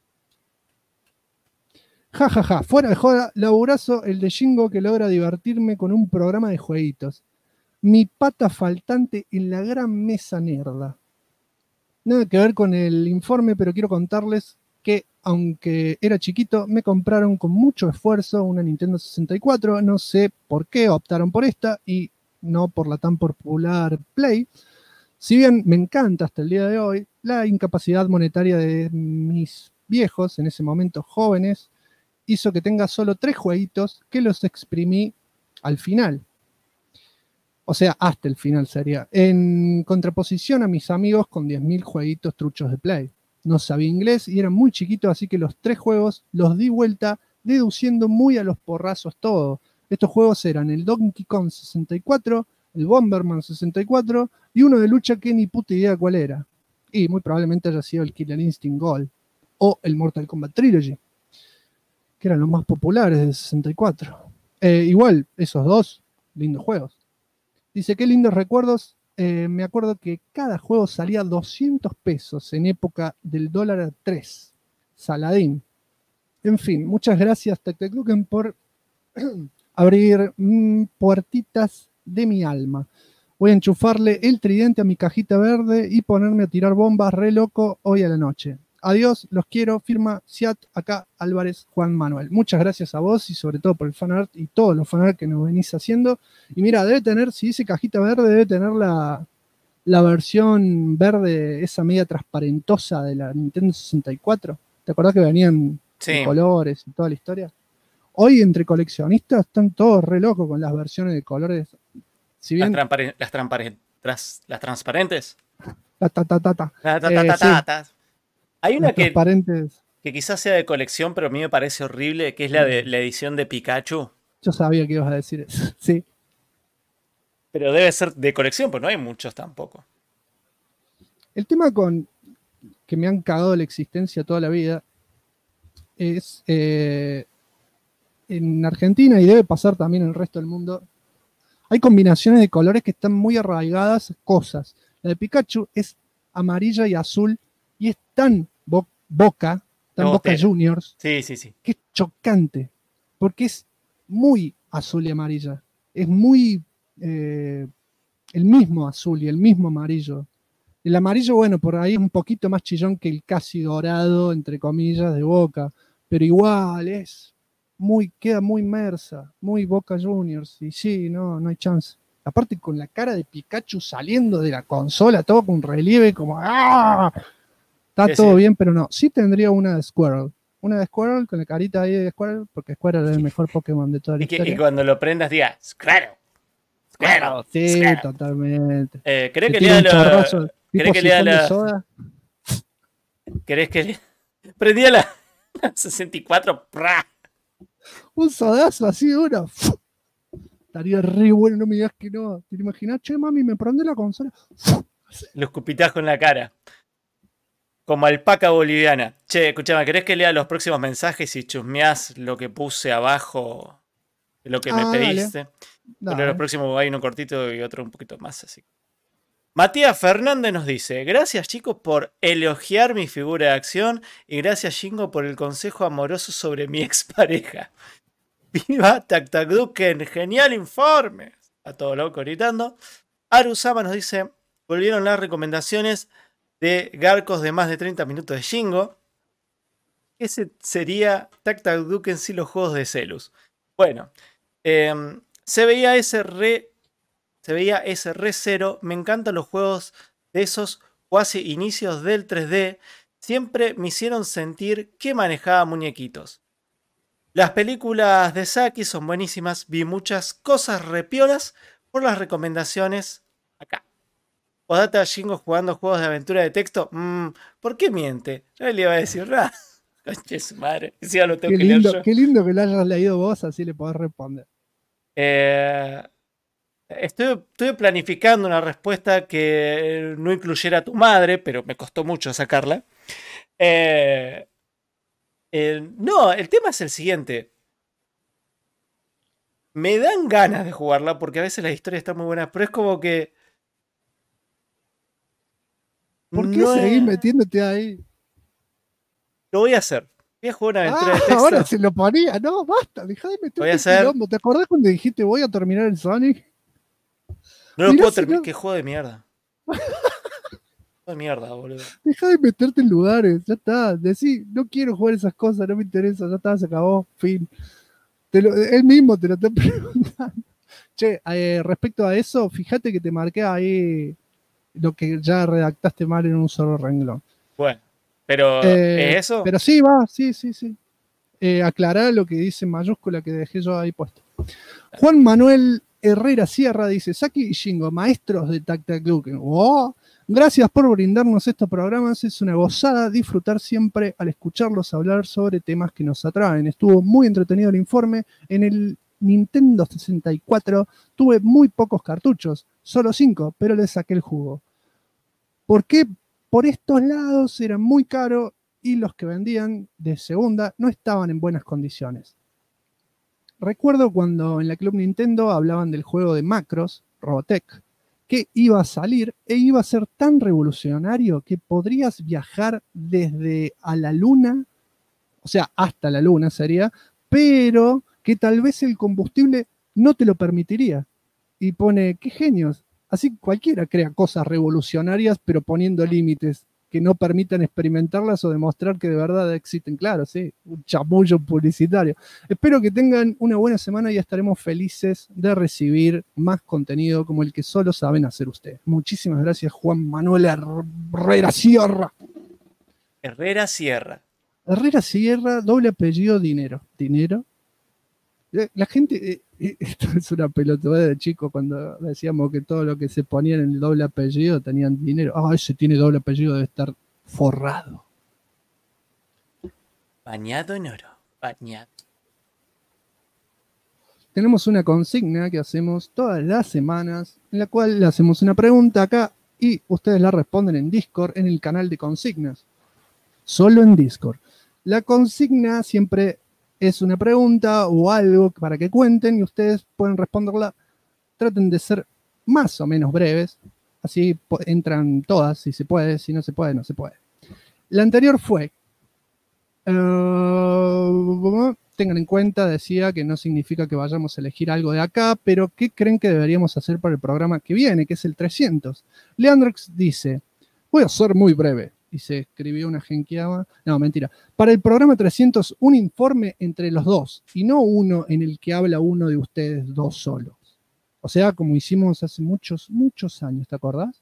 Ja, ja, ja. Fuera de joda, laburazo el de Jingo que logra divertirme con un programa de jueguitos. Mi pata faltante en la gran mesa nerda. Nada que ver con el informe, pero quiero contarles que, aunque era chiquito, me compraron con mucho esfuerzo una Nintendo 64. No sé por qué optaron por esta y no por la tan popular Play. Si bien me encanta hasta el día de hoy, la incapacidad monetaria de mis viejos, en ese momento jóvenes, hizo que tenga solo 3 jueguitos que los exprimí al final. O sea, hasta el final sería. En contraposición a mis amigos con 10.000 jueguitos truchos de Play. No sabía inglés y era muy chiquito, así que los 3 juegos los di vuelta deduciendo muy a los porrazos todo. Estos juegos eran el Donkey Kong 64, el Bomberman 64 y uno de lucha que ni puta idea cuál era. Y muy probablemente haya sido el Killer Instinct Gold o el Mortal Kombat Trilogy. que eran los más populares de 64. Igual, esos dos, lindos juegos. Dice, qué lindos recuerdos. Me acuerdo que cada juego salía 200 pesos en época del dólar a 3. Saladín. En fin, muchas gracias, Tectecluken, por abrir puertitas de mi alma. Voy a enchufarle el tridente a mi cajita verde y ponerme a tirar bombas re loco hoy a la noche. Adiós, los quiero, firma Siat, acá Álvarez Juan Manuel. Muchas gracias a vos y sobre todo por el fanart y todos los fanart que nos venís haciendo. Y mira, debe tener, si dice cajita verde, debe tener la versión verde, esa media transparentosa de la Nintendo 64. ¿Te acordás que venían de colores y toda la historia? Hoy entre coleccionistas están todos re locos con las versiones de colores. Si bien, las transparentes. Sí. Hay una que transparentes. Que quizás sea de colección, pero a mí me parece horrible, que es la de la edición de Pikachu. Yo sabía que ibas a decir eso, sí. Pero debe ser de colección, pues no hay muchos tampoco. El tema con que me han cagado la existencia toda la vida es en Argentina, y debe pasar también en el resto del mundo, hay combinaciones de colores que están muy arraigadas cosas. La de Pikachu es amarilla y azul, y es tan Boca Juniors, sí. que es chocante, porque es muy azul y amarilla. Es muy el mismo azul y el mismo amarillo. El amarillo, bueno, por ahí es un poquito más chillón que el casi dorado, entre comillas, de Boca, pero igual queda muy Mersa, muy Boca Juniors, y sí, no hay chance. Aparte con la cara de Pikachu saliendo de la consola, todo con relieve como ¡ah! Está todo bien, pero no. Sí tendría una de Squirrel. Una de Squirrel con la carita ahí de Squirrel, porque Squirrel es el mejor Pokémon de toda la historia. Y cuando lo prendas diga Squirrel. Sí, Squirrel. Totalmente. ¿Querés que lea la... ¿Querés que lea la... soda? ¿Querés que lea? Prendía la 64. ¡Pra! Un sodazo así de una. Estaría re bueno, no me digas que no. ¿Te imaginas? Che, mami, me prende la consola. Los cupitas con la cara. Como alpaca boliviana. Che, escuchame, ¿querés que lea los próximos mensajes y chusmeás lo que puse abajo de lo que me pediste? Bueno, los próximos hay uno cortito y otro un poquito más así. Matías Fernández nos dice: gracias chicos por elogiar mi figura de acción y gracias Shingo por el consejo amoroso sobre mi expareja. ¡Viva Tactacduken! ¡Genial informe! A todo loco gritando. Arusama nos dice: volvieron las recomendaciones de Garcos de más de 30 minutos de Shingo. Ese sería Tactacduken sin los juegos de Celus. Bueno, se veía ese re 0. Me encantan los juegos de esos cuasi inicios del 3D. Siempre me hicieron sentir que manejaba muñequitos. Las películas de Saki son buenísimas. Vi muchas cosas repiolas por las recomendaciones acá. Odata Shingo jugando juegos de aventura de texto. ¿Por qué miente? Yo le iba a decir nada. Conche su madre. Sí, lo tengo qué que leer lindo, yo. Qué lindo que lo hayas leído vos, así le podés responder. Estuve planificando una respuesta que no incluyera a tu madre, pero me costó mucho sacarla. No, el tema es el siguiente. Me dan ganas de jugarla porque a veces las historias están muy buenas, pero es como que... ¿Por qué seguís metiéndote ahí? Lo voy a hacer. Voy a jugar una aventura de texto. Ahora se lo ponía. No, basta, dejá de meterte en quilombo. ¿Te acordás cuando dijiste voy a terminar el Sonic? No lo puedo terminar. Qué juego de mierda. Juego de mierda, boludo. Deja de meterte en lugares. Ya está. Decí, no quiero jugar esas cosas, no me interesa. Ya está, se acabó. Fin. Él mismo te lo está preguntando. Che, respecto a eso, fíjate que te marqué ahí lo que ya redactaste mal en un solo renglón. Bueno, pero ¿es eso? Pero sí, va, sí. Aclará lo que dice en mayúscula que dejé yo ahí puesto. Juan Manuel Herrera Sierra dice: Saki y Shingo, maestros de Tactacduken. ¡Oh! Gracias por brindarnos estos programas. Es una gozada disfrutar siempre al escucharlos hablar sobre temas que nos atraen. Estuvo muy entretenido el informe. En el Nintendo 64 tuve muy pocos cartuchos, solo 5, pero le saqué el jugo. ¿Por qué? Por estos lados era muy caro y los que vendían de segunda no estaban en buenas condiciones. Recuerdo cuando en la Club Nintendo hablaban del juego de Macros, Robotech, que iba a salir e iba a ser tan revolucionario que podrías viajar desde a la luna, o sea, hasta la luna sería, pero que tal vez el combustible no te lo permitiría. Y pone, qué genios. Así cualquiera crea cosas revolucionarias, pero poniendo límites que no permitan experimentarlas o demostrar que de verdad existen. Claro, sí, un chamullo publicitario. Espero que tengan una buena semana y estaremos felices de recibir más contenido como el que solo saben hacer ustedes. Muchísimas gracias, Juan Manuel Herrera Sierra. Herrera Sierra. Herrera Sierra, doble apellido, Dinero. ¿Dinero? La gente, esto es una pelotudez de chico cuando decíamos que todo lo que se ponían en el doble apellido tenían dinero. Ah, ese tiene doble apellido, debe estar forrado. Bañado en oro. Bañado. Tenemos una consigna que hacemos todas las semanas, en la cual le hacemos una pregunta acá y ustedes la responden en Discord, en el canal de consignas. Solo en Discord. La consigna siempre es una pregunta o algo para que cuenten y ustedes pueden responderla. Traten de ser más o menos breves, así entran todas, si se puede, si no se puede, no se puede. La anterior fue, tengan en cuenta, decía que no significa que vayamos a elegir algo de acá, pero ¿qué creen que deberíamos hacer para el programa que viene, que es el 300? Leandrox dice, voy a ser muy breve. Y se escribió una genqueada. No, mentira. Para el programa 300, un informe entre los dos, y no uno en el que habla uno de ustedes dos solos. O sea, como hicimos hace muchos, muchos años, ¿te acordás?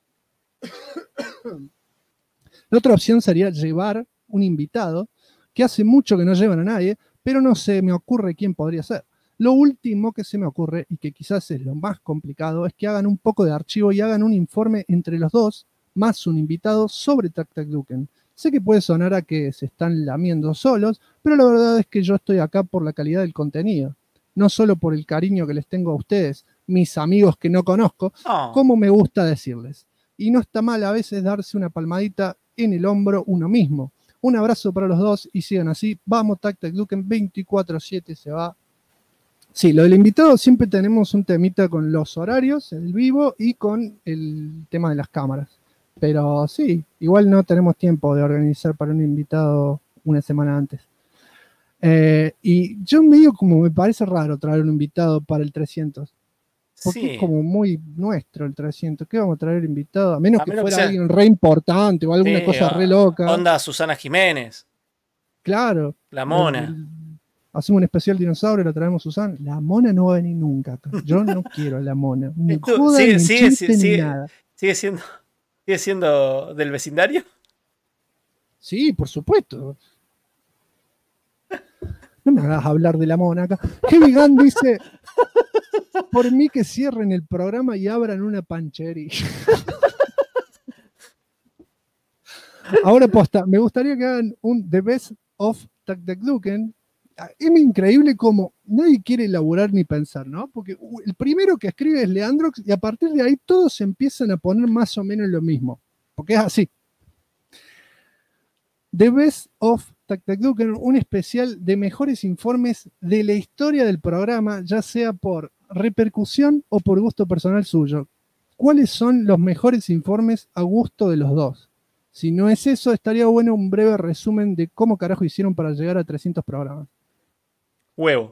La otra opción sería llevar un invitado, que hace mucho que no llevan a nadie, pero no se me ocurre quién podría ser. Lo último que se me ocurre, y que quizás es lo más complicado, es que hagan un poco de archivo y hagan un informe entre los dos, más un invitado sobre Tac Tac Duken. Sé que puede sonar a que se están lamiendo solos, pero la verdad es que yo estoy acá por la calidad del contenido. No solo por el cariño que les tengo a ustedes, mis amigos que no conozco, como me gusta decirles. Y no está mal a veces darse una palmadita en el hombro uno mismo. Un abrazo para los dos y sigan así. Vamos, Tac Tac Duken 24/7 se va. Sí, lo del invitado siempre tenemos un temita con los horarios, el vivo y con el tema de las cámaras. Pero sí, igual no tenemos tiempo de organizar para un invitado una semana antes. Y yo medio como me parece raro traer un invitado para el 300. Porque es como muy nuestro el 300. ¿Qué vamos a traer invitado? A menos que fuera alguien re importante o alguna cosa re loca. Onda Susana Jiménez. Claro. La Mona. Hacemos un especial dinosaurio, la traemos Susana. La Mona no va a venir nunca acá. Yo no quiero a la Mona. Ni joda, ni chiste, ni nada. ¿Sigue siendo del vecindario? Sí, por supuesto. No me hagas hablar de la Mona acá. Heavy Gun dice, por mí que cierren el programa y abran una panchería. Ahora posta, me gustaría que hagan un The Best of Tac Tac Duken. Es increíble como nadie quiere elaborar ni pensar, ¿no? Porque el primero que escribe es Leandrox y a partir de ahí todos empiezan a poner más o menos lo mismo. Porque es así. The Best of Tac Tac Duken, un especial de mejores informes de la historia del programa, ya sea por repercusión o por gusto personal suyo. ¿Cuáles son los mejores informes a gusto de los dos? Si no es eso, estaría bueno un breve resumen de cómo carajo hicieron para llegar a 300 programas. Huevo.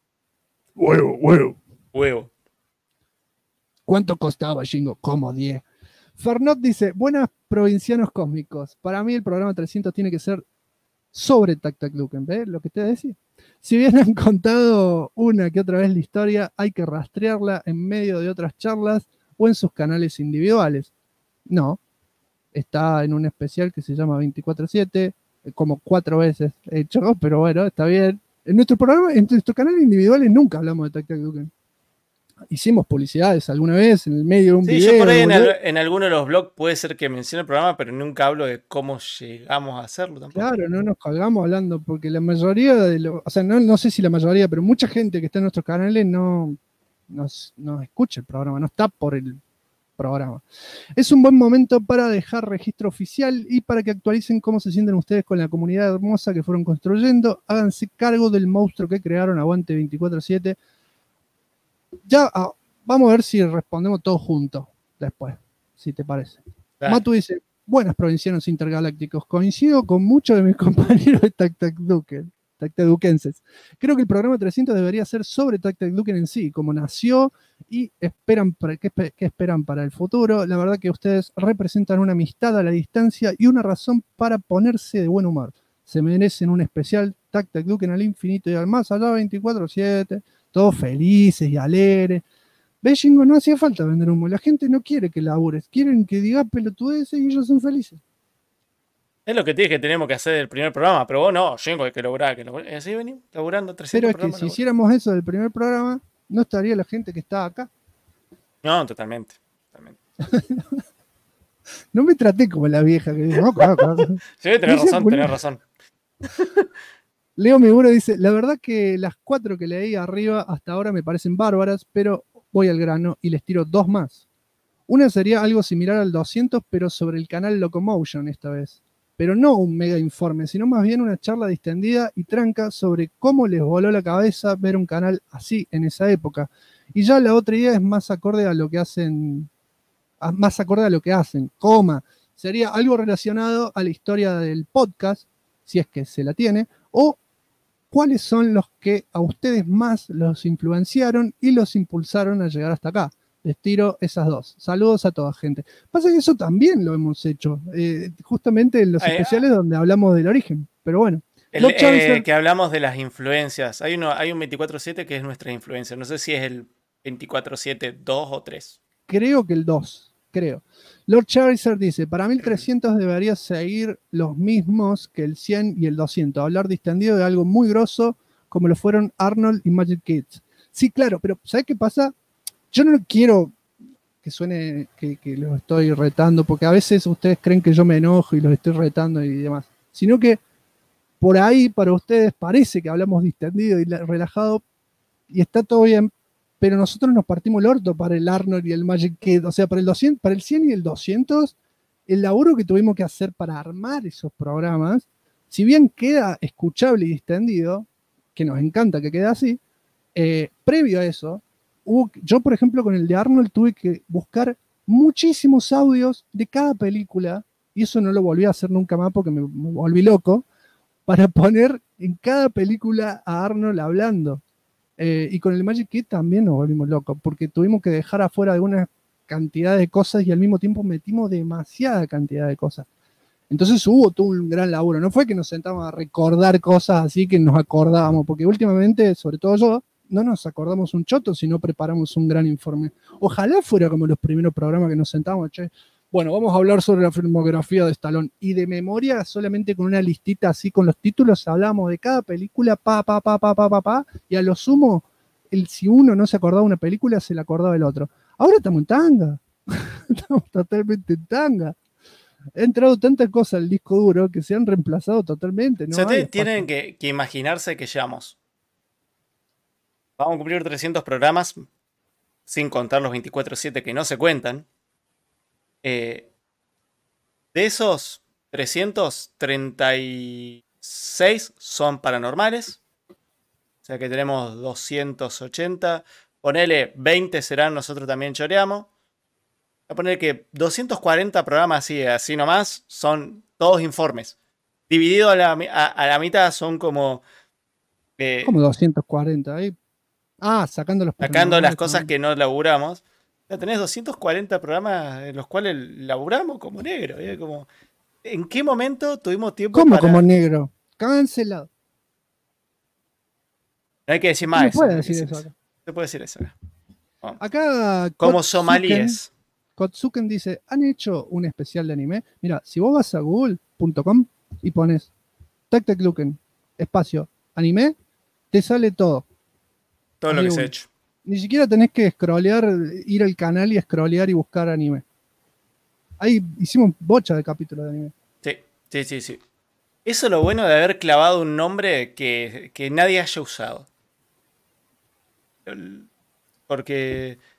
¿Cuánto costaba, Jingo? Como 10. Fernot dice, buenas provincianos cósmicos. Para mí el programa 300 tiene que ser sobre Tac Tac Duken. ¿Ves lo que te decía? Si bien han contado una que otra vez la historia, hay que rastrearla en medio de otras charlas o en sus canales individuales. No. Está en un especial que se llama 24/7, como 4 veces hecho, pero bueno, está bien. En nuestro programa, en nuestro canal individuales nunca hablamos de Tac Tac Duken. Hicimos publicidades alguna vez en el medio de un video. Yo por ahí en alguno de los blogs puede ser que mencione el programa, pero nunca hablo de cómo llegamos a hacerlo tampoco. Claro, no nos colgamos hablando, porque la mayoría de o sea, no sé si la mayoría, pero mucha gente que está en nuestros canales no escucha el programa, no está por programa. Es un buen momento para dejar registro oficial y para que actualicen cómo se sienten ustedes con la comunidad hermosa que fueron construyendo. Háganse cargo del monstruo que crearon, aguante 24/7. Ya, vamos a ver si respondemos todos juntos después, si te parece. Dale. Matu dice, buenas provincianos intergalácticos, coincido con muchos de mis compañeros de Tactaduquenses. Creo que el programa 300 debería ser sobre Tactaduquen en sí, cómo nació y qué esperan para el futuro. La verdad que ustedes representan una amistad a la distancia y una razón para ponerse de buen humor. Se merecen un especial Tactaduquen al infinito y al más allá 24/7, todos felices y alegres. ¿Ves, Jingo? No hacía falta vender humo. La gente no quiere que labures, quieren que digas pelotudeces y ellos son felices. Es lo que te dije que tenemos que hacer el primer programa, pero vos no, Jingo, hay que lograr. Así venimos, laburando 300 Pero es que programas. si hiciéramos eso del primer programa, no estaría la gente que está acá. No, totalmente. No me traté como la vieja que dice, no, claro. Sí, tenés razón. Leo Meguro dice, la verdad que las 4 que leí arriba hasta ahora me parecen bárbaras, pero voy al grano y les tiro 2 más. Una sería algo similar al 200, pero sobre el canal Locomotion esta vez. Pero no un mega informe, sino más bien una charla distendida y tranca sobre cómo les voló la cabeza ver un canal así en esa época. Y ya la otra idea es más acorde a lo que hacen, sería algo relacionado a la historia del podcast, si es que se la tiene, o cuáles son los que a ustedes más los influenciaron y los impulsaron a llegar hasta acá. Les tiro esas 2. Saludos a toda gente. Pasa que eso también lo hemos hecho, justamente en los especiales donde hablamos del origen. Pero bueno. Que hablamos de las influencias. Hay un 24/7 que es nuestra influencia. No sé si es el 24/7 2 o 3. Creo que el 2, creo. Lord Charizard dice, para mí el 300 debería seguir los mismos que el 100 y el 200. Hablar distendido de algo muy grosso como lo fueron Arnold y Magic Kids. Sí, claro, pero ¿sabes qué pasa? Yo no quiero que suene que los estoy retando, porque a veces ustedes creen que yo me enojo y los estoy retando y demás. Sino que por ahí para ustedes parece que hablamos distendido y relajado y está todo bien, pero nosotros nos partimos el orto para el Arnold y el Magic Kid. O sea, para el 100 y el 200, el laburo que tuvimos que hacer para armar esos programas, si bien queda escuchable y distendido, que nos encanta que quede así, previo a eso, yo, por ejemplo, con el de Arnold tuve que buscar muchísimos audios de cada película, y eso no lo volví a hacer nunca más porque me volví loco, para poner en cada película a Arnold hablando. Y con el Magic Kid también nos volvimos locos, porque tuvimos que dejar afuera alguna cantidad de cosas y al mismo tiempo metimos demasiada cantidad de cosas. Entonces hubo todo un gran laburo. No fue que nos sentamos a recordar cosas así que nos acordábamos, porque últimamente, sobre todo yo, no nos acordamos un choto si no preparamos un gran informe. Ojalá fuera como los primeros programas que nos sentamos, che, bueno, vamos a hablar sobre la filmografía de Stallone. Y de memoria, solamente con una listita así con los títulos, hablamos de cada película, y a lo sumo, si uno no se acordaba de una película, se le acordaba el otro. Ahora estamos en tanga. Estamos totalmente en tanga. Ha entrado tantas cosas al disco duro que se han reemplazado totalmente. ¿No? O sea, tienen que imaginarse que llevamos. Vamos a cumplir 300 programas, sin contar los 24/7 que no se cuentan. De esos 336 son paranormales. O sea que tenemos 280. Ponele 20 serán nosotros también choreamos. Voy a poner que 240 programas así nomás son todos informes. Dividido a la mitad son como... como 240 ahí. Sacando las cosas que no laburamos. Ya tenés 240 programas en los cuales laburamos como negro. Como, ¿en qué momento tuvimos tiempo para...? ¿Cómo como negro? Cancelado. No hay que decir más. No se puede decir eso acá. Se puede decir eso acá. Vamos. Acá como somalíes. Kotsuken dice, ¿han hecho un especial de anime? Mira, si vos vas a google.com y pones Tactaduquen, espacio, anime, te sale todo. Todo lo que se ha hecho. Ni siquiera tenés que scrollear, ir al canal y scrollear y buscar anime. Ahí hicimos bocha de capítulos de anime. Sí. Eso es lo bueno de haber clavado un nombre que nadie haya usado. Porque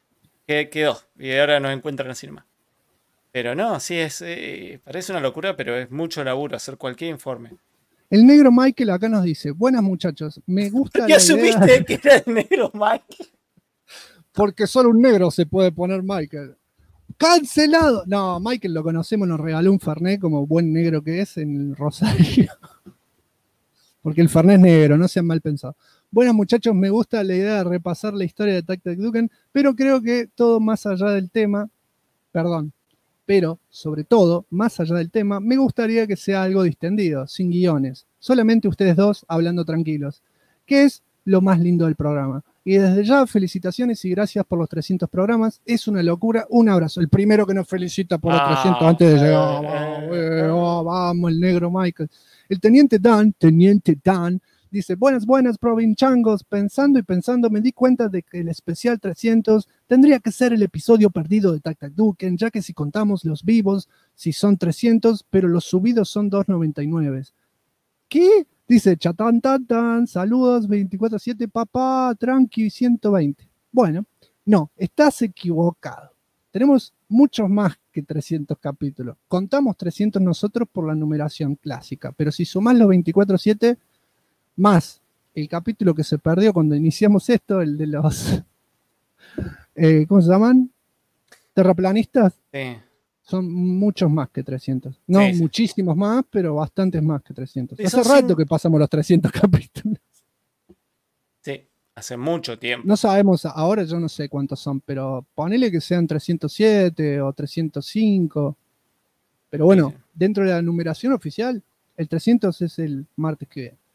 quedó. Y ahora nos encuentran así nomás. Pero no, sí, parece una locura, pero es mucho laburo hacer cualquier informe. El negro Michael acá nos dice, buenas muchachos, me gusta la ¿Ya idea... supiste que era el negro Michael? Porque solo un negro se puede poner Michael. ¡Cancelado! No, Michael lo conocemos, nos regaló un Fernet como buen negro que es en el Rosario. Porque el Fernet es negro, no sean mal pensados. Buenas muchachos, me gusta la idea de repasar la historia de Tac Tac Duken, pero creo que todo más allá del tema, pero sobre todo, más allá del tema, me gustaría que sea algo distendido, sin guiones, solamente ustedes dos hablando tranquilos, que es lo más lindo del programa. Y desde ya, felicitaciones y gracias por los 300 programas. Es una locura. Un abrazo. El primero que nos felicita por los 300 antes de llegar. Vamos, el negro Michael. El teniente Dan, dice, buenas, provinchangos. Pensando y pensando, me di cuenta de que el especial 300 tendría que ser el episodio perdido de Tac Tac Duken, ya que si contamos los vivos, si son 300, pero los subidos son 299. ¿Qué? Dice, chatán, tan, saludos, 24/7, papá, tranqui, 120. Bueno, no, estás equivocado. Tenemos muchos más que 300 capítulos. Contamos 300 nosotros por la numeración clásica, pero si sumás los 24/7, más el capítulo que se perdió cuando iniciamos esto, el de los, ¿cómo se llaman? Terraplanistas. Sí. Son muchos más que 300. No, sí. Muchísimos más, pero bastantes más que 300. Sí, hace rato que pasamos los 300 capítulos. Sí, hace mucho tiempo. No sabemos, ahora yo no sé cuántos son, pero ponele que sean 307 o 305. Pero bueno, sí. Dentro de la numeración oficial, el 300 es el martes que viene.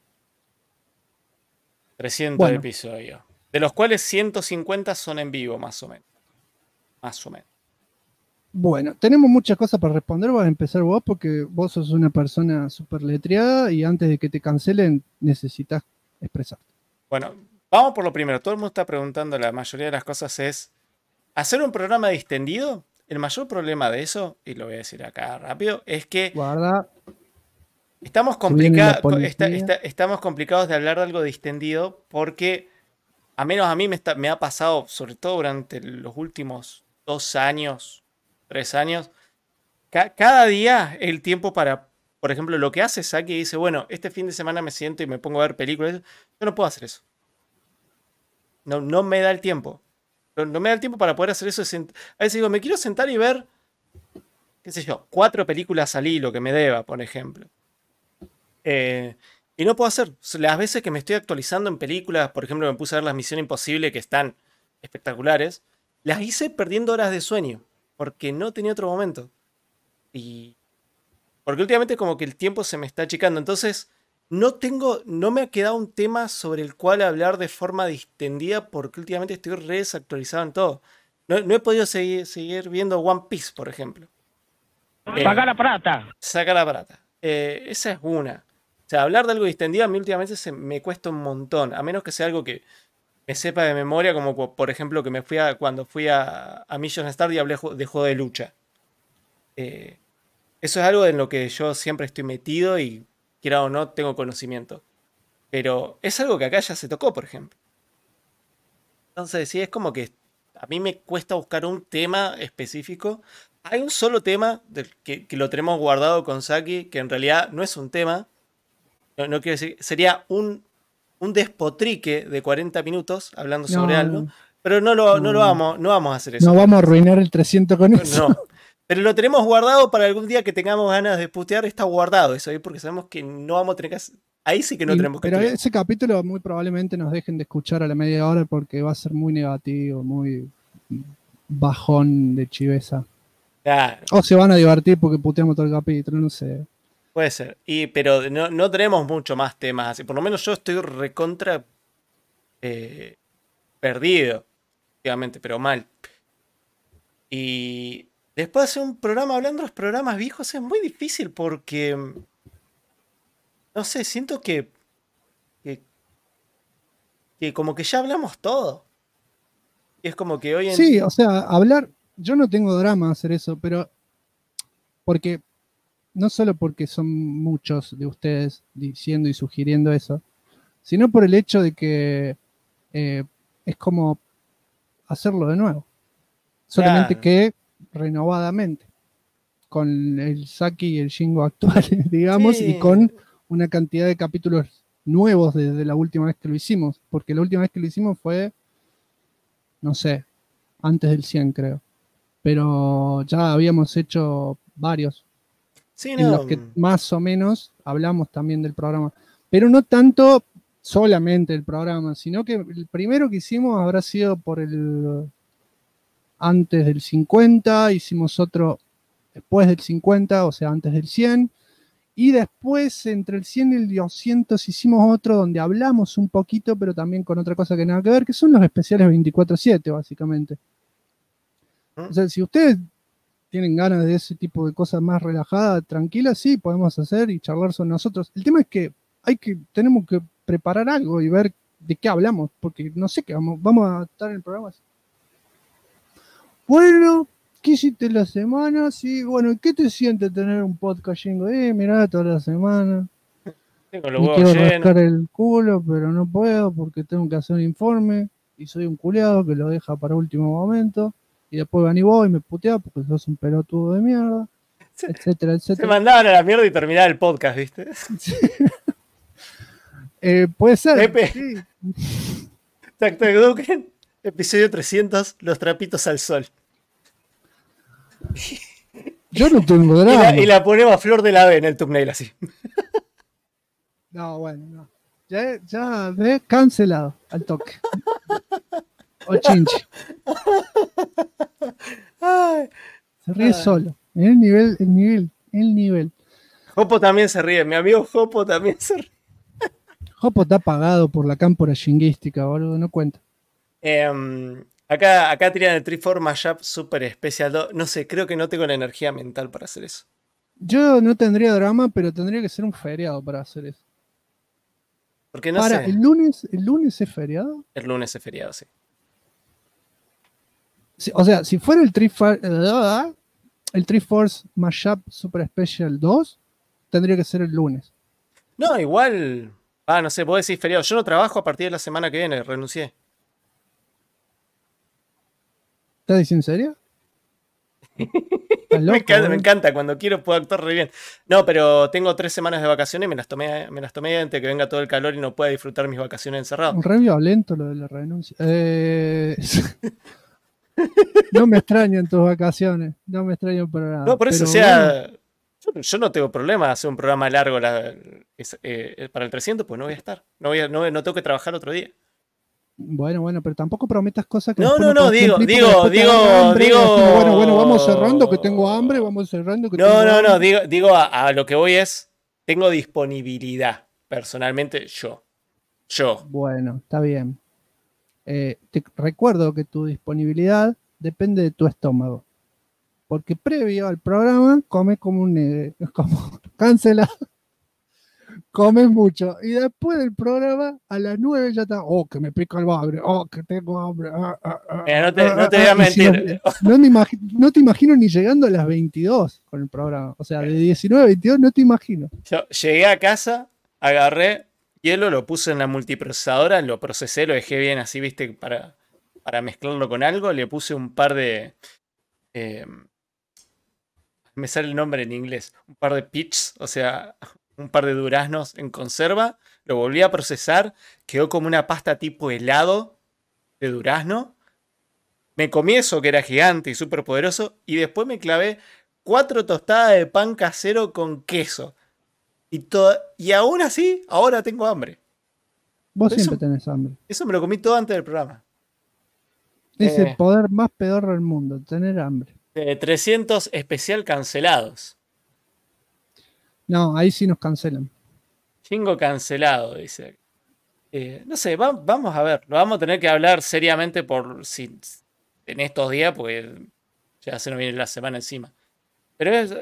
300 episodios. De los cuales 150 son en vivo, más o menos. Más o menos. Bueno, tenemos muchas cosas para responder. Vas a empezar vos porque vos sos una persona súper letreada y antes de que te cancelen necesitas expresarte. Bueno, vamos por lo primero. Todo el mundo está preguntando, la mayoría de las cosas es hacer un programa distendido. El mayor problema de eso, y lo voy a decir acá rápido, es que estamos complicados de hablar de algo distendido porque, a menos a mí me ha pasado, sobre todo durante los últimos 2 años, 3 años, cada día el tiempo para, por ejemplo, lo que hace Saki dice, bueno, este fin de semana me siento y me pongo a ver películas. Yo no puedo hacer eso. No me da el tiempo. No me da el tiempo para poder hacer eso. A veces digo, me quiero sentar y ver, qué sé yo, 4 películas al hilo que me deba, por ejemplo. Y no puedo hacer. Las veces que me estoy actualizando en películas, por ejemplo, me puse a ver las Misión Imposible, que están espectaculares, las hice perdiendo horas de sueño. Porque no tenía otro momento. Y porque últimamente como que el tiempo se me está achicando. Entonces no me ha quedado un tema sobre el cual hablar de forma distendida porque últimamente estoy re desactualizado en todo. No he podido seguir viendo One Piece, por ejemplo. Saca la plata. Saca la plata. Esa es una. O sea, hablar de algo distendido a mí últimamente me cuesta un montón. A menos que sea algo que me sepa de memoria, como por ejemplo que cuando fui a Mission Start y hablé de juego de lucha. Eso es algo en lo que yo siempre estoy metido y quiera o no tengo conocimiento. Pero es algo que acá ya se tocó, por ejemplo. Entonces sí, es como que a mí me cuesta buscar un tema específico. Hay un solo tema que lo tenemos guardado con Saki, que en realidad no es un tema. No quiero decir, sería un despotrique de 40 minutos hablando sobre algo, pero no vamos a hacer eso. No vamos a arruinar el 300 con eso. No, pero lo tenemos guardado para algún día que tengamos ganas de putear, está guardado eso, porque sabemos que no vamos a tener que hacer. Ahí sí que no tenemos que Pero estudiar. Ese capítulo muy probablemente nos dejen de escuchar a la media hora porque va a ser muy negativo, muy bajón de chiveza. Claro. O se van a divertir porque puteamos todo el capítulo, no sé. Puede ser, pero no tenemos mucho más temas así. Por lo menos yo estoy recontra perdido, obviamente, pero mal. Y después de hacer un programa hablando de los programas viejos es muy difícil porque, no sé, siento que como que ya hablamos todo. Y es como que hoy en Sí, o sea, hablar, yo no tengo drama hacer eso, pero porque... No solo porque son muchos de ustedes diciendo y sugiriendo eso, sino por el hecho de que es como hacerlo de nuevo. Solamente Claro. que renovadamente, con el Saki y el Shingo actuales, digamos, Sí. y con una cantidad de capítulos nuevos desde la última vez que lo hicimos, porque la última vez que lo hicimos fue, no sé, antes del 100 creo, pero ya habíamos hecho varios Sí, en los no. que más o menos hablamos también del programa, pero no tanto solamente el programa, sino que el primero que hicimos habrá sido por el antes del 50, hicimos otro después del 50, o sea, antes del 100, y después entre el 100 y el 200 hicimos otro donde hablamos un poquito, pero también con otra cosa que nada que ver, que son los especiales 24/7, básicamente. O sea, si ustedes tienen ganas de ese tipo de cosas más relajadas, tranquilas, sí, podemos hacer y charlar sobre nosotros. El tema es que tenemos que preparar algo y ver de qué hablamos, porque no sé qué vamos a estar en el programa así. Bueno, ¿qué hiciste la semana? Sí, bueno, ¿qué te siente tener un podcast, Jingo? Mirá, toda la semana. Tengo los Me huevos quiero llenos. rascar el culo, pero no puedo porque tengo que hacer un informe y soy un culiado que lo deja para último momento. Y después van y vos y me puteás porque sos un pelotudo de mierda, etcétera, Se etcétera. mandaban a la mierda y terminaba el podcast, ¿viste? Puede ser. Pepe. Sí. Tac Tac Duken, episodio 300, los trapitos al sol. Yo no tengo drama. Y la ponemos a flor de la B en el thumbnail así. No, bueno, no. Ya ve, cancelado al toque. O chinche. Ay, Se ríe ay. solo. El nivel. Jopo también se ríe, mi amigo Jopo también se ríe. Jopo está pagado por la cámpora shinguística, boludo, no cuenta. Acá tiran el Triforce Mashup Super Special 2. No sé, creo que no tengo la energía mental para hacer eso. Yo no tendría drama, pero tendría que ser un feriado para hacer eso. Porque no sé. ¿El lunes es feriado? El lunes es feriado, sí. O sea, si fuera el Triforce Mashup Super Special 2, tendría que ser el lunes. No, igual. No sé, vos decís feriado. Yo no trabajo a partir de la semana que viene, renuncié. ¿Estás diciendo en serio? ¿Estás loco, Me encanta, cuando quiero puedo actuar re bien. No, pero tengo 3 semanas de vacaciones y me las tomé antes de que venga todo el calor y no pueda disfrutar mis vacaciones encerrado. Re violento lo de la renuncia. No me extrañan tus vacaciones. No me extrañan para nada. No, por eso, pero o sea, bueno, yo no tengo problema hacer un programa largo para el 300, pues no voy a estar. No tengo que trabajar otro día. Bueno, pero tampoco prometas cosas que No, después no, podés cumplir digo, porque después te da hambre, digo. y decimos, bueno, vamos cerrando que tengo hambre, vamos cerrando que tengo No, hambre. digo a lo que voy es, tengo disponibilidad, personalmente yo. Bueno, está bien. Te recuerdo que tu disponibilidad depende de tu estómago. Porque previo al programa comes como un negro, como cancelado. Comes mucho. Y después del programa, a las 9 ya está. Oh, que me pica el bagre. Oh, que tengo hambre. No te voy a mentir. No te imagino ni llegando a las 22 con el programa. O sea, de 19 a 22 no te imagino. Yo llegué a casa, agarré hielo, lo puse en la multiprocesadora, lo procesé, lo dejé bien así, viste, para mezclarlo con algo. Le puse un par de... me sale el nombre en inglés. Un par de peach, o sea, un par de duraznos en conserva. Lo volví a procesar, quedó como una pasta tipo helado de durazno. Me comí eso que era gigante y súper poderoso. Y después me clavé 4 tostadas de pan casero con queso. Y aún así, ahora tengo hambre. Vos siempre tenés hambre. Eso me lo comí todo antes del programa. Es el poder más pedorro del mundo, tener hambre. 300 especial cancelados. No, ahí sí nos cancelan. Jingo cancelado, dice. No sé, vamos a ver. Lo vamos a tener que hablar seriamente en estos días, porque ya se nos viene la semana encima. Pero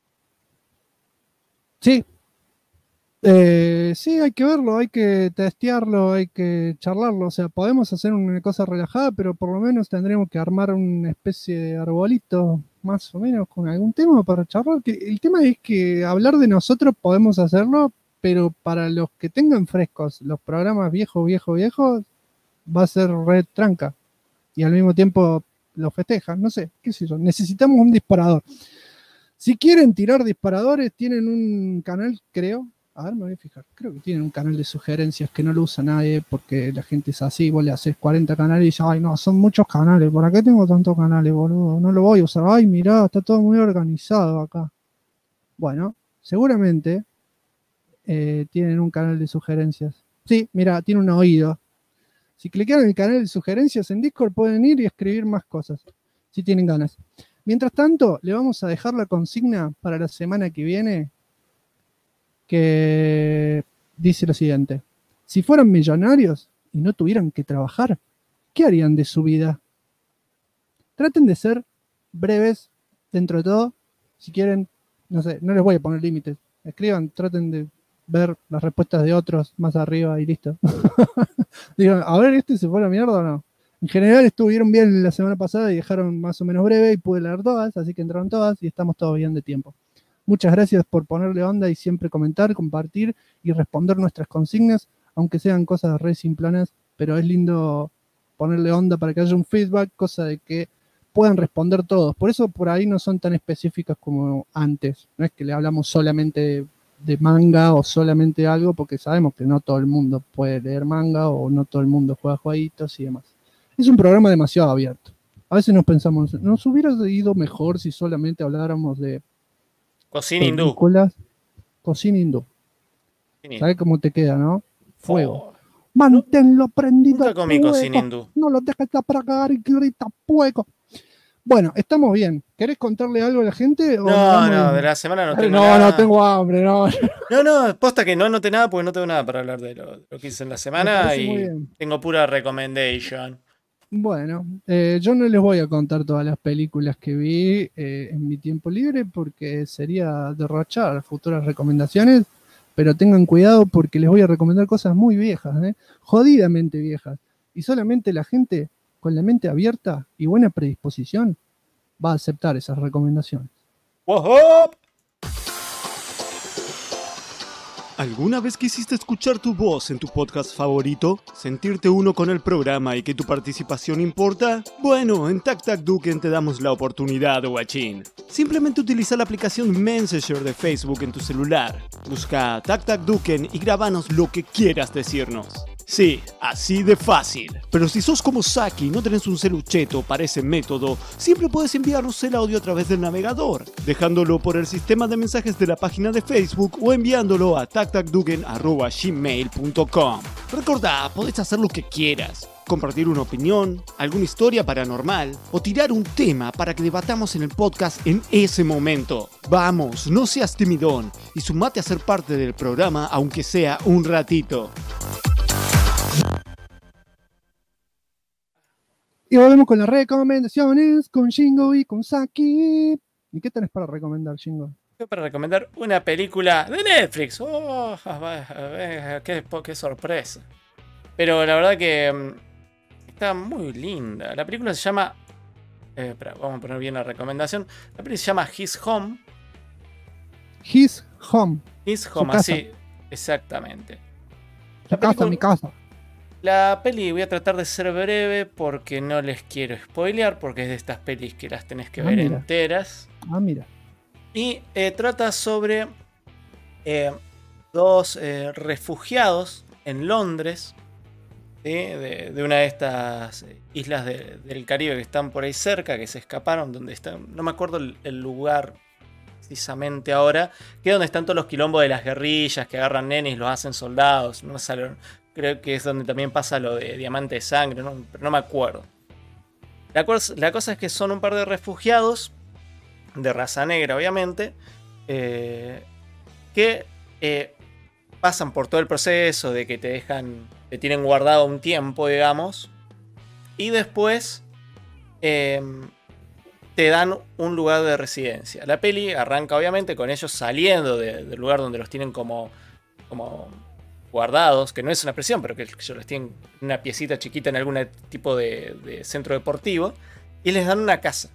sí. Sí, hay que verlo, hay que testearlo, hay que charlarlo. O sea, podemos hacer una cosa relajada, pero por lo menos tendremos que armar una especie de arbolito, más o menos, con algún tema para charlar. El tema es que hablar de nosotros podemos hacerlo, pero para los que tengan frescos los programas viejos, va a ser red tranca. Y al mismo tiempo lo festejan, no sé, qué sé yo. Necesitamos un disparador. Si quieren tirar disparadores, tienen un canal, creo. A ver, me voy a fijar. Creo que tienen un canal de sugerencias que no lo usa nadie porque la gente es así. Vos le haces 40 canales y dices, ay, no, son muchos canales. ¿Por qué tengo tantos canales, boludo? No lo voy a usar. Ay, mirá, está todo muy organizado acá. Bueno, seguramente tienen un canal de sugerencias. Sí, mira, tiene un oído. Si clican en el canal de sugerencias en Discord pueden ir y escribir más cosas, si tienen ganas. Mientras tanto, le vamos a dejar la consigna para la semana que viene, que dice lo siguiente. Si fueran millonarios y no tuvieran que trabajar, ¿qué harían de su vida? Traten de ser breves dentro de todo. Si quieren, no sé, no les voy a poner límites. Escriban, traten de ver las respuestas de otros más arriba y listo. Digan, a ver, ¿este se fue a la mierda o no? En general estuvieron bien la semana pasada y dejaron más o menos breve y pude leer todas, así que entraron todas y estamos todos bien de tiempo. Muchas gracias por ponerle onda y siempre comentar, compartir y responder nuestras consignas, aunque sean cosas re simplonas, pero es lindo ponerle onda para que haya un feedback, cosa de que puedan responder todos. Por eso por ahí no son tan específicas como antes. No es que le hablamos solamente de manga o solamente algo, porque sabemos que no todo el mundo puede leer manga o no todo el mundo juega jueguitos y demás. Es un programa demasiado abierto. A veces nos pensamos, ¿nos hubiera ido mejor si solamente habláramos de cocina hindú? Cocina hindú. ¿Sabes cómo te queda, no? Fuego. Oh. Manténlo prendido. Nunca comí cocina hindú. No lo dejes apagar y grita fuego. Bueno, estamos bien. ¿Querés contarle algo a la gente? No, de la semana no tengo nada. nada. No, tengo hambre, no. No, posta que no anoté nada porque no tengo nada para hablar de lo que hice en la semana y tengo pura recommendation. Bueno, yo no les voy a contar todas las películas que vi en mi tiempo libre porque sería derrochar futuras recomendaciones, pero tengan cuidado porque les voy a recomendar cosas muy viejas, jodidamente viejas, y solamente la gente con la mente abierta y buena predisposición va a aceptar esas recomendaciones. ¿Alguna vez quisiste escuchar tu voz en tu podcast favorito? ¿Sentirte uno con el programa y que tu participación importa? Bueno, en Tac Tac Duken te damos la oportunidad, guachín. Simplemente utiliza la aplicación Messenger de Facebook en tu celular. Busca Tac Tac Duken y grabanos lo que quieras decirnos. Sí, así de fácil. Pero si sos como Saki y no tenés un celucheto para ese método, siempre puedes enviarnos el audio a través del navegador, dejándolo por el sistema de mensajes de la página de Facebook o enviándolo a tactacduken@gmail.com. Recordá, podés hacer lo que quieras. Compartir una opinión, alguna historia paranormal o tirar un tema para que debatamos en el podcast en ese momento. Vamos, no seas timidón y sumate a ser parte del programa aunque sea un ratito. Y volvemos con las recomendaciones, con Shingo y con Saki. ¿Y qué tenés para recomendar, Shingo? Tengo para recomendar una película de Netflix. ¡Oh! ¡Qué sorpresa! Pero la verdad que está muy linda. La película se llama... vamos a poner bien la recomendación. La película se llama His Home. His Home. His Home, así. Exactamente. Mi casa. La peli voy a tratar de ser breve porque no les quiero spoilear, porque es de estas pelis que las tenés que ver enteras. Mira. Y trata sobre dos refugiados en Londres, ¿sí? de una de estas islas del Caribe que están por ahí cerca, que se escaparon, donde están, no me acuerdo el lugar precisamente ahora, que es donde están todos los quilombos de las guerrillas que agarran nenes y los hacen soldados. No sale. Creo que es donde también pasa lo de Diamante de Sangre, pero no me acuerdo. La cosa es que son un par de refugiados, de raza negra obviamente, que pasan por todo el proceso de que te tienen guardado un tiempo, digamos, y después te dan un lugar de residencia. La peli arranca obviamente con ellos saliendo del lugar donde los tienen como guardados, que no es una prisión, pero que ellos les tienen una piecita chiquita en algún tipo de centro deportivo, y les dan una casa.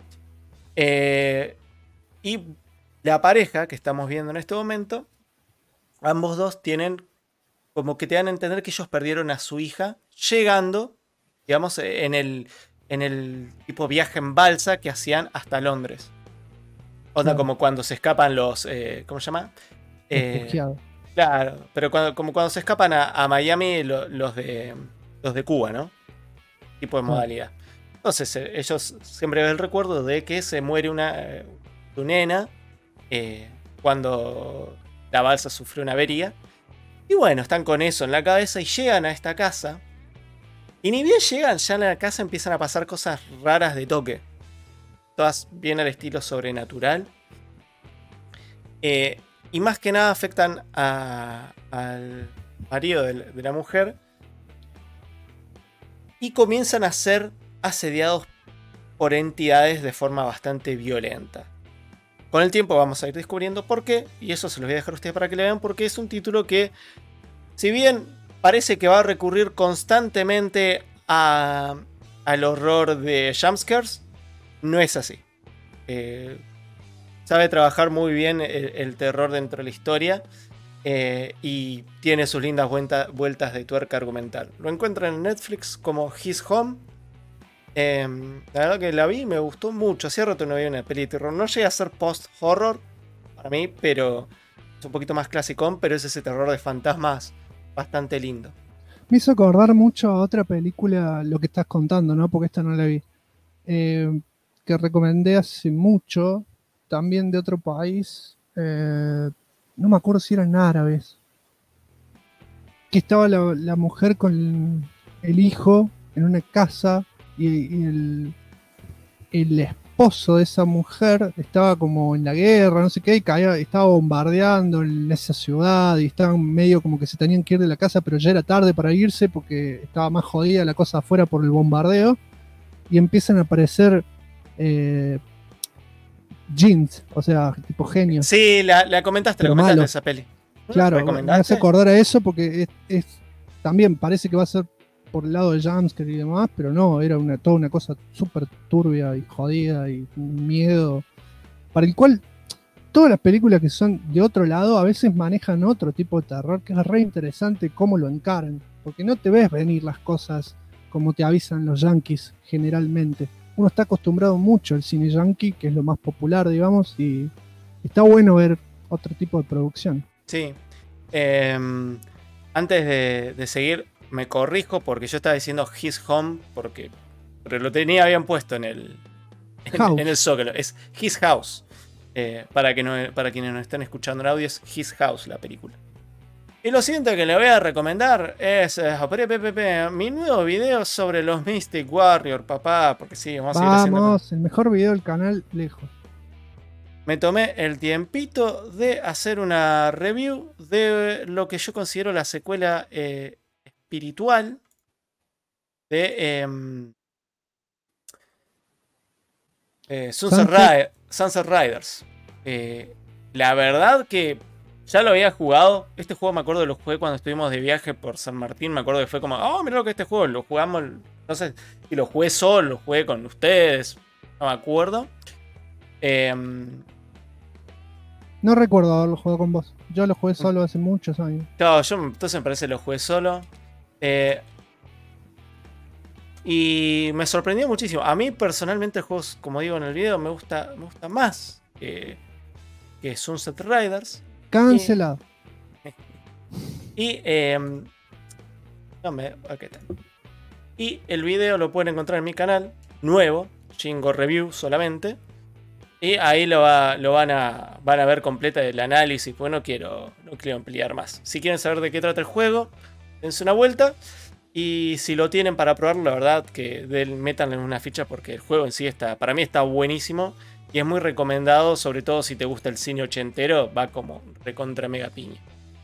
Y la pareja que estamos viendo en este momento, ambos dos tienen como que te dan a entender que ellos perdieron a su hija llegando, digamos, en el en el tipo viaje en balsa que hacían hasta Londres. Onda como cuando se escapan los... ¿cómo se llama? Refugiados. Claro, pero como cuando se escapan a Miami los de Cuba, ¿no? Tipo de modalidad. Entonces ellos siempre ven el recuerdo de que se muere su nena cuando la balsa sufrió una avería. Y bueno, están con eso en la cabeza y llegan a esta casa. Y ni bien llegan, ya en la casa empiezan a pasar cosas raras de toque. Todas bien al estilo sobrenatural. Y más que nada afectan al marido de la mujer. Y comienzan a ser asediados por entidades de forma bastante violenta. Con el tiempo vamos a ir descubriendo por qué. Y eso se los voy a dejar a ustedes para que le vean. Porque es un título que, si bien parece que va a recurrir constantemente al horror de jumpscares, no es así. Sabe trabajar muy bien el terror dentro de la historia. Y tiene sus lindas vueltas de tuerca argumental. Lo encuentran en Netflix como His Home. La verdad que la vi y me gustó mucho. Hacía rato no había una peli de terror. No llega a ser post-horror para mí, pero es un poquito más clasicón. Pero es ese terror de fantasmas bastante lindo. Me hizo acordar mucho a otra película, lo que estás contando, ¿no? Porque esta no la vi. Que recomendé hace mucho, también de otro país. No me acuerdo si eran árabes. Que estaba la mujer con el hijo en una casa y el esposo de esa mujer estaba como en la guerra, no sé qué, y estaba bombardeando en esa ciudad y estaban medio como que se tenían que ir de la casa, pero ya era tarde para irse porque estaba más jodida la cosa afuera por el bombardeo. Y empiezan a aparecer jinns, o sea, tipo genios. Sí, la comentaste esa peli. Claro, me hace acordar a eso porque también parece que va a ser por el lado de jumpscare y demás, pero no, era toda una cosa súper turbia y jodida y miedo, para el cual todas las películas que son de otro lado a veces manejan otro tipo de terror que es re interesante cómo lo encaran, porque no te ves venir las cosas como te avisan los yankees generalmente. Uno está acostumbrado mucho al cine yankee, que es lo más popular, digamos, y está bueno ver otro tipo de producción. Sí. Antes de seguir, me corrijo porque yo estaba diciendo His Home pero lo tenía bien puesto en el zócalo. Es His House. Para quienes nos estén escuchando en audio, es His House la película. Y lo siguiente que le voy a recomendar es mi nuevo video sobre los Mystic Warrior, papá. Porque sí, vamos a ir haciendo. El mejor video del canal lejos. Me tomé el tiempito de hacer una review de lo que yo considero la secuela espiritual de Sunset Riders. La verdad que ya lo había jugado. Este juego me acuerdo que lo jugué cuando estuvimos de viaje por San Martín. Me acuerdo que fue como, oh, mira lo que este juego. Lo jugamos, no sé si lo jugué solo, lo jugué con ustedes. No me acuerdo. No recuerdo haberlo jugado con vos. Yo lo jugué solo hace muchos años. Claro, entonces me parece que lo jugué solo. Y me sorprendió muchísimo. A mí personalmente el juego, como digo en el video, me gusta más que Sunset Riders. Cancelado. Y el video lo pueden encontrar en mi canal nuevo, Chingo Review solamente. Y ahí lo van a ver completa el análisis, porque no quiero ampliar más. Si quieren saber de qué trata el juego, dense una vuelta. Y si lo tienen para probarlo, la verdad que métanle una ficha, porque el juego en sí para mí está buenísimo. Y es muy recomendado, sobre todo si te gusta el cine ochentero, va como recontra mega piña.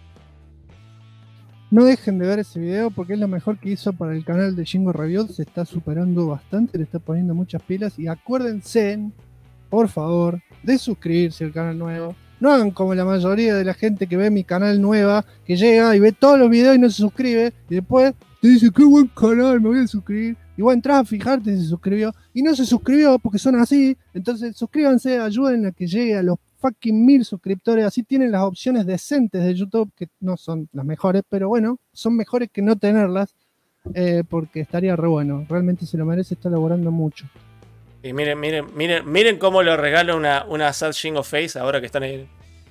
No dejen de ver ese video porque es lo mejor que hizo para el canal de Chingo Review. Se está superando bastante, le está poniendo muchas pilas. Y acuérdense, por favor, de suscribirse al canal nuevo. No hagan como la mayoría de la gente que ve mi canal nueva, que llega y ve todos los videos y no se suscribe. Y después te dice, qué buen canal, me voy a suscribir. Y vos entras a fijarte si se suscribió. Y no se suscribió porque son así. Entonces suscríbanse, ayuden a que llegue a los fucking 1000 suscriptores. Así tienen las opciones decentes de YouTube, que no son las mejores, pero bueno, son mejores que no tenerlas. porque estaría re bueno. Realmente se lo merece, está laburando mucho. Y miren cómo le regalo una Sad Shing of Face ahora que están ahí.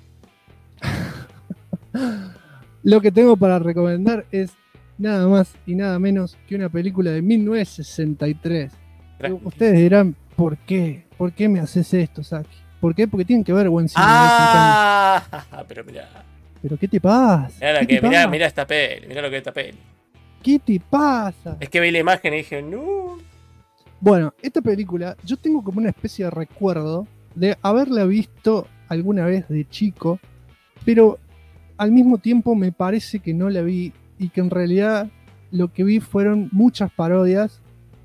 Lo que tengo para recomendar es nada más y nada menos que una película de 1963. Ustedes dirán, ¿por qué? ¿Por qué me haces esto, Saki? ¿Por qué? Porque tienen que ver buen cine. Pero mirá. ¿Pero qué te pasa? Mirá esta peli, mirá lo que es esta peli. ¿Qué te pasa? Es que vi la imagen y dije, no. Bueno, esta película yo tengo como una especie de recuerdo de haberla visto alguna vez de chico, pero al mismo tiempo me parece que no la vi y que en realidad lo que vi fueron muchas parodias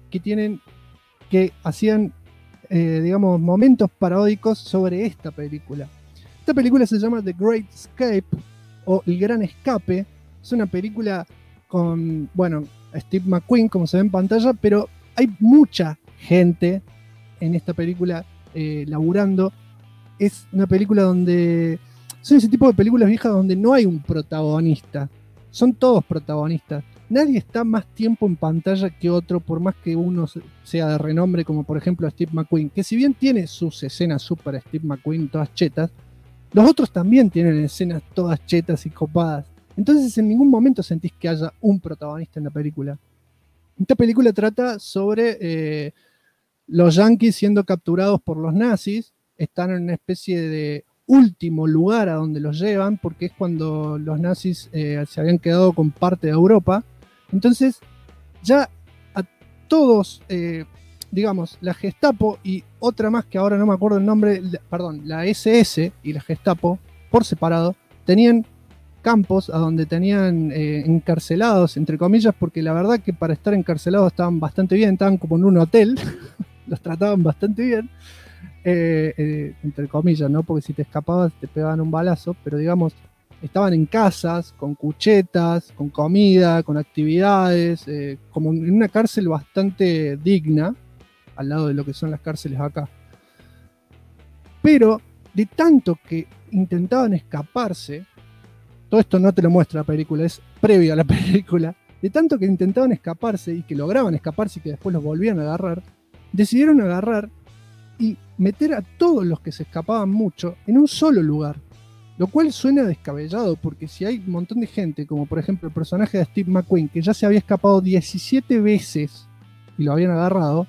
que hacían, digamos, momentos paródicos sobre esta película. Esta película se llama The Great Escape o El Gran Escape. Es una película con, bueno, Steve McQueen, como se ve en pantalla, pero hay mucha gente en esta película laburando. Es una película donde... Son ese tipo de películas viejas donde no hay un protagonista. Son todos protagonistas. Nadie está más tiempo en pantalla que otro, por más que uno sea de renombre, como por ejemplo Steve McQueen, que si bien tiene sus escenas super Steve McQueen, todas chetas, los otros también tienen escenas todas chetas y copadas. Entonces en ningún momento sentís que haya un protagonista en la película. Esta película trata sobre los yanquis siendo capturados por los nazis. Están en una especie de último lugar a donde los llevan, porque es cuando los nazis se habían quedado con parte de Europa. Entonces ya a todos, digamos, la Gestapo y otra más que ahora no me acuerdo el nombre, la SS y la Gestapo por separado tenían campos a donde tenían encarcelados, entre comillas, porque la verdad que para estar encarcelados estaban bastante bien, estaban como en un hotel, los trataban bastante bien, entre comillas, ¿no? Porque si te escapabas te pegaban un balazo, pero digamos, estaban en casas, con cuchetas, con comida, con actividades, como en una cárcel bastante digna, al lado de lo que son las cárceles acá. Pero de tanto que intentaban escaparse, todo esto no te lo muestra la película, es previo a la película, de tanto que intentaban escaparse y que lograban escaparse y que después los volvían a agarrar, decidieron agarrar y meter a todos los que se escapaban mucho en un solo lugar. Lo cual suena descabellado, porque si hay un montón de gente, como por ejemplo el personaje de Steve McQueen, que ya se había escapado 17 veces y lo habían agarrado,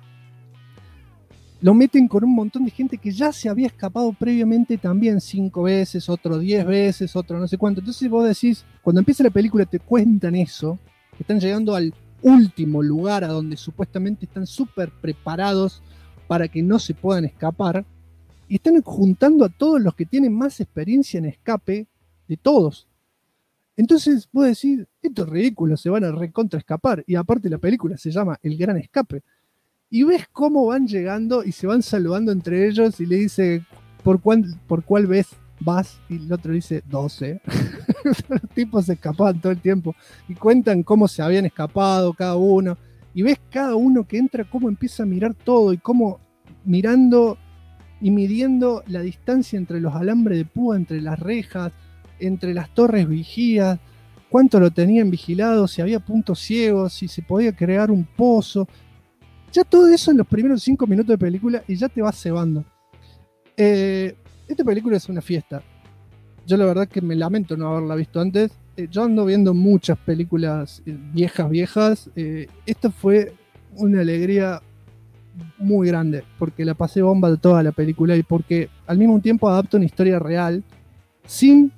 lo meten con un montón de gente que ya se había escapado previamente también 5 veces, otro 10 veces, otro no sé cuánto. Entonces vos decís, cuando empieza la película te cuentan eso, que están llegando al último lugar a donde supuestamente están súper preparados para que no se puedan escapar, y están juntando a todos los que tienen más experiencia en escape de todos. Entonces vos decís, esto es ridículo, se van a recontra escapar, y aparte la película se llama El Gran Escape. Y ves cómo van llegando y se van saludando entre ellos y le dice, ¿por cuál vez vas? Y el otro dice, 12. Los tipos se escapaban todo el tiempo y cuentan cómo se habían escapado cada uno. Y ves cada uno que entra, cómo empieza a mirar todo y cómo mirando y midiendo la distancia entre los alambres de púa, entre las rejas, entre las torres vigías, cuánto lo tenían vigilado, si había puntos ciegos, si se podía crear un pozo. Ya todo eso en los primeros 5 minutos de película y ya te vas cebando. Esta película es una fiesta. Yo la verdad que me lamento no haberla visto antes. Yo ando viendo muchas películas viejas. Esta fue una alegría muy grande, porque la pasé bomba de toda la película y porque al mismo tiempo adapta una historia real sin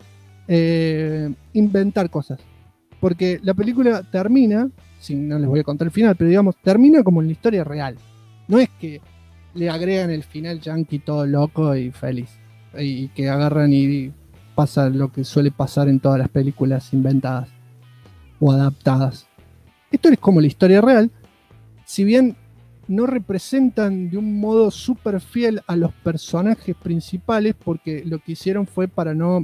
inventar cosas. Porque la película termina, no les voy a contar el final, pero digamos, termina como en la historia real. No es que le agregan el final yankee todo loco y feliz, y que agarran y pasa lo que suele pasar en todas las películas inventadas o adaptadas. Esto es como la historia real, si bien no representan de un modo súper fiel a los personajes principales, porque lo que hicieron fue para no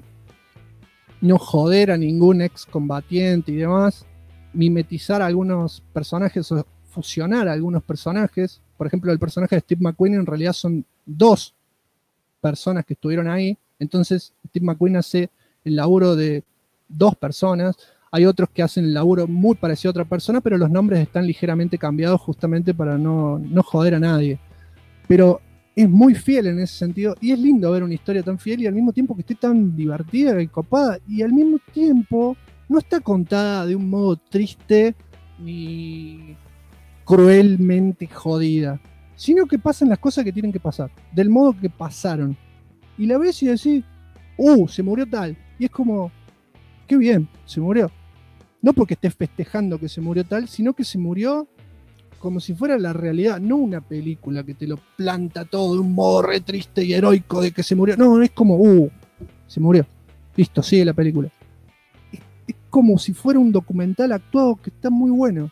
joder a ningún excombatiente y demás, mimetizar a algunos personajes o fusionar a algunos personajes. Por ejemplo, el personaje de Steve McQueen en realidad son 2 personas que estuvieron ahí. Entonces Steve McQueen hace el laburo de 2 personas. Hay otros que hacen el laburo muy parecido a otra persona, pero los nombres están ligeramente cambiados justamente para no joder a nadie. Pero es muy fiel en ese sentido, y es lindo ver una historia tan fiel y al mismo tiempo que esté tan divertida y copada, y al mismo tiempo no está contada de un modo triste ni cruelmente jodida, sino que pasan las cosas que tienen que pasar, del modo que pasaron. Y la ves y decís, se murió tal. Y es como, qué bien, se murió. No porque estés festejando que se murió tal, sino que se murió como si fuera la realidad, no una película que te lo planta todo de un modo re triste y heroico de que se murió. No, es como, se murió. Listo, sigue la película. Es como si fuera un documental actuado que está muy bueno.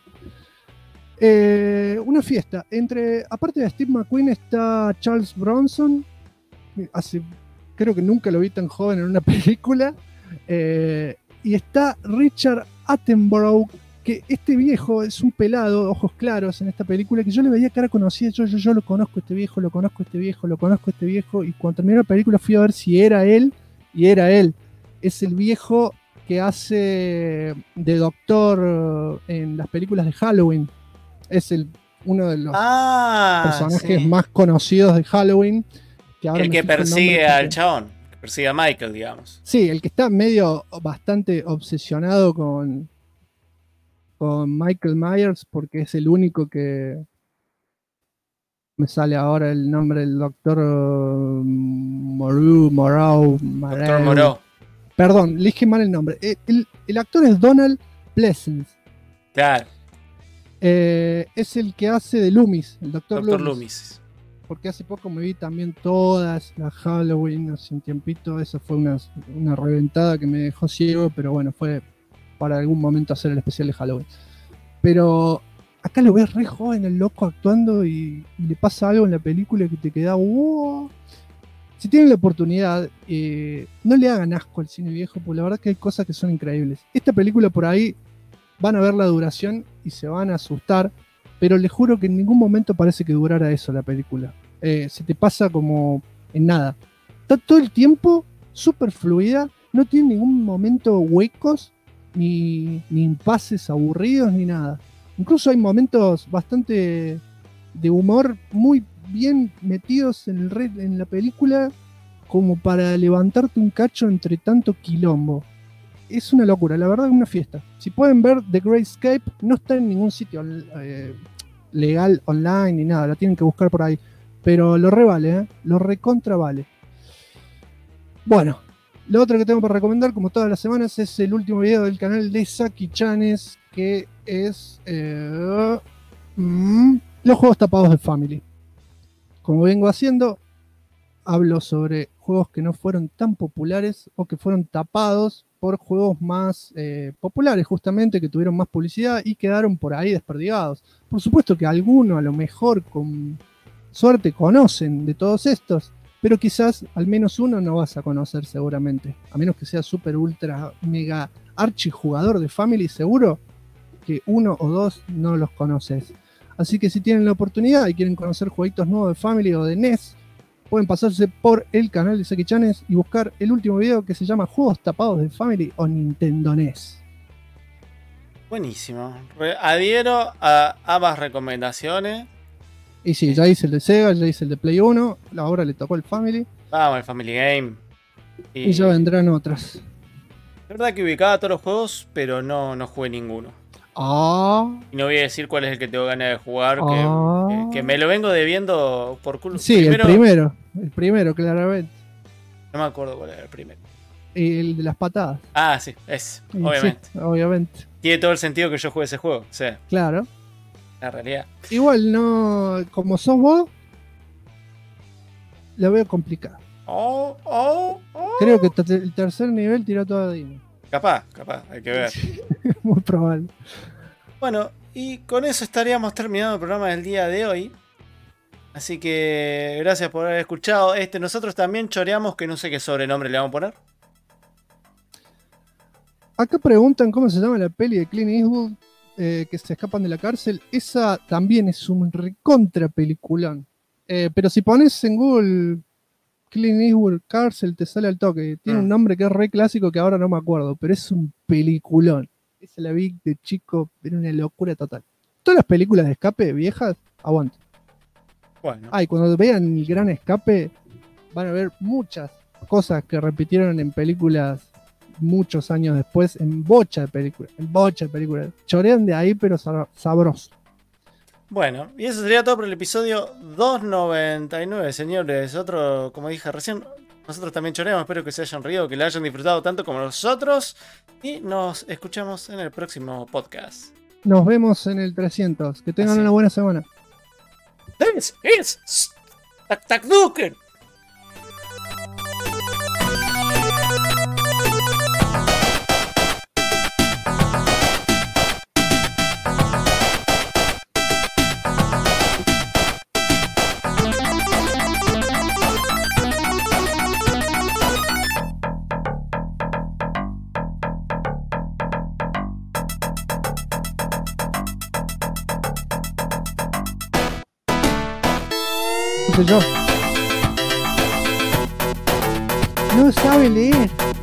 Una fiesta. Aparte de Steve McQueen está Charles Bronson. Creo que nunca lo vi tan joven en una película. Y está Richard Attenborough, que este viejo es un pelado, ojos claros en esta película, que yo le veía cara conocida. Yo lo conozco este viejo, lo conozco este viejo, lo conozco este viejo. Y cuando terminó la película fui a ver si era él, y era él. Es el viejo que hace de doctor en las películas de Halloween. Es uno de los personajes más conocidos de Halloween. El que persigue al chabón, que persigue a Michael, digamos. Sí, el que está bastante obsesionado con Michael Myers, porque es el único que... Me sale ahora el nombre del doctor Moreau. Doctor Moreau. Perdón, le dije mal el nombre. El actor es Donald Pleasence. Claro. Es el que hace de Loomis, el doctor Loomis. Porque hace poco me vi también todas las Halloween, hace un tiempito. Esa fue una reventada que me dejó ciego, pero bueno, fue para algún momento hacer el especial de Halloween. Pero acá lo ves re joven el loco actuando y le pasa algo en la película que te queda wow. Si tienen la oportunidad, no le hagan asco al cine viejo, porque la verdad que hay cosas que son increíbles. Esta película por ahí van a ver la duración y se van a asustar, pero les juro que en ningún momento parece que durara eso la película. Se te pasa como en nada. Está todo el tiempo súper fluida, no tiene ningún momento huecos, ni impases aburridos, ni nada. Incluso hay momentos bastante de humor muy bien metidos en la película, como para levantarte un cacho entre tanto quilombo. Es una locura, la verdad es una fiesta. Si pueden ver The Great Escape, no está en ningún sitio legal online ni nada, la tienen que buscar por ahí. Pero lo revale, lo recontra vale. Bueno, lo otro que tengo para recomendar, como todas las semanas, es el último video del canal de Saki Chanes, que es los juegos tapados de Family. Como vengo haciendo, hablo sobre juegos que no fueron tan populares o que fueron tapados por juegos más populares, justamente, que tuvieron más publicidad y quedaron por ahí desperdigados. Por supuesto que alguno, a lo mejor con suerte, conocen de todos estos, pero quizás al menos uno no vas a conocer seguramente. A menos que sea super ultra mega archijugador de Family, seguro que uno o dos no los conoces. Así que si tienen la oportunidad y quieren conocer jueguitos nuevos de Family o de NES, pueden pasarse por el canal de Saki Chanes y buscar el último video que se llama Juegos tapados de Family o Nintendo NES. Buenísimo. Adhiero a ambas recomendaciones. Y sí, ya hice el de Sega, ya hice el de Play 1, ahora le tocó el Family. Vamos, el Family Game. Y ya vendrán otras. Es verdad que ubicaba todos los juegos, pero no jugué ninguno. Y no voy a decir cuál es el que tengo ganas de jugar, que me lo vengo debiendo por culo. Sí, el primero, claramente. No me acuerdo cuál era el primero. El de las patadas. Ah, sí, obviamente. Sí, obviamente. Tiene todo el sentido que yo juegue ese juego, o sea. Claro. La realidad. Igual no, como sos vos, lo veo complicado. Creo que el tercer nivel tiró todo a Dino. Capaz, hay que ver. Muy probable. Bueno, y con eso estaríamos terminando el programa del día de hoy. Así que gracias por haber escuchado. Nosotros también choreamos, que no sé qué sobrenombre le vamos a poner. Acá preguntan cómo se llama la peli de Clint Eastwood, que se escapan de la cárcel. Esa también es un recontra peliculón. Pero si pones en Google Clint Eastwood cárcel, te sale al toque. Tiene un nombre que es re clásico que ahora no me acuerdo, pero es un peliculón. Esa la vi de chico, era una locura total. Todas las películas de escape viejas, aguante. Bueno. Ay, cuando vean El Gran Escape, van a ver muchas cosas que repitieron en películas muchos años después, en bocha de películas. Chorean de ahí, pero sabroso. Bueno, y eso sería todo por el episodio 299, señores. Otro, como dije recién, nosotros también choreamos. Espero que se hayan reído, que la hayan disfrutado tanto como nosotros. Y nos escuchamos en el próximo podcast. Nos vemos en el 300. Que tengan una buena semana. This is Taktakduken. Yo. No sabe leer.